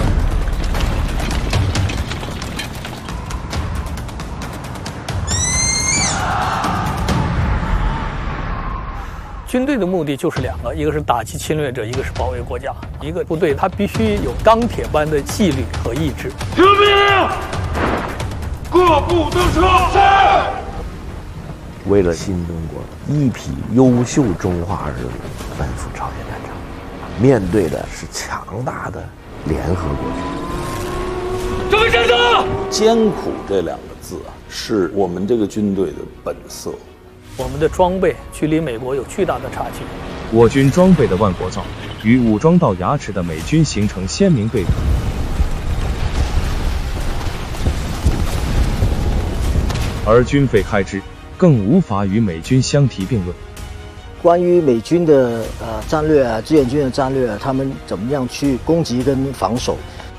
Speaker 4: 军队的目的就是2个，一个是打击侵略者，一个是保卫国家。一个部队它必须有钢铁般的纪律和意志。
Speaker 15: 听命令，各部登车。
Speaker 6: 为了新中国一批优秀中华儿女奔赴朝鲜战场，面对的是强大的联合国军。
Speaker 15: 准备战斗！
Speaker 7: 艰苦这2个字啊，是我们这个军队的本色。
Speaker 4: 我们的装备距离美国有巨大的差距。
Speaker 11: 我军装备的万国造与武装到牙齿的美军形成鲜明对比。而军费开支更无法与美军相提并论。
Speaker 13: 关于美军的战略啊，志愿军的战略，他们怎么样去攻击跟防守？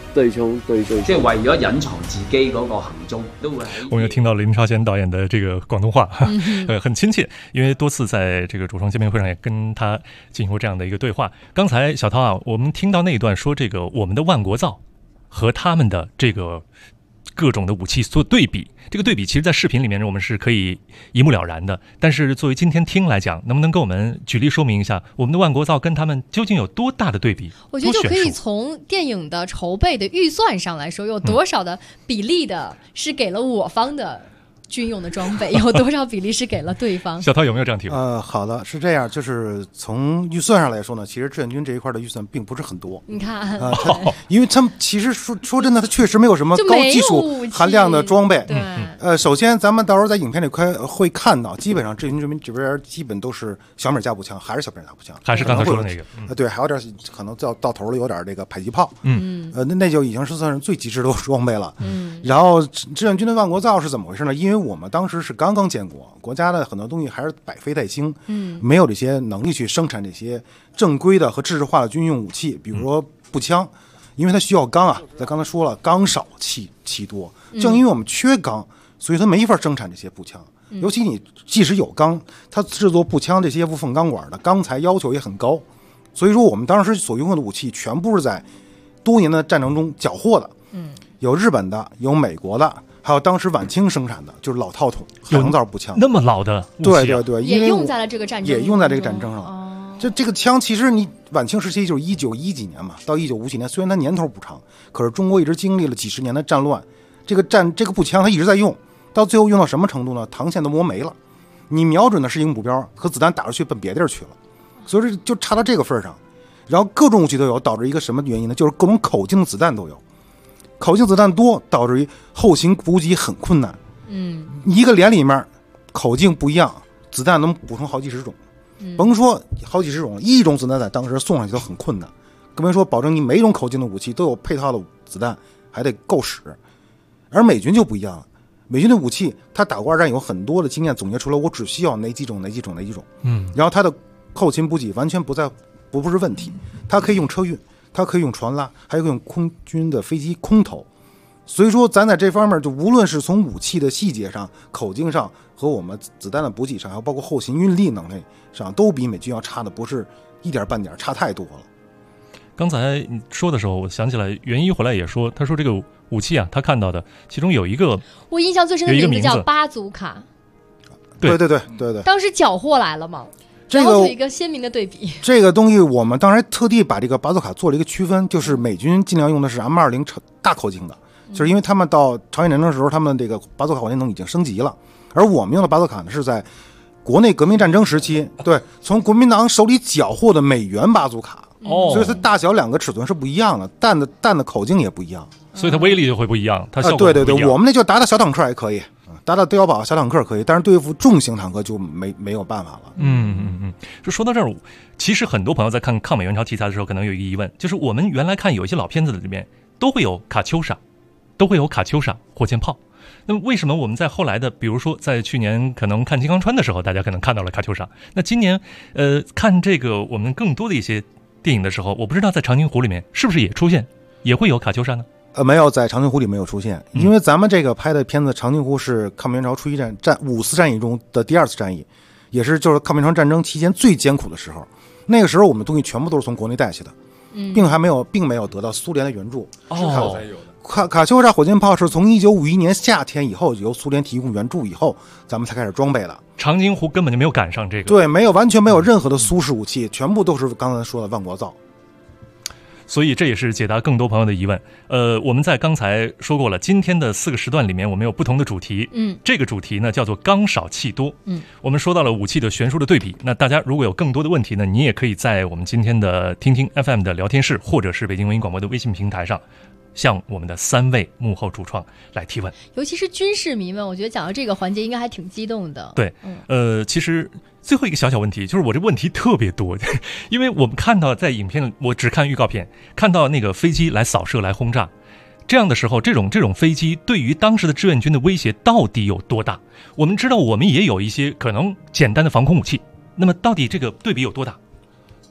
Speaker 1: 對沖。
Speaker 18: 即係為咗隱藏自己嗰個行蹤，都會喺。
Speaker 3: 我们又听到了林超贤导演的这个广东话，很亲切，因为多次在这个主创见面会上也跟他进行过这样的一个对话。刚才小涛啊，我们听到那一段说这个我们的万国造和他们的这个各种的武器做对比，这个对比其实在视频里面我们是可以一目了然的，但是作为今天听来讲，能不能给我们举例说明一下我们的万国造跟他们究竟有多大的对比？
Speaker 2: 我觉得就可以从电影的筹备的预算上来说，有多少的比例的是给了我方的军用的装备，有多少比例是给了对方？
Speaker 3: 小涛有没有这样提问？
Speaker 10: 好的，是这样，就是从预算上来说呢，其实志愿军这一块的预算并不是很多。
Speaker 2: 你看，
Speaker 10: 因为他们其实说真的，他确实没有什么高技术含量的装备。
Speaker 2: 对，
Speaker 10: 首先咱们到时候在影片里会看到，基本上志愿军这边基本都是小米加步枪，还是小米加步枪，
Speaker 3: 还是刚才说的那个。
Speaker 10: 对，还有点可能到头了，有点这个迫击炮。那就已经是算是最极致的装备了。然后志愿军的万国造是怎么回事呢？因为我们当时是刚刚建国，国家的很多东西还是百废待兴，没有这些能力去生产这些正规的和制式化的军用武器，比如说步枪，因为它需要钢啊，咱刚才说了，钢少气多，正因为我们缺钢，所以它没法生产这些步枪。尤其你即使有钢，它制作步枪这些无缝钢管的钢材要求也很高，所以说我们当时所用的武器全部是在多年的战争中缴获的，有日本的，有美国的。还有当时晚清生产的，就是老套筒海龙造步枪，
Speaker 3: 那么老的武器、
Speaker 10: 对，
Speaker 2: 也用在了这个战争，
Speaker 10: 也用在这个战争上。这个枪其实你晚清时期就是1910几年嘛，到1950几年，虽然它年头不长，可是中国一直经历了几十年的战乱，这个步枪它一直在用，到最后用到什么程度呢？膛线都磨没了，你瞄准的是一个目标，可子弹打出去奔别地儿去了，所以就差到这个份上。然后各种武器都有，导致一个什么原因呢？就是各种口径的子弹都有。口径子弹多，导致于后勤补给很困难。一个连里面口径不一样，子弹能补充好几十种，甭说好几十种，一种子弹在当时送上去都很困难，更别说保证你每种口径的武器都有配套的子弹，还得够使。而美军就不一样了，美军的武器他打过二战有很多的经验，总结出来我只需要哪几种，然后他的后勤补给完全不是问题，他可以用车运，它可以用船拉，还可以用空军的飞机空投。所以说咱在这方面就无论是从武器的细节上、口径上和我们子弹的补给上，还有包括后勤运力能力上，都比美军要差的不是一点半点，差太多了。
Speaker 3: 刚才你说的时候，我想起来袁一回来也说，他说这个武器啊，他看到的其中有一个
Speaker 2: 我印象最深的名字叫巴祖卡。
Speaker 10: 对，
Speaker 2: 当时缴获来了吗？
Speaker 10: 这个
Speaker 2: 有一个鲜明的对比。
Speaker 10: 这个东西我们当然特地把这个巴祖卡做了一个区分，就是美军尽量用的是 M20 大口径的，就是因为他们到朝鲜战争的时候，他们这个巴祖卡火箭筒已经升级了，而我们用的巴祖卡呢是在国内革命战争时期，对，从国民党手里缴获的美元巴祖卡，所以它大小两个尺寸是不一样的，弹的口径也不一样，
Speaker 3: 所以它威力就会不一样，它效果
Speaker 10: 对，我们那就打小坦克还可以。打碉堡小坦克可以，但是对付重型坦克就没有办法了。
Speaker 3: 就说到这儿，其实很多朋友在看抗美援朝题材的时候，可能有一个疑问，就是我们原来看有一些老片子里面都会有卡秋莎火箭炮，那么为什么我们在后来的，比如说在去年可能看金刚川的时候，大家可能看到了卡秋莎，那今年看这个我们更多的一些电影的时候，我不知道在长津湖里面是不是也会有卡秋莎呢？
Speaker 10: 没有，在长津湖里没有出现，因为咱们这个拍的片子长津湖是抗美援朝初期5次战役中的第2次战役，也是就是抗美援朝战争期间最艰苦的时候。那个时候我们东西全部都是从国内带去的，并没有得到苏联的援助。卡秋莎火箭炮是从1951年夏天以后由苏联提供援助以后，咱们才开始装备的。
Speaker 3: 长津湖根本就没有赶上这个，
Speaker 10: 对，完全没有任何的苏式武器，全部都是刚才说的万国造。
Speaker 3: 所以这也是解答更多朋友的疑问。我们在刚才说过了，今天的4个时段里面，我们有不同的主题。这个主题呢叫做钢少气多。我们说到了武器的悬殊的对比。那大家如果有更多的问题呢，你也可以在我们今天的听听 FM 的聊天室，或者是北京文艺广播的微信平台上，向我们的3位幕后主创来提问。
Speaker 2: 尤其是军事迷们，我觉得讲到这个环节应该还挺激动的。
Speaker 3: 对，其实最后一个小问题就是我这问题特别多，因为我们看到在影片，我只看预告片，看到那个飞机来扫射来轰炸，这样的时候，这种飞机对于当时的志愿军的威胁到底有多大？我们知道我们也有一些可能简单的防空武器，那么到底这个对比有多大？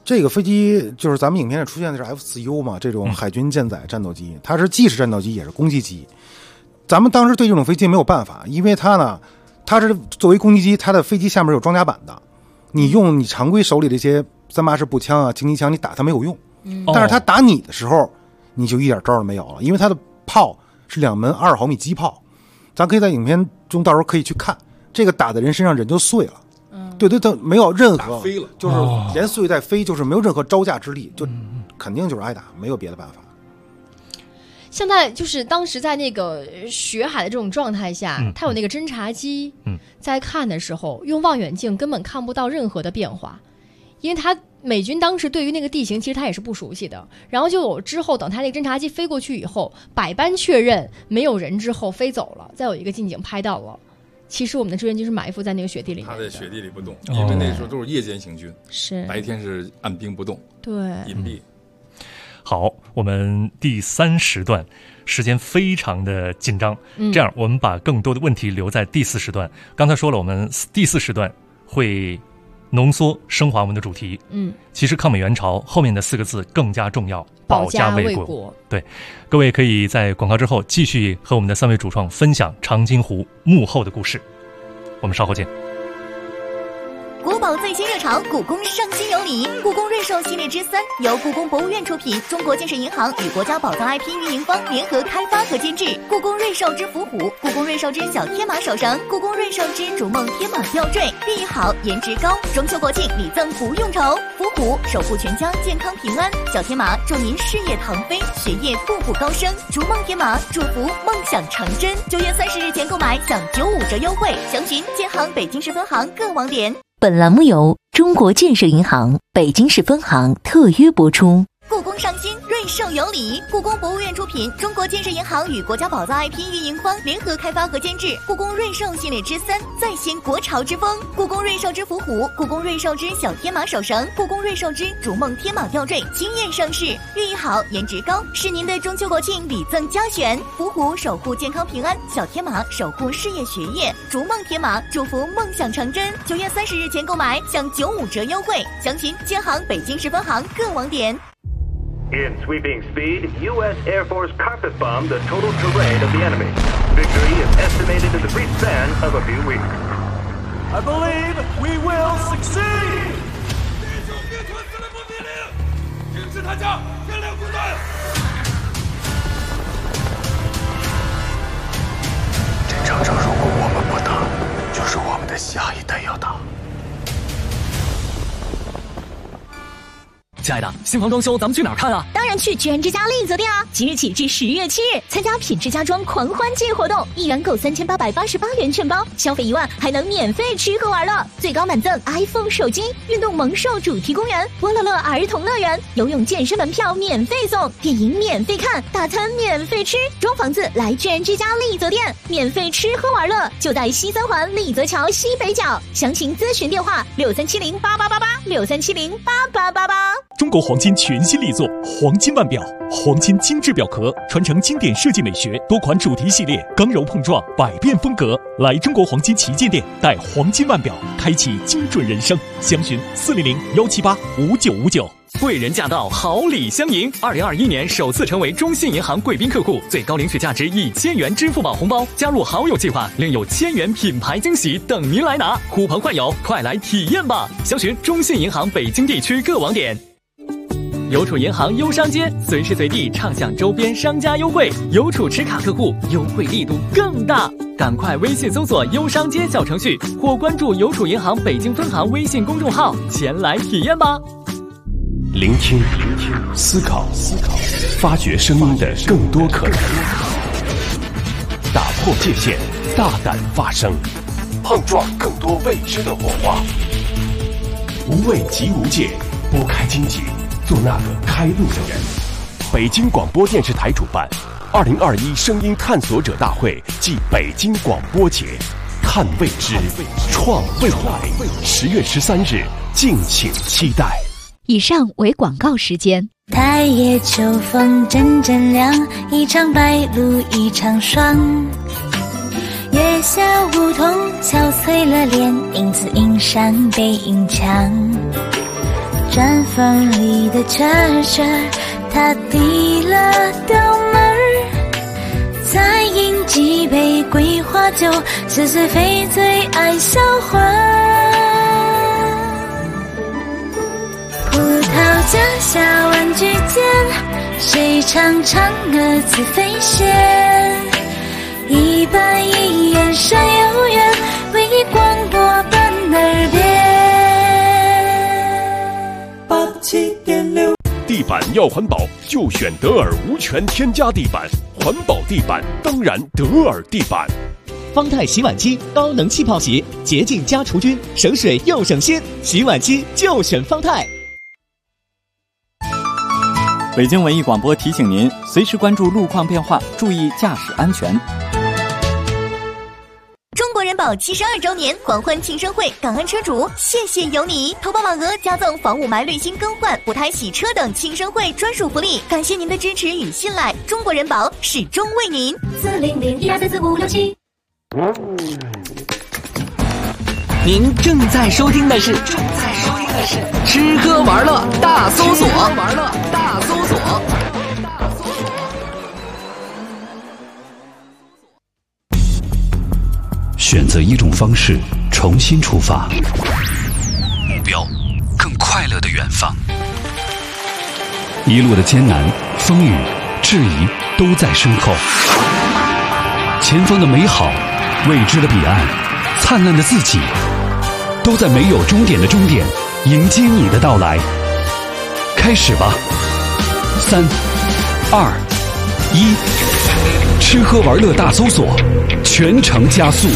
Speaker 10: 这个飞机就是咱们影片里出现的是 F4U 嘛，这种海军舰载战斗机，它是既是战斗机也是攻击机。咱们当时对这种飞机没有办法，因为它是作为攻击机，它的飞机下面有装甲板的，你用你常规手里这些380步枪啊、轻机枪，你打它没有用。但是它打你的时候，你就一点招都没有了，因为它的炮是2门20毫米机炮，咱可以在影片中到时候可以去看，这个打在人身上人就碎了。对，它没有任何
Speaker 8: 飞了，
Speaker 10: 就是连碎带飞，就是没有任何招架之力，就肯定就是挨打，没有别的办法。
Speaker 2: 现在就是当时在那个雪海的这种状态下，它有那个侦察机，在看的时候用望远镜根本看不到任何的变化，因为美军当时对于那个地形其实他也是不熟悉的，然后就有之后等他那个侦察机飞过去以后，百般确认没有人之后飞走了，再有一个近景拍到了。其实我们的志愿军是埋伏在那个雪地里面的，
Speaker 8: 他在雪地里不动，因为那时候都是夜间行军，
Speaker 2: 是
Speaker 8: 白天是按兵不动，
Speaker 2: 对，
Speaker 8: 隐蔽。
Speaker 3: 好，我们第3时段时间非常的紧张，这样我们把更多的问题留在第4时段。刚才说了，我们第4时段会浓缩升华我们的主题。其实抗美援朝后面的4个字更加重要，保家卫国。对，各位可以在广告之后继续和我们的3位主创分享长津湖幕后的故事。我们稍后见。
Speaker 20: 国宝最新热潮，故宫上新有礼。故宫瑞兽系列之3由故宫博物院出品，中国建设银行与国家宝藏 IP 运营方联合开发和监制。故宫瑞兽之伏虎，故宫瑞兽之小天马手绳，故宫瑞兽之逐梦天马吊坠，寓意好，颜值高。中秋国庆礼赠不用愁。伏虎守护全家健康平安，小天马祝您事业腾飞，学业步步高升。逐梦天马祝福梦想成真。9月30日前购买享95折优惠，详询建行北京市分行各网点。
Speaker 22: 本栏目由中国建设银行北京市分行特约播出。
Speaker 20: 故宫上新，瑞兽有礼。故宫博物院出品，中国建设银行与国家宝藏 IP 运营方联合开发和监制。故宫瑞兽系列之3再现国潮之风。故宫瑞兽之伏虎，故宫瑞兽之小天马手绳，故宫瑞兽之逐梦天马吊坠惊艳上市，寓意好，颜值高，是您的中秋国庆礼赠佳选。伏虎守护健康平安，小天马守护事业学业，逐梦天马祝福梦想成真。9月30日前购买享95折优惠，详询建行北京市分行各网点。
Speaker 14: In sweeping speed, U.S. Air Force carpet bombed the total terrain of the enemy. Victory is estimated in the brief span of a few weeks.
Speaker 15: I believe we will succeed! 坚持他家，天亮不断。
Speaker 1: 这场仗如果我们不打，就是我们的下一代要打。
Speaker 5: 亲爱的，新房装修咱们去哪儿看啊？
Speaker 19: 当然去居然之家丽泽店啊！即日起至10月7日，参加品质家装狂欢季活动，1元购3888元券包，消费1万还能免费吃喝玩乐，最高满赠 iPhone 手机、运动萌兽主题公园、波乐乐儿童乐园、游泳健身门票免费送，电影免费看，大餐免费吃，装房子来居然之家丽泽店，免费吃喝玩乐，就在西3环丽泽桥西北角，详情咨询电话63708888，63708888。
Speaker 21: 中国黄金全新力作黄金腕表，黄金精致表壳，传承经典设计美学，多款主题系列，刚柔碰撞，百变风格。来中国黄金旗舰店，带黄金腕表，开启精准人生。详询400-178-5959。
Speaker 5: 贵人驾到，好礼相迎。2021年首次成为中信银行贵宾客户，最高领取价值1000元支付宝红包，加入好友计划，另有1000元品牌惊喜等您来拿。呼朋唤友，快来体验吧！详询中信银行北京地区各网点。邮储银行优商街，随时随地畅享周边商家优惠，邮储持卡客户优惠力度更大，赶快微信搜索优商街小程序，或关注邮储银行北京分行微信公众号，前来体验吧。
Speaker 12: 聆听，思考，发掘声音的更多可能，打破界限，大胆发声，碰撞更多未知的火花。无畏即无界，拨开荆棘，做那个开路的人。北京广播电视台主办2021声音探索者大会暨北京广播节，探未知，创未来。10月13日，敬请期待。
Speaker 22: 以上为广告时间。
Speaker 23: 太夜秋风阵阵凉，一场白露一场霜。月下梧桐憔悴了脸，影子映上背影墙。 山缝里的车车，他递了刀门儿，再饮几杯桂花酒，是谁非最爱笑话。葡萄架下玩具间，谁唱嫦娥自飞仙？一板一眼山有缘，为你广播伴耳边。
Speaker 9: 87.6，地板要环保就选德尔无醛添加地板，环保地板当然德尔地板。
Speaker 16: 方太洗碗机高能气泡洗，洁净加除菌，省水又省心，洗碗机就选方太。
Speaker 17: 北京文艺广播提醒您，随时关注路况变化，注意驾驶安全。
Speaker 20: 中国人保72周年狂欢庆生会，港安车主谢谢有你！投保满额加赠房雾霾滤芯更换、补胎洗车等庆生会专属福利，感谢您的支持与信赖，中国人保始终为您。40012344567。
Speaker 16: 您正在收听的是吃喝玩乐大搜索。
Speaker 12: 选择一种方式，重新出发，目标更快乐的远方。一路的艰难、风雨、质疑都在身后，前方的美好、未知的彼岸、灿烂的自己，都在没有终点的终点迎接你的到来。开始吧，3、2、1，吃喝玩乐大搜索，全程加速。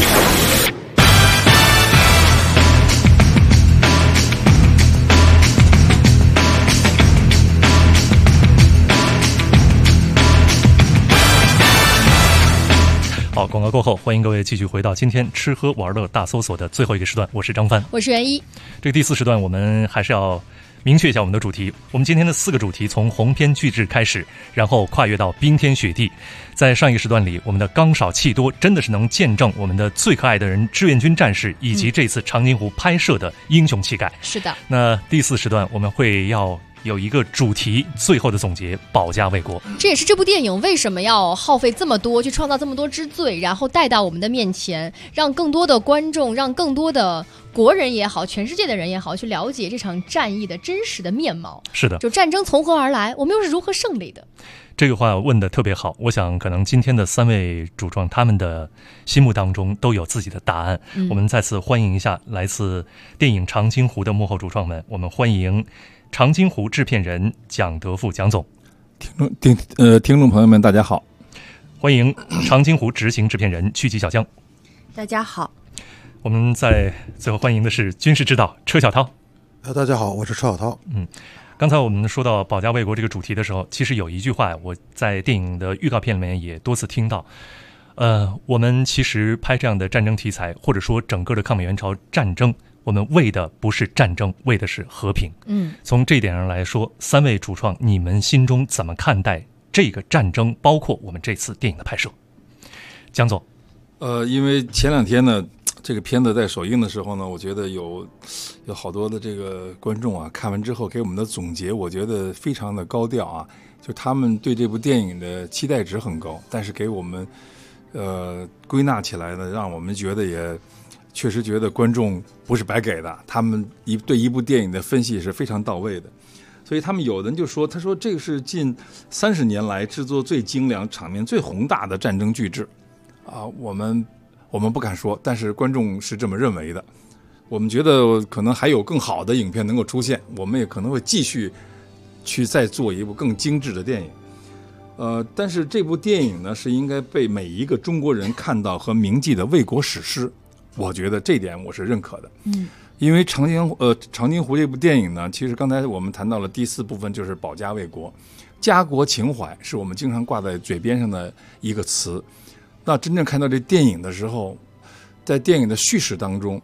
Speaker 3: 好，广告过后，欢迎各位继续回到今天吃喝玩乐大搜索的最后一个时段，我是张帆，
Speaker 2: 我是袁一。
Speaker 3: 这个第4时段，我们还是要明确一下我们的主题。我们今天的4个主题从鸿篇巨制开始，然后跨越到冰天雪地。在上一个时段里，我们的刚少气多真的是能见证我们的最可爱的人志愿军战士以及这次长津湖拍摄的英雄气概。
Speaker 2: 是的。
Speaker 3: 那第4时段我们会要有一个主题，最后的总结，保家卫国。
Speaker 2: 这也是这部电影为什么要耗费这么多，去创造这么多之最，然后带到我们的面前，让更多的观众，让更多的国人也好，全世界的人也好，去了解这场战役的真实的面貌。
Speaker 3: 是的，
Speaker 2: 就战争从何而来，我们又是如何胜利的。
Speaker 3: 这个话问得特别好，我想可能今天的3位主创他们的心目当中都有自己的答案。我们再次欢迎一下来自电影《长津湖》的幕后主创们，我们欢迎长津湖制片人蒋德富蒋总。
Speaker 8: 听众朋友们大家好。
Speaker 3: 欢迎长津湖执行制片人曲奇小江。
Speaker 24: 大家好。
Speaker 3: 我们在最后欢迎的是军事指导车小涛。
Speaker 10: 大家好，我是车小涛。
Speaker 3: 刚才我们说到保家卫国这个主题的时候，其实有一句话我在电影的预告片里面也多次听到。我们其实拍这样的战争题材，或者说整个的抗美援朝战争，我们为的不是战争，为的是和平。从这一点上来说，3位主创你们心中怎么看待这个战争，包括我们这次电影的拍摄？江总。
Speaker 8: 因为前2天呢，这个片子在首映的时候呢，我觉得有好多的这个观众啊，看完之后给我们的总结，我觉得非常的高调啊，就他们对这部电影的期待值很高，但是给我们归纳起来呢，让我们觉得也确实觉得观众不是白给的，他们对一部电影的分析是非常到位的。所以他们有人就说，他说这个是近30年来制作最精良、场面最宏大的战争巨制啊，我们不敢说，但是观众是这么认为的。我们觉得可能还有更好的影片能够出现，我们也可能会继续去再做一部更精致的电影。但是这部电影呢，是应该被每一个中国人看到和铭记的卫国史诗，我觉得这点我是认可的。因为长津湖这部电影呢，其实刚才我们谈到了第4部分，就是保家卫国，家国情怀是我们经常挂在嘴边上的一个词。那真正看到这电影的时候，在电影的叙事当中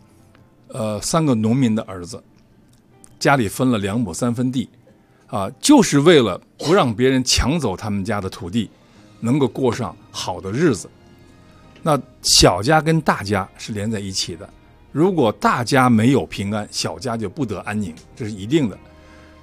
Speaker 8: ，3个农民的儿子，家里分了2亩3分地，就是为了不让别人抢走他们家的土地，能够过上好的日子。那小家跟大家是连在一起的，如果大家没有平安，小家就不得安宁，这是一定的。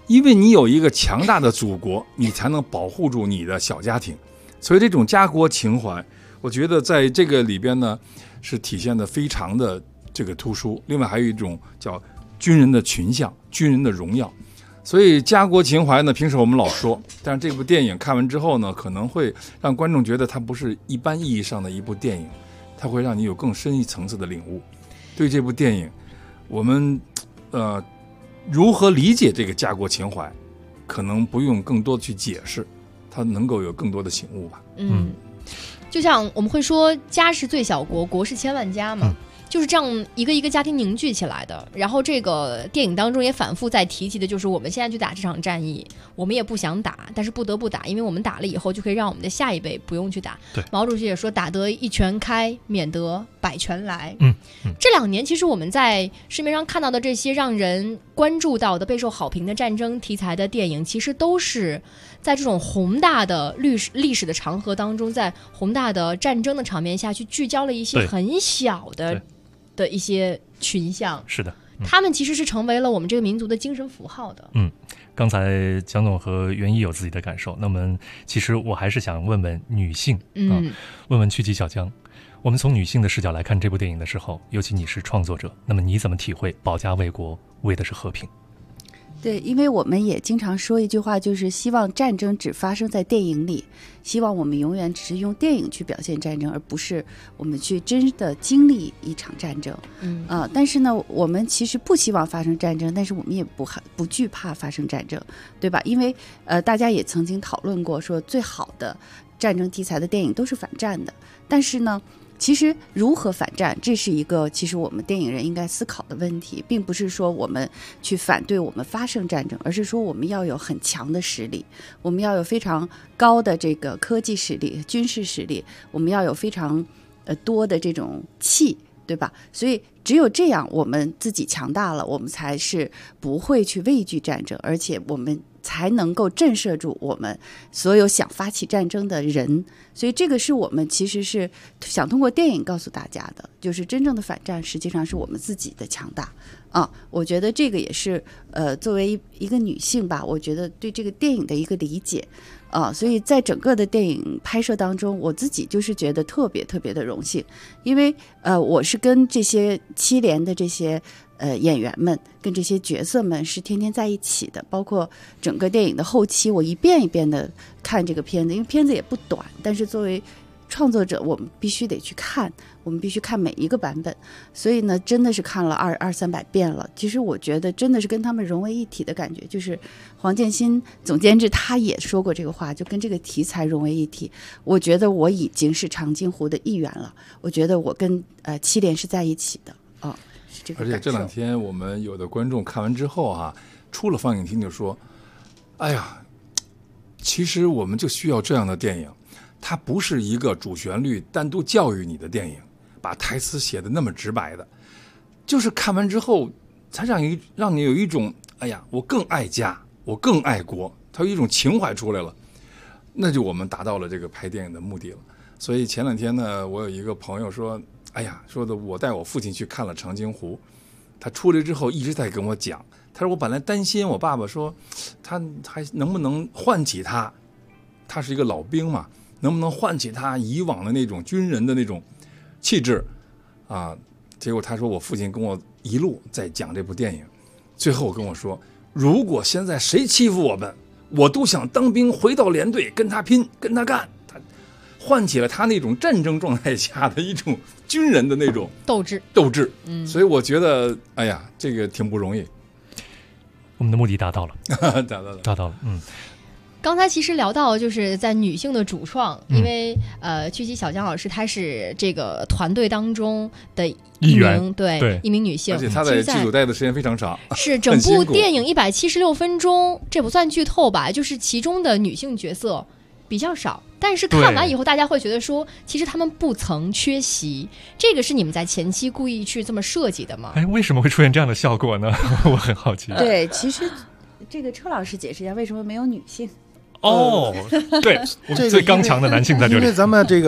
Speaker 8: 因为你有一个强大的祖国，你才能保护住你的小家庭。所以这种家国情怀，我觉得在这个里边呢，是体现的非常的这个突出。另外还有一种叫军人的群像，军人的荣耀。所以家国情怀呢，平时我们老说，但是这部电影看完之后呢，可能会让观众觉得它不是一般意义上的一部电影，它会让你有更深一层次的领悟。对这部电影，我们如何理解这个家国情怀，可能不用更多的去解释，它能够有更多的醒悟吧。
Speaker 2: 就像我们会说家是最小国，国是千万家嘛，就是这样一个一个家庭凝聚起来的。然后这个电影当中也反复在提及的，就是我们现在去打这场战役，我们也不想打，但是不得不打，因为我们打了以后就可以让我们的下一辈不用去打。
Speaker 3: 对，
Speaker 2: 毛主席也说，打得一拳开，免得百拳来。这2年其实我们在市面上看到的这些让人关注到的备受好评的战争题材的电影，其实都是在这种宏大的历史的长河当中，在宏大的战争的场面下去聚焦了一些很小的一些群像。
Speaker 3: 是的，
Speaker 2: 他们其实是成为了我们这个民族的精神符号的。
Speaker 3: 刚才蒋总和袁一有自己的感受，那么其实我还是想问问女性，问问曲奇小江，我们从女性的视角来看这部电影的时候，尤其你是创作者，那么你怎么体会保家卫国为的是和平？
Speaker 4: 对，因为我们也经常说一句话，就是希望战争只发生在电影里，希望我们永远只是用电影去表现战争，而不是我们去真的经历一场战争。但是呢，我们其实不希望发生战争，但是我们也不惧怕发生战争，对吧？因为大家也曾经讨论过，说最好的战争题材的电影都是反战的，但是呢，其实如何反战，这是一个其实我们电影人应该思考的问题，并不是说我们去反对我们发生战争，而是说我们要有很强的实力，我们要有非常高的这个科技实力、军事实力，我们要有非常多的这种气，对吧？所以只有这样，我们自己强大了，我们才是不会去畏惧战争，而且我们才能够震慑住我们所有想发起战争的人。所以这个是我们其实是想通过电影告诉大家的，就是真正的反战实际上是我们自己的强大啊。我觉得这个也是作为一个女性吧，我觉得对这个电影的一个理解啊。所以在整个的电影拍摄当中，我自己就是觉得特别特别的荣幸，因为我是跟这些7连的这些演员们跟这些角色们是天天在一起的，包括整个电影的后期，我一遍一遍的看这个片子，因为片子也不短，但是作为创作者，我们必须得去看，我们必须看每一个版本，所以呢，真的是看了200-300遍了。其实我觉得真的是跟他们融为一体的感觉，就是黄建新总监制他也说过这个话，就跟这个题材融为一体。我觉得我已经是长津湖的一员了，我觉得我跟7连是在一起的啊。
Speaker 8: 而且这2天我们有的观众看完之后啊，出了放映厅就说：“哎呀，其实我们就需要这样的电影，它不是一个主旋律单独教育你的电影，把台词写得那么直白的，就是看完之后才让你有一种哎呀，我更爱家，我更爱国，它有一种情怀出来了，那就我们达到了这个拍电影的目的了。所以前2天呢，我有一个朋友说。”哎呀，说的我带我父亲去看了《长津湖》，他出来之后一直在跟我讲，他说我本来担心我爸爸说他还能不能唤起他是一个老兵嘛，能不能唤起他以往的那种军人的那种气质啊？结果他说我父亲跟我一路在讲这部电影，最后跟我说，如果现在谁欺负我们，我都想当兵回到连队跟他拼，跟他干。唤起了他那种战争状态下的一种军人的那种
Speaker 2: 斗志，
Speaker 8: 所以我觉得，哎呀，这个挺不容易。
Speaker 3: 我们的目的达到了，达到了。
Speaker 2: 刚才其实聊到就是在女性的主创，因为曲奇小江老师她是这个团队当中的一名一名女性，
Speaker 8: 而且她在剧组待的时间非常长，
Speaker 2: 是整部电影176分钟，这不算剧透吧？就是其中的女性角色比较少，但是看完以后大家会觉得说其实他们不曾缺席，这个是你们在前期故意去这么设计的吗？
Speaker 3: 为什么会出现这样的效果呢？我很好奇。
Speaker 4: 对，其实这个车老师解释一下为什么没有女性。
Speaker 3: 对，我们最刚强的男性在这里。
Speaker 10: 因为咱们这个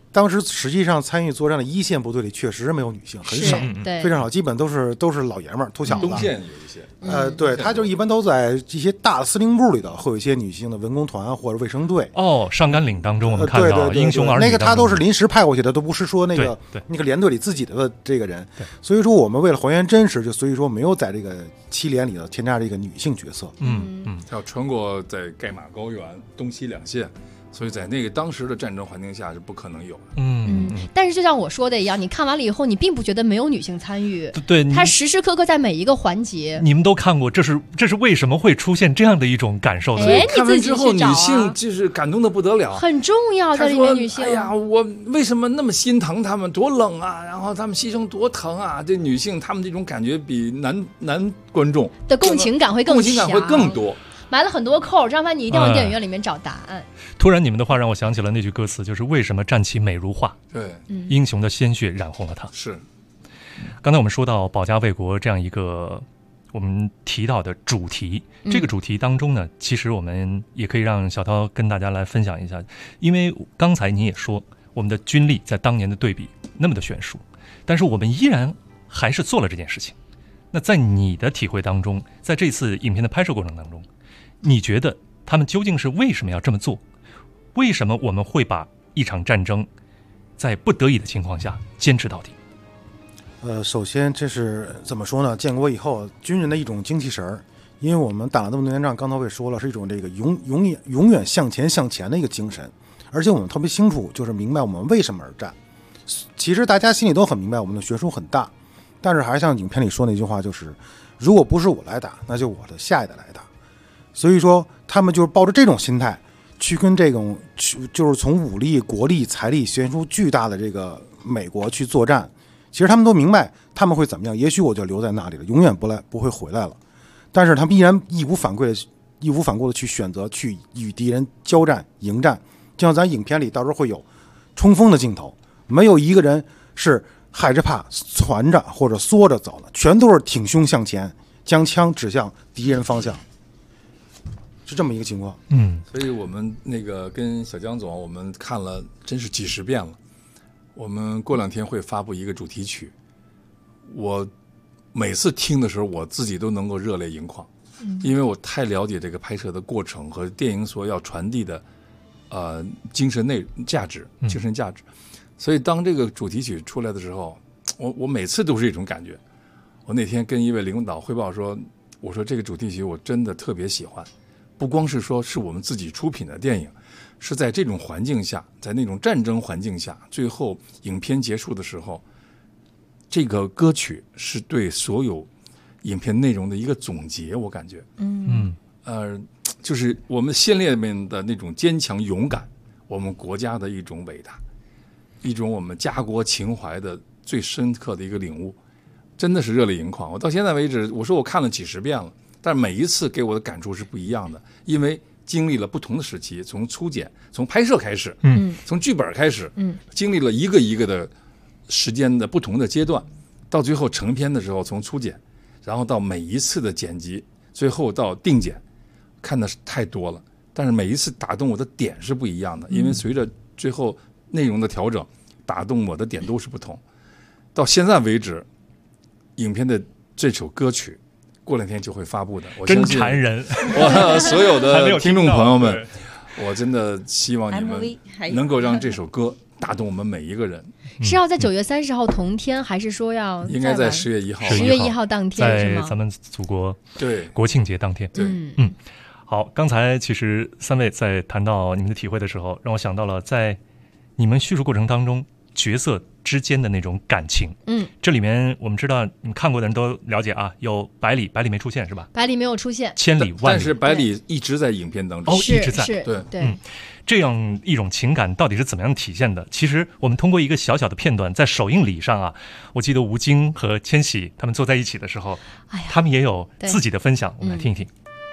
Speaker 10: 当时实际上参与作战的一线部队里确实没有女性，很少，
Speaker 2: 对，
Speaker 10: 非常少，基本都是老爷们儿、秃小子。
Speaker 8: 东线有一些，
Speaker 10: 对，他就一般都在这些大的司令部里头，会有一些女性的文工团或者卫生队。
Speaker 3: 上甘岭当中我们看到英雄儿女，
Speaker 10: 那个他都是临时派过去的，都不是说那个连队里自己的这个人。所以说我们为了还原真实，所以说没有在这个7连里头添加这个女性角色。
Speaker 8: 他要穿过在盖马高原东西两线。所以在那个当时的战争环境下是不可能有的。
Speaker 2: 但是就像我说的一样，你看完了以后，你并不觉得没有女性参与，
Speaker 3: 对，
Speaker 2: 她时时刻刻在每一个环节。
Speaker 3: 你们都看过，这是为什么会出现这样的一种感受？
Speaker 2: 所以
Speaker 8: 看完之后，女性就是感动的不得了，
Speaker 2: 很重要的里面女性。
Speaker 8: 哎呀，我为什么那么心疼她们？多冷啊！然后她们牺牲多疼啊！这女性她们这种感觉比男观众
Speaker 2: 的共情感会更强，
Speaker 8: 共情感会更多。
Speaker 2: 埋了很多扣，张帆，你一定要在电影院里面找答案。
Speaker 3: 突然，你们的话让我想起了那句歌词，就是为什么战旗美如画？
Speaker 8: 对，
Speaker 3: 英雄的鲜血染红了它。
Speaker 8: 是。
Speaker 3: 刚才我们说到保家卫国这样一个我们提到的主题，这个主题当中呢，其实我们也可以让小涛跟大家来分享一下，因为刚才你也说，我们的军力在当年的对比那么的悬殊，但是我们依然还是做了这件事情。那在你的体会当中，在这次影片的拍摄过程当中，你觉得他们究竟是为什么要这么做？为什么我们会把一场战争在不得已的情况下坚持到底？
Speaker 10: 首先这是怎么说呢？建国以后军人的一种精气神儿，因为我们打了那么多年仗，刚才我也说了，是一种这个永远向前的一个精神，而且我们特别清楚，就是明白我们为什么而战。其实大家心里都很明白，我们的悬殊很大，但是还是像影片里说那句话，就是如果不是我来打，那就我的下一代来打。所以说他们就是抱着这种心态去跟这种就是从武力、国力、财力悬殊巨大的这个美国去作战。其实他们都明白他们会怎么样，也许我就留在那里了，永远不会回来了。但是他们依然义无反顾的去选择去与敌人交战迎战。就像咱影片里到时候会有冲锋的镜头，没有一个人是害着怕攒着或者缩着走的，全都是挺胸向前，将枪指向敌人方向。是这么一个情况。
Speaker 8: 所以我们那个跟小江总，我们看了真是几十遍了。我们过2天会发布一个主题曲，我每次听的时候，我自己都能够热泪盈眶，因为我太了解这个拍摄的过程和电影所要传递的精神价值。所以当这个主题曲出来的时候，我每次都是这种感觉。我那天跟一位领导汇报说，我说这个主题曲我真的特别喜欢。不光是说是我们自己出品的电影，是在这种环境下，在那种战争环境下，最后影片结束的时候，这个歌曲是对所有影片内容的一个总结，我感觉。就是我们先烈们的那种坚强勇敢，我们国家的一种伟大，一种我们家国情怀的最深刻的一个领悟，真的是热泪盈眶。我到现在为止，我说我看了几十遍了，但每一次给我的感触是不一样的，因为经历了不同的时期，从初剪，从拍摄开始，从剧本开始，经历了一个一个的时间的不同的阶段，到最后成片的时候，从初剪，然后到每一次的剪辑，最后到定剪，看的是太多了。但是每一次打动我的点是不一样的，因为随着最后内容的调整，打动我的点都是不同。到现在为止，影片的这首歌曲过2天就会发布的，我
Speaker 3: 真缠人。
Speaker 8: 我所有的听众朋友们，我真的希望你们能够让这首歌打动我们每一个人。
Speaker 2: 是要在9月30号同天，还是说要
Speaker 8: 应该在10月1号
Speaker 2: ？10月1号当天是吗？
Speaker 3: 在咱们祖国
Speaker 8: 对
Speaker 3: 国庆节当天。
Speaker 8: 对，
Speaker 3: 好，刚才其实3位在谈到你们的体会的时候，让我想到了在你们叙述过程当中角色之间的那种感情。这里面我们知道你们看过的人都了解啊，有百里没出现是吧？
Speaker 2: 百里没有出现，
Speaker 3: 千里万里，
Speaker 8: 但是百里一直在影片当中，
Speaker 3: 一直在。
Speaker 2: 对，
Speaker 3: 这样一种情感到底是怎么样体现的？其实我们通过一个小小的片段，在首映礼上啊，我记得吴京和千玺他们坐在一起的时候，他们也有自己的分享，我们来听一听。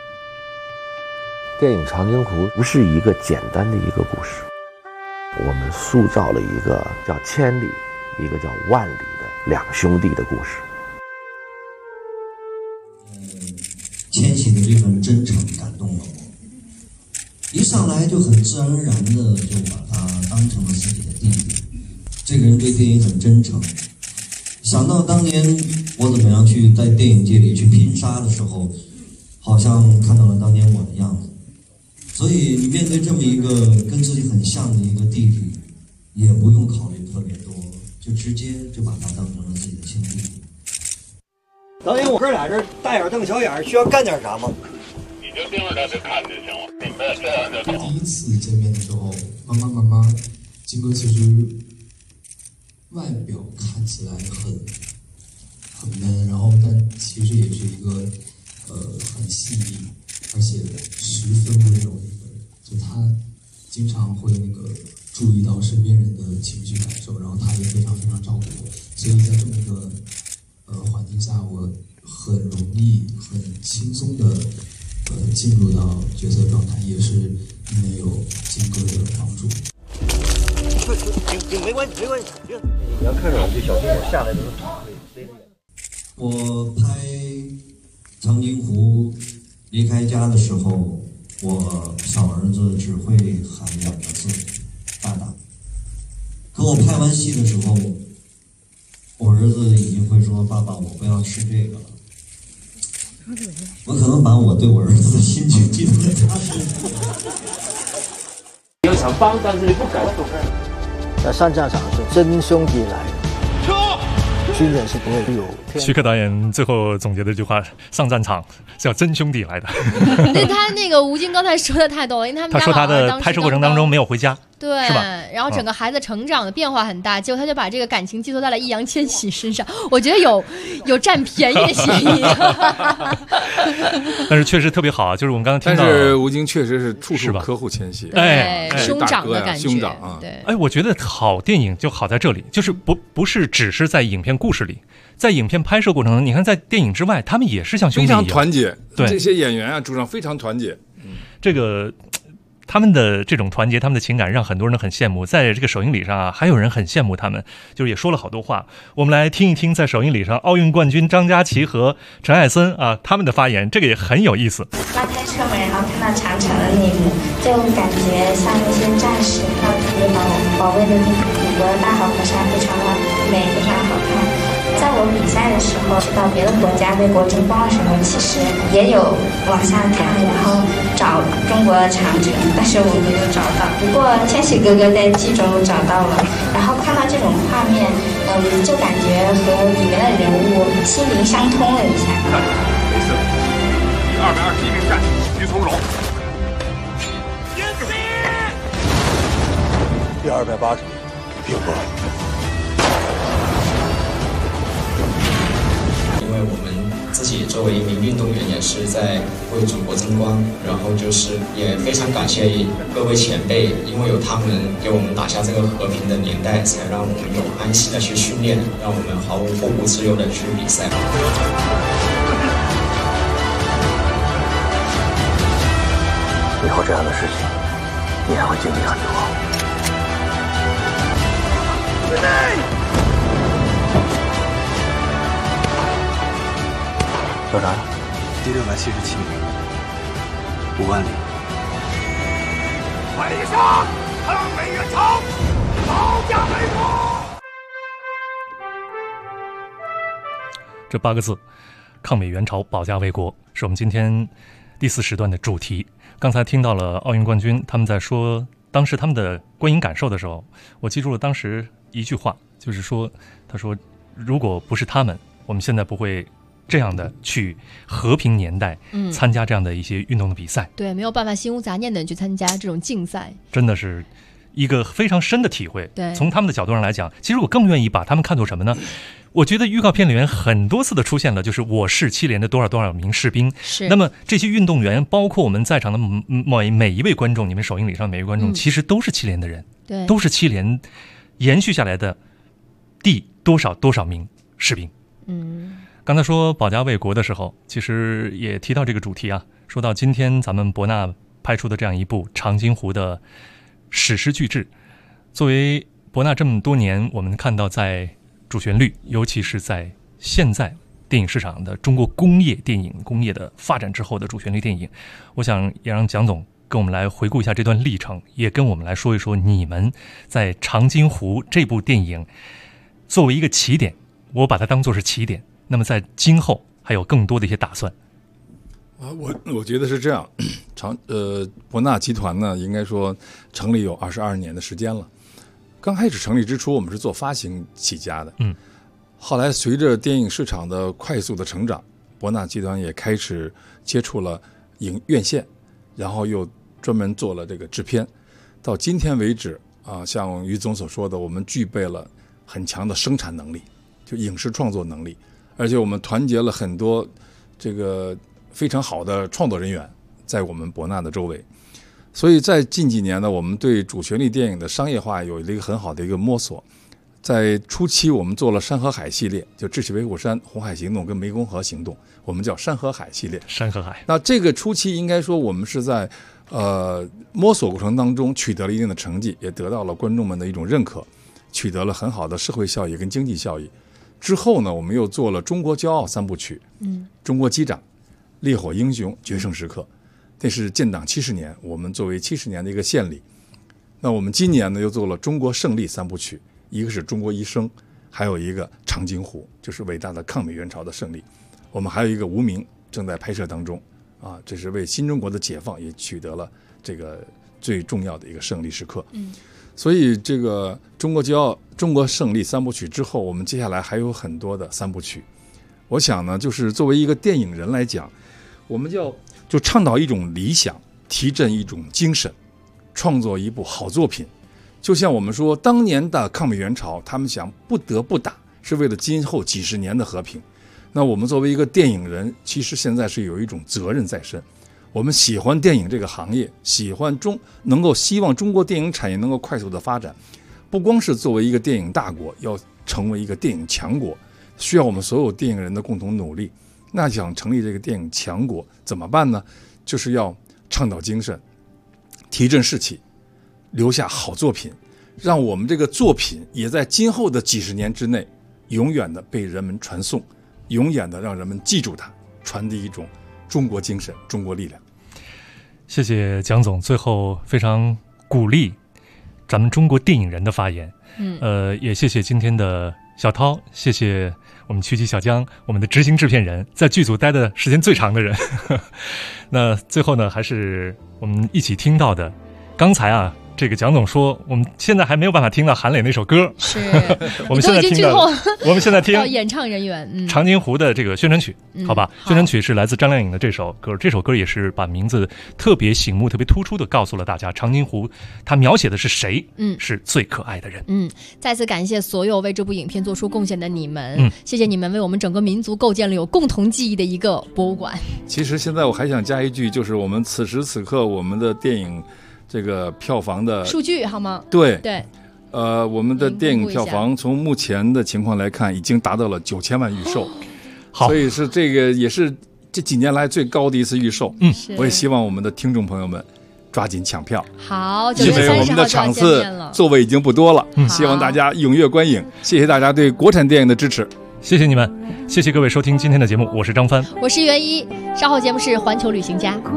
Speaker 6: 电影《长津湖》不是一个简单的一个故事，我们塑造了一个叫千里，一个叫万里的2兄弟的故事。
Speaker 7: 千玺的这份真诚感动了我，一上来就很自然而然的就把他当成了自己的弟弟。 这个人对电影很真诚。想到当年我怎么样去在电影界里去拼杀的时候，好像看到了当年我的样子。所以你面对这么一个跟自己很像的一个弟弟，也不用考虑特别多，就直接就把他当成了自己的亲弟弟。
Speaker 11: 导演，我哥俩这大眼瞪小眼，需要干点啥吗？
Speaker 1: 你就盯着他就看就行了，这样就行。
Speaker 13: 第一次见面的时候，慢慢，金哥其实外表看起来很闷，然后但其实也是一个很细腻，而且十分温柔的一个人。就他经常会注意到身边人的情绪感受，然后他也非常照顾我，所以在这么一个环境下，我很容易很轻松的进入到角色状态，也是因为有金哥的帮助。
Speaker 11: 没关系，你要看着我就小心点，下来的时候飞得远。
Speaker 7: 我拍长津湖离开家的时候，我小儿子只会喊2个字“爸爸”。可我拍完戏的时候，我儿子已经会说：“爸爸，我不要吃这个了。”我可能把我对我儿子的心情记录在他身上。
Speaker 11: 有想帮，但是不敢动。上战场是真兄弟来的，军人是不会有。
Speaker 3: 徐克导演最后总结的一句话：上战场是要真兄弟来的。
Speaker 2: 对，他那个吴京刚才说的太逗了，因为
Speaker 3: 他说他的拍摄过程当中没有回家，
Speaker 2: 对，
Speaker 3: 是吧？
Speaker 2: 然后整个孩子成长的变化很大，结果他就把这个感情寄托在了易烊千玺身上，我觉得有占便宜的嫌疑。
Speaker 3: 但是确实特别好啊，就是我们刚刚听到，
Speaker 8: 但是吴京确实是处处呵护千玺，
Speaker 2: 兄长的感觉，
Speaker 8: 兄长啊，
Speaker 2: 对。
Speaker 3: 哎，我觉得好电影就好在这里，就是不是只是在影片故事里。在影片拍摄过程中，你看在电影之外，他们也是像兄弟一样
Speaker 8: 非常团结。
Speaker 3: 对，
Speaker 8: 这些演员啊，主创非常团结。
Speaker 3: 这个他们的这种团结，他们的情感，让很多人都很羡慕。在这个首映礼上啊，还有人很羡慕他们，就是也说了好多话。我们来听一听，在首映礼上，奥运冠军张家齐和陈艾森啊他们的发言，这个也很有意思。
Speaker 18: 拉开车门，然后看到长城的那一幕，就感觉像那些战士，他们特别保卫的祖国的大好河山，非常的美，非常好看。在我比赛的时候，去到别的国家为国争光的时候，其实也有往下看，然后找中国的长城，但是我没有找到。不过千玺哥哥在剧中找到了，然后看到这种画面，就感觉和里面的人物心灵相通了一下。
Speaker 1: 没事，第221兵站，徐从容。
Speaker 24: 第280并不。
Speaker 25: 因为我们自己作为一名运动员，也是在为祖国争光，然后就是也非常感谢各位前辈，因为有他们给我们打下这个和平的年代，才让我们有安心的去训练，让我们毫无后顾之忧的去比赛。
Speaker 24: 以后这样的事情，你还会经历很多。到哪了？第677米，5万里。
Speaker 1: 北上，抗美援朝，保家卫国。
Speaker 3: 这8个字，抗美援朝，保家卫国，是我们今天第4时段的主题。刚才听到了奥运冠军他们在说当时他们的观影感受的时候，我记住了当时一句话，就是说，他说如果不是他们，我们现在不会这样的去和平年代参加这样的一些运动的比赛。
Speaker 2: 对，没有办法心无杂念的去参加这种竞赛，
Speaker 3: 真的是一个非常深的体会。
Speaker 2: 对，
Speaker 3: 从他们的角度上来讲，其实我更愿意把他们看作什么呢？我觉得预告片里面很多次的出现了，就是我是7连的多少名士兵。
Speaker 2: 是。
Speaker 3: 那么这些运动员，包括我们在场的每一位观众，你们首映礼上每一位观众，其实都是7连的人，
Speaker 2: 对，
Speaker 3: 都是7连延续下来的第多少名士兵。刚才说保家卫国的时候，其实也提到这个主题啊，说到今天咱们博纳拍出的这样一部长津湖的史诗巨制，作为博纳这么多年我们看到在主旋律，尤其是在现在电影市场的中国工业电影工业的发展之后的主旋律电影，我想也让蒋总跟我们来回顾一下这段历程，也跟我们来说一说你们在《长津湖》这部电影作为一个起点，我把它当作是起点，那么在今后还有更多的一些打算。
Speaker 8: 我觉得是这样，博纳集团呢，应该说成立有22年的时间了。刚开始成立之初，我们是做发行起家的，后来随着电影市场的快速的成长，博纳集团也开始接触了院线，然后又专门做了这个制片。到今天为止啊，像于总所说的，我们具备了很强的生产能力，就影视创作能力，而且我们团结了很多这个非常好的创作人员在我们博纳的周围。所以在近几年呢，我们对主旋律电影的商业化有一个很好的一个摸索。在初期我们做了山和海系列，就智取威虎山、红海行动跟湄公河行动，我们叫山和海系列。
Speaker 3: 山和海。
Speaker 8: 那这个初期应该说我们是在摸索过程当中取得了一定的成绩，也得到了观众们的一种认可，取得了很好的社会效益跟经济效益。之后呢，我们又做了中国骄傲3部曲，中国机长、烈火英雄、决胜时刻，这是建党70年，我们作为70年的一个献礼。那我们今年呢又做了中国胜利3部曲，一个是中国医生，还有一个长津湖，就是伟大的抗美援朝的胜利。我们还有一个无名正在拍摄当中啊，这是为新中国的解放也取得了这个最重要的一个胜利时刻。所以这个中国骄傲、中国胜利3部曲之后，我们接下来还有很多的3部曲。我想呢，就是作为一个电影人来讲，我们就倡导一种理想，提振一种精神，创作一部好作品。就像我们说，当年的抗美援朝，他们想不得不打，是为了今后几十年的和平。那我们作为一个电影人，其实现在是有一种责任在身。我们喜欢电影这个行业，希望中国电影产业能够快速的发展，不光是作为一个电影大国，要成为一个电影强国，需要我们所有电影人的共同努力。那想成立这个电影强国怎么办呢？就是要倡导精神，提振士气，留下好作品，让我们这个作品也在今后的几十年之内永远的被人们传颂，永远的让人们记住它，传递一种中国精神、中国力量。
Speaker 3: 谢谢蒋总，最后非常鼓励咱们中国电影人的发言。也谢谢今天的小涛，谢谢我们曲奇小江，我们的执行制片人，在剧组待的时间最长的人。那最后呢，还是我们一起听到的，刚才啊，这个蒋总说，我们现在还没有办法听到韩磊那首歌，
Speaker 2: 是
Speaker 3: 我们现在听到，我们现在听
Speaker 2: 到演唱人员
Speaker 3: 长津湖的这个宣传曲，好吧？宣传曲是来自张靓颖的这首歌，这首歌也是把名字特别醒目、特别突出的告诉了大家，长津湖它描写的是谁？是最可爱的人。
Speaker 2: 再次感谢所有为这部影片做出贡献的你们，谢谢你们为我们整个民族构建了有共同记忆的一个博物馆。
Speaker 8: 其实现在我还想加一句，就是我们此时此刻我们的电影这个票房的
Speaker 2: 数据好吗？
Speaker 8: 对，
Speaker 2: 我
Speaker 8: 们的电影票房从目前的情况来看，已经达到了9000万预售，所以是这个也是这几年来最高的一次预售。我也希望我们的听众朋友们抓紧抢票。
Speaker 2: 好，
Speaker 8: 因为我们的场次座位已经不多了，希望大家踊跃观影。谢谢大家对国产电影的支持，
Speaker 3: 谢谢你们，谢谢各位收听今天的节目，我是张帆，
Speaker 2: 我是袁一，稍后节目是环球旅行家。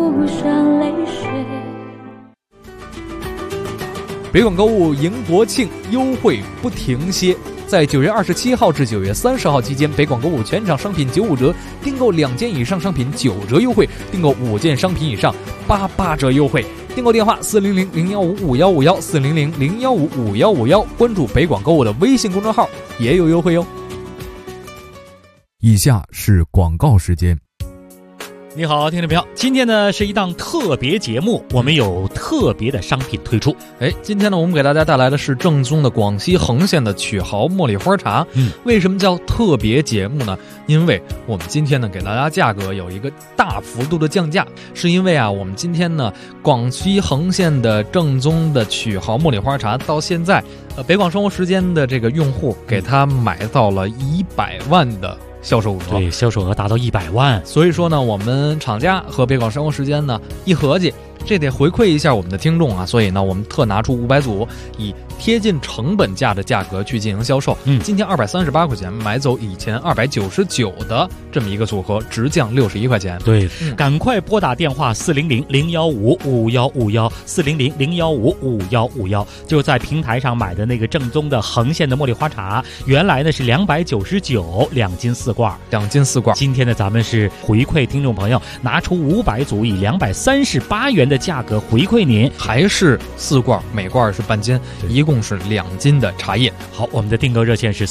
Speaker 5: 北广购物迎国庆，优惠不停歇。在9月27号至9月30号期间，北广购物全场商品95折，订购2件以上商品9折优惠，订购5件商品以上88折优惠。订购电话400-015-5151 400-015-5151，关注北广购物的微信公众号也有优惠哟。
Speaker 14: 以下是广告时间。
Speaker 15: 你好，听众朋友，今天呢是一档特别节目，我们有特别的商品推出。
Speaker 5: 今天呢我们给大家带来的是正宗的广西恒县的曲豪茉莉花茶。为什么叫特别节目呢？因为我们今天呢给大家价格有一个大幅度的降价，是因为啊我们今天呢广西恒县的正宗的曲豪茉莉花茶到现在北广生活时间的这个用户给他买到了100万的销售额，
Speaker 15: 对，销售额达到100万。
Speaker 5: 所以说呢，我们厂家和北广生活时间呢一合计， 这得回馈一下我们的听众啊，所以呢，我们特拿出500组，以贴近成本价的价格去进行销售。今天238块钱买走以前299的这么一个组合，直降61块钱。
Speaker 15: 对，赶快拨打电话400-015-5151，400-015-5151，就在平台上买的那个正宗的恒县的茉莉花茶，原来呢是299，2斤4罐，2
Speaker 5: 斤4罐。
Speaker 15: 今天呢，咱们是回馈听众朋友，拿出500组，以238元的价格回馈您，
Speaker 5: 还是4罐，每罐是半斤，一共是2斤的茶叶。
Speaker 15: 好，我们的订购热线是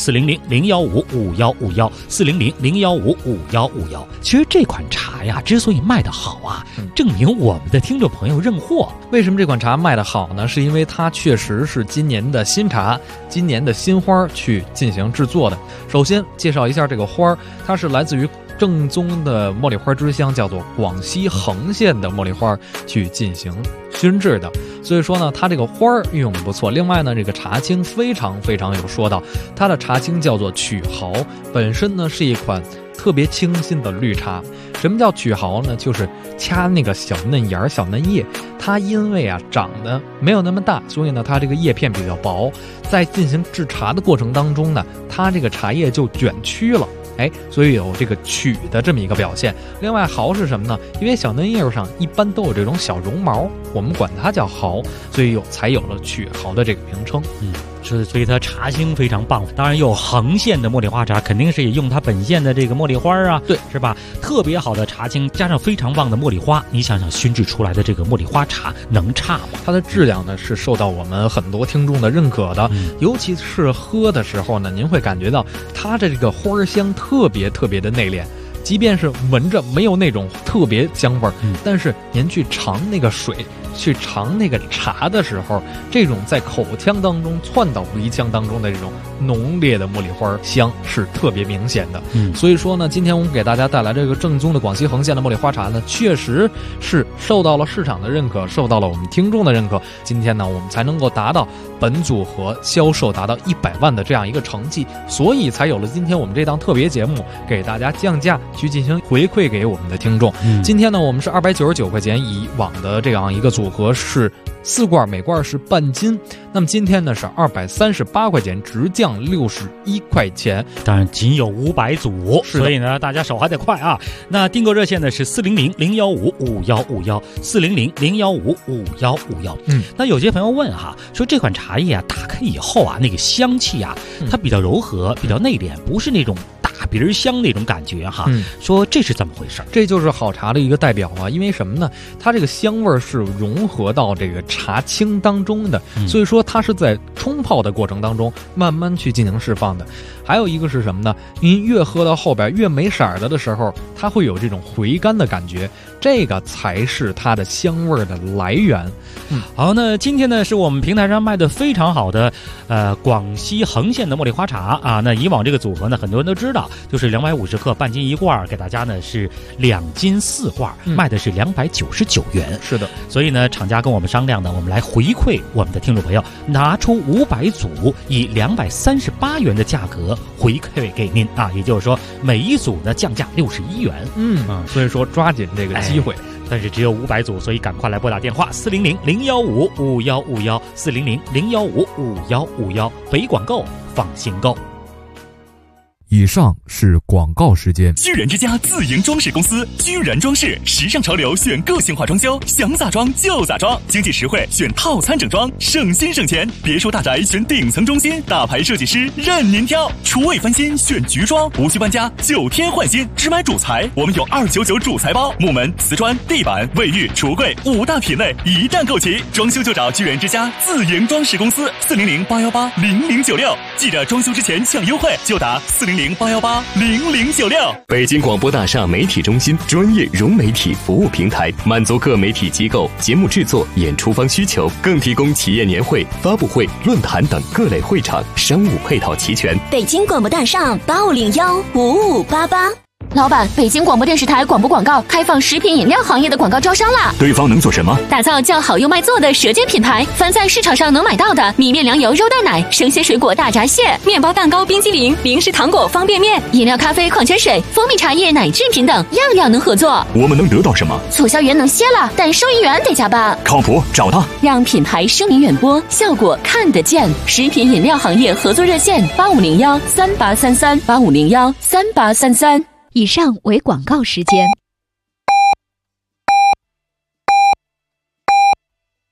Speaker 15: 400-015-5151，400-015-5151。其实这款茶呀，之所以卖得好啊，证明我们的听众朋友认货。
Speaker 5: 为什么这款茶卖得好呢？是因为它确实是今年的新茶，今年的新花去进行制作的。首先介绍一下这个花，它是来自于正宗的茉莉花之乡，叫做广西恒县的茉莉花去进行熏制的，所以说呢，它这个花运用的不错。另外呢，这个茶青非常有说道，它的茶青叫做曲毫，本身呢是一款特别清新的绿茶。什么叫曲毫呢？就是掐那个小嫩芽、小嫩叶，它因为啊长得没有那么大，所以呢它这个叶片比较薄，在进行制茶的过程当中呢，它这个茶叶就卷曲了。所以有这个曲的这么一个表现。另外毫是什么呢？因为小嫩叶上一般都有这种小绒毛，我们管它叫毫，所以才有了曲毫的这个名称。
Speaker 15: 所以它茶青非常棒。当然有恒县的茉莉花茶，肯定是也用它本县的这个茉莉花啊，
Speaker 5: 对，
Speaker 15: 是吧？特别好的茶青加上非常棒的茉莉花，你想想熏制出来的这个茉莉花茶能差吗？
Speaker 5: 它的质量呢是受到我们很多听众的认可的，尤其是喝的时候呢，您会感觉到它的这个花香特别的内敛。即便是闻着没有那种特别香味儿，但是您去尝那个水，去尝那个茶的时候，这种在口腔当中窜到鼻腔当中的这种浓烈的茉莉花香是特别明显的。所以说呢，今天我们给大家带来这个正宗的广西恒县的茉莉花茶呢，确实是受到了市场的认可，受到了我们听众的认可。今天呢，我们才能够达到本组合销售达到100万的这样一个成绩，所以才有了今天我们这档特别节目，给大家降价去进行回馈给我们的听众。今天呢，我们是299块钱，以往的这样一个组合是4罐，每罐是半斤。那么今天呢是238块钱，直降61块钱。
Speaker 15: 当然仅有500组，所以呢大家手还得快啊。那订购热线呢是400-015-5151，400-015-5151。那有些朋友问哈，说这款茶叶啊打开以后啊，那个香气啊，它比较柔和，比较内敛，不是那种大鼻香那种感觉哈。说这是怎么回事？
Speaker 5: 这就是好茶的一个代表啊。因为什么呢？它这个香味是融合到这个茶青当中的，所以说它是在冲泡的过程当中慢慢去进行释放的。还有一个是什么呢？您越喝到后边越没色的时候，它会有这种回甘的感觉，这个才是它的香味的来源。
Speaker 15: 好，那今天呢是我们平台上卖的非常好的广西恒县的茉莉花茶啊。那以往这个组合呢，很多人都知道，就是250克半斤1罐，给大家呢是2斤4罐，卖的是299元。
Speaker 5: 是的，
Speaker 15: 所以呢厂家跟我们商量呢，我们来回馈我们的听众朋友，拿出500组，以238元的价格回馈给您啊。也就是说每一组呢降价61元。
Speaker 5: 所以说抓紧这个机会。
Speaker 15: 但是只有500组，所以赶快来拨打电话400-015-5151，400-015-5151，北广购，放心购。
Speaker 14: 以上是广告时间。
Speaker 9: 居然之家自营装饰公司，居然装饰，时尚潮流选个性化装修，想咋装就咋装，经济实惠选套餐整装，省心省钱。别墅大宅选顶层中心，大牌设计师任您挑。厨卫翻新选菊装，无需搬家，9天换新，只买主材，我们有299主材包，木门、瓷砖、地板、卫浴、橱柜5大品类一站购齐。装修就找居然之家自营装饰公司，400-818-0096。记着装修之前抢优惠，就打400-818-0096。
Speaker 19: 北京广播大厦媒体中心专业融媒体服务平台，满足各媒体机构节目制作、演出方需求，更提供企业年会、发布会、论坛等各类会场，商务配套齐全。
Speaker 20: 北京广播大厦85015588。
Speaker 16: 老板，北京广播电视台广播广告开放食品饮料行业的广告招商啦！
Speaker 19: 对方能做什么？
Speaker 16: 打造叫好又卖座的舌尖品牌，凡在市场上能买到的米面粮油肉蛋奶、生鲜水果大闸蟹、面包蛋糕、冰激凌、零食糖果、方便面、饮料、咖啡、矿泉水、蜂蜜茶叶、奶制品等，样样能合作。
Speaker 19: 我们能得到什么？
Speaker 16: 促销员能歇了，但收银员得加班。
Speaker 19: 靠谱，找他，
Speaker 16: 让品牌声名远播，效果看得见。食品饮料行业合作热线：85013833，85013833。
Speaker 17: 以上为广告时间。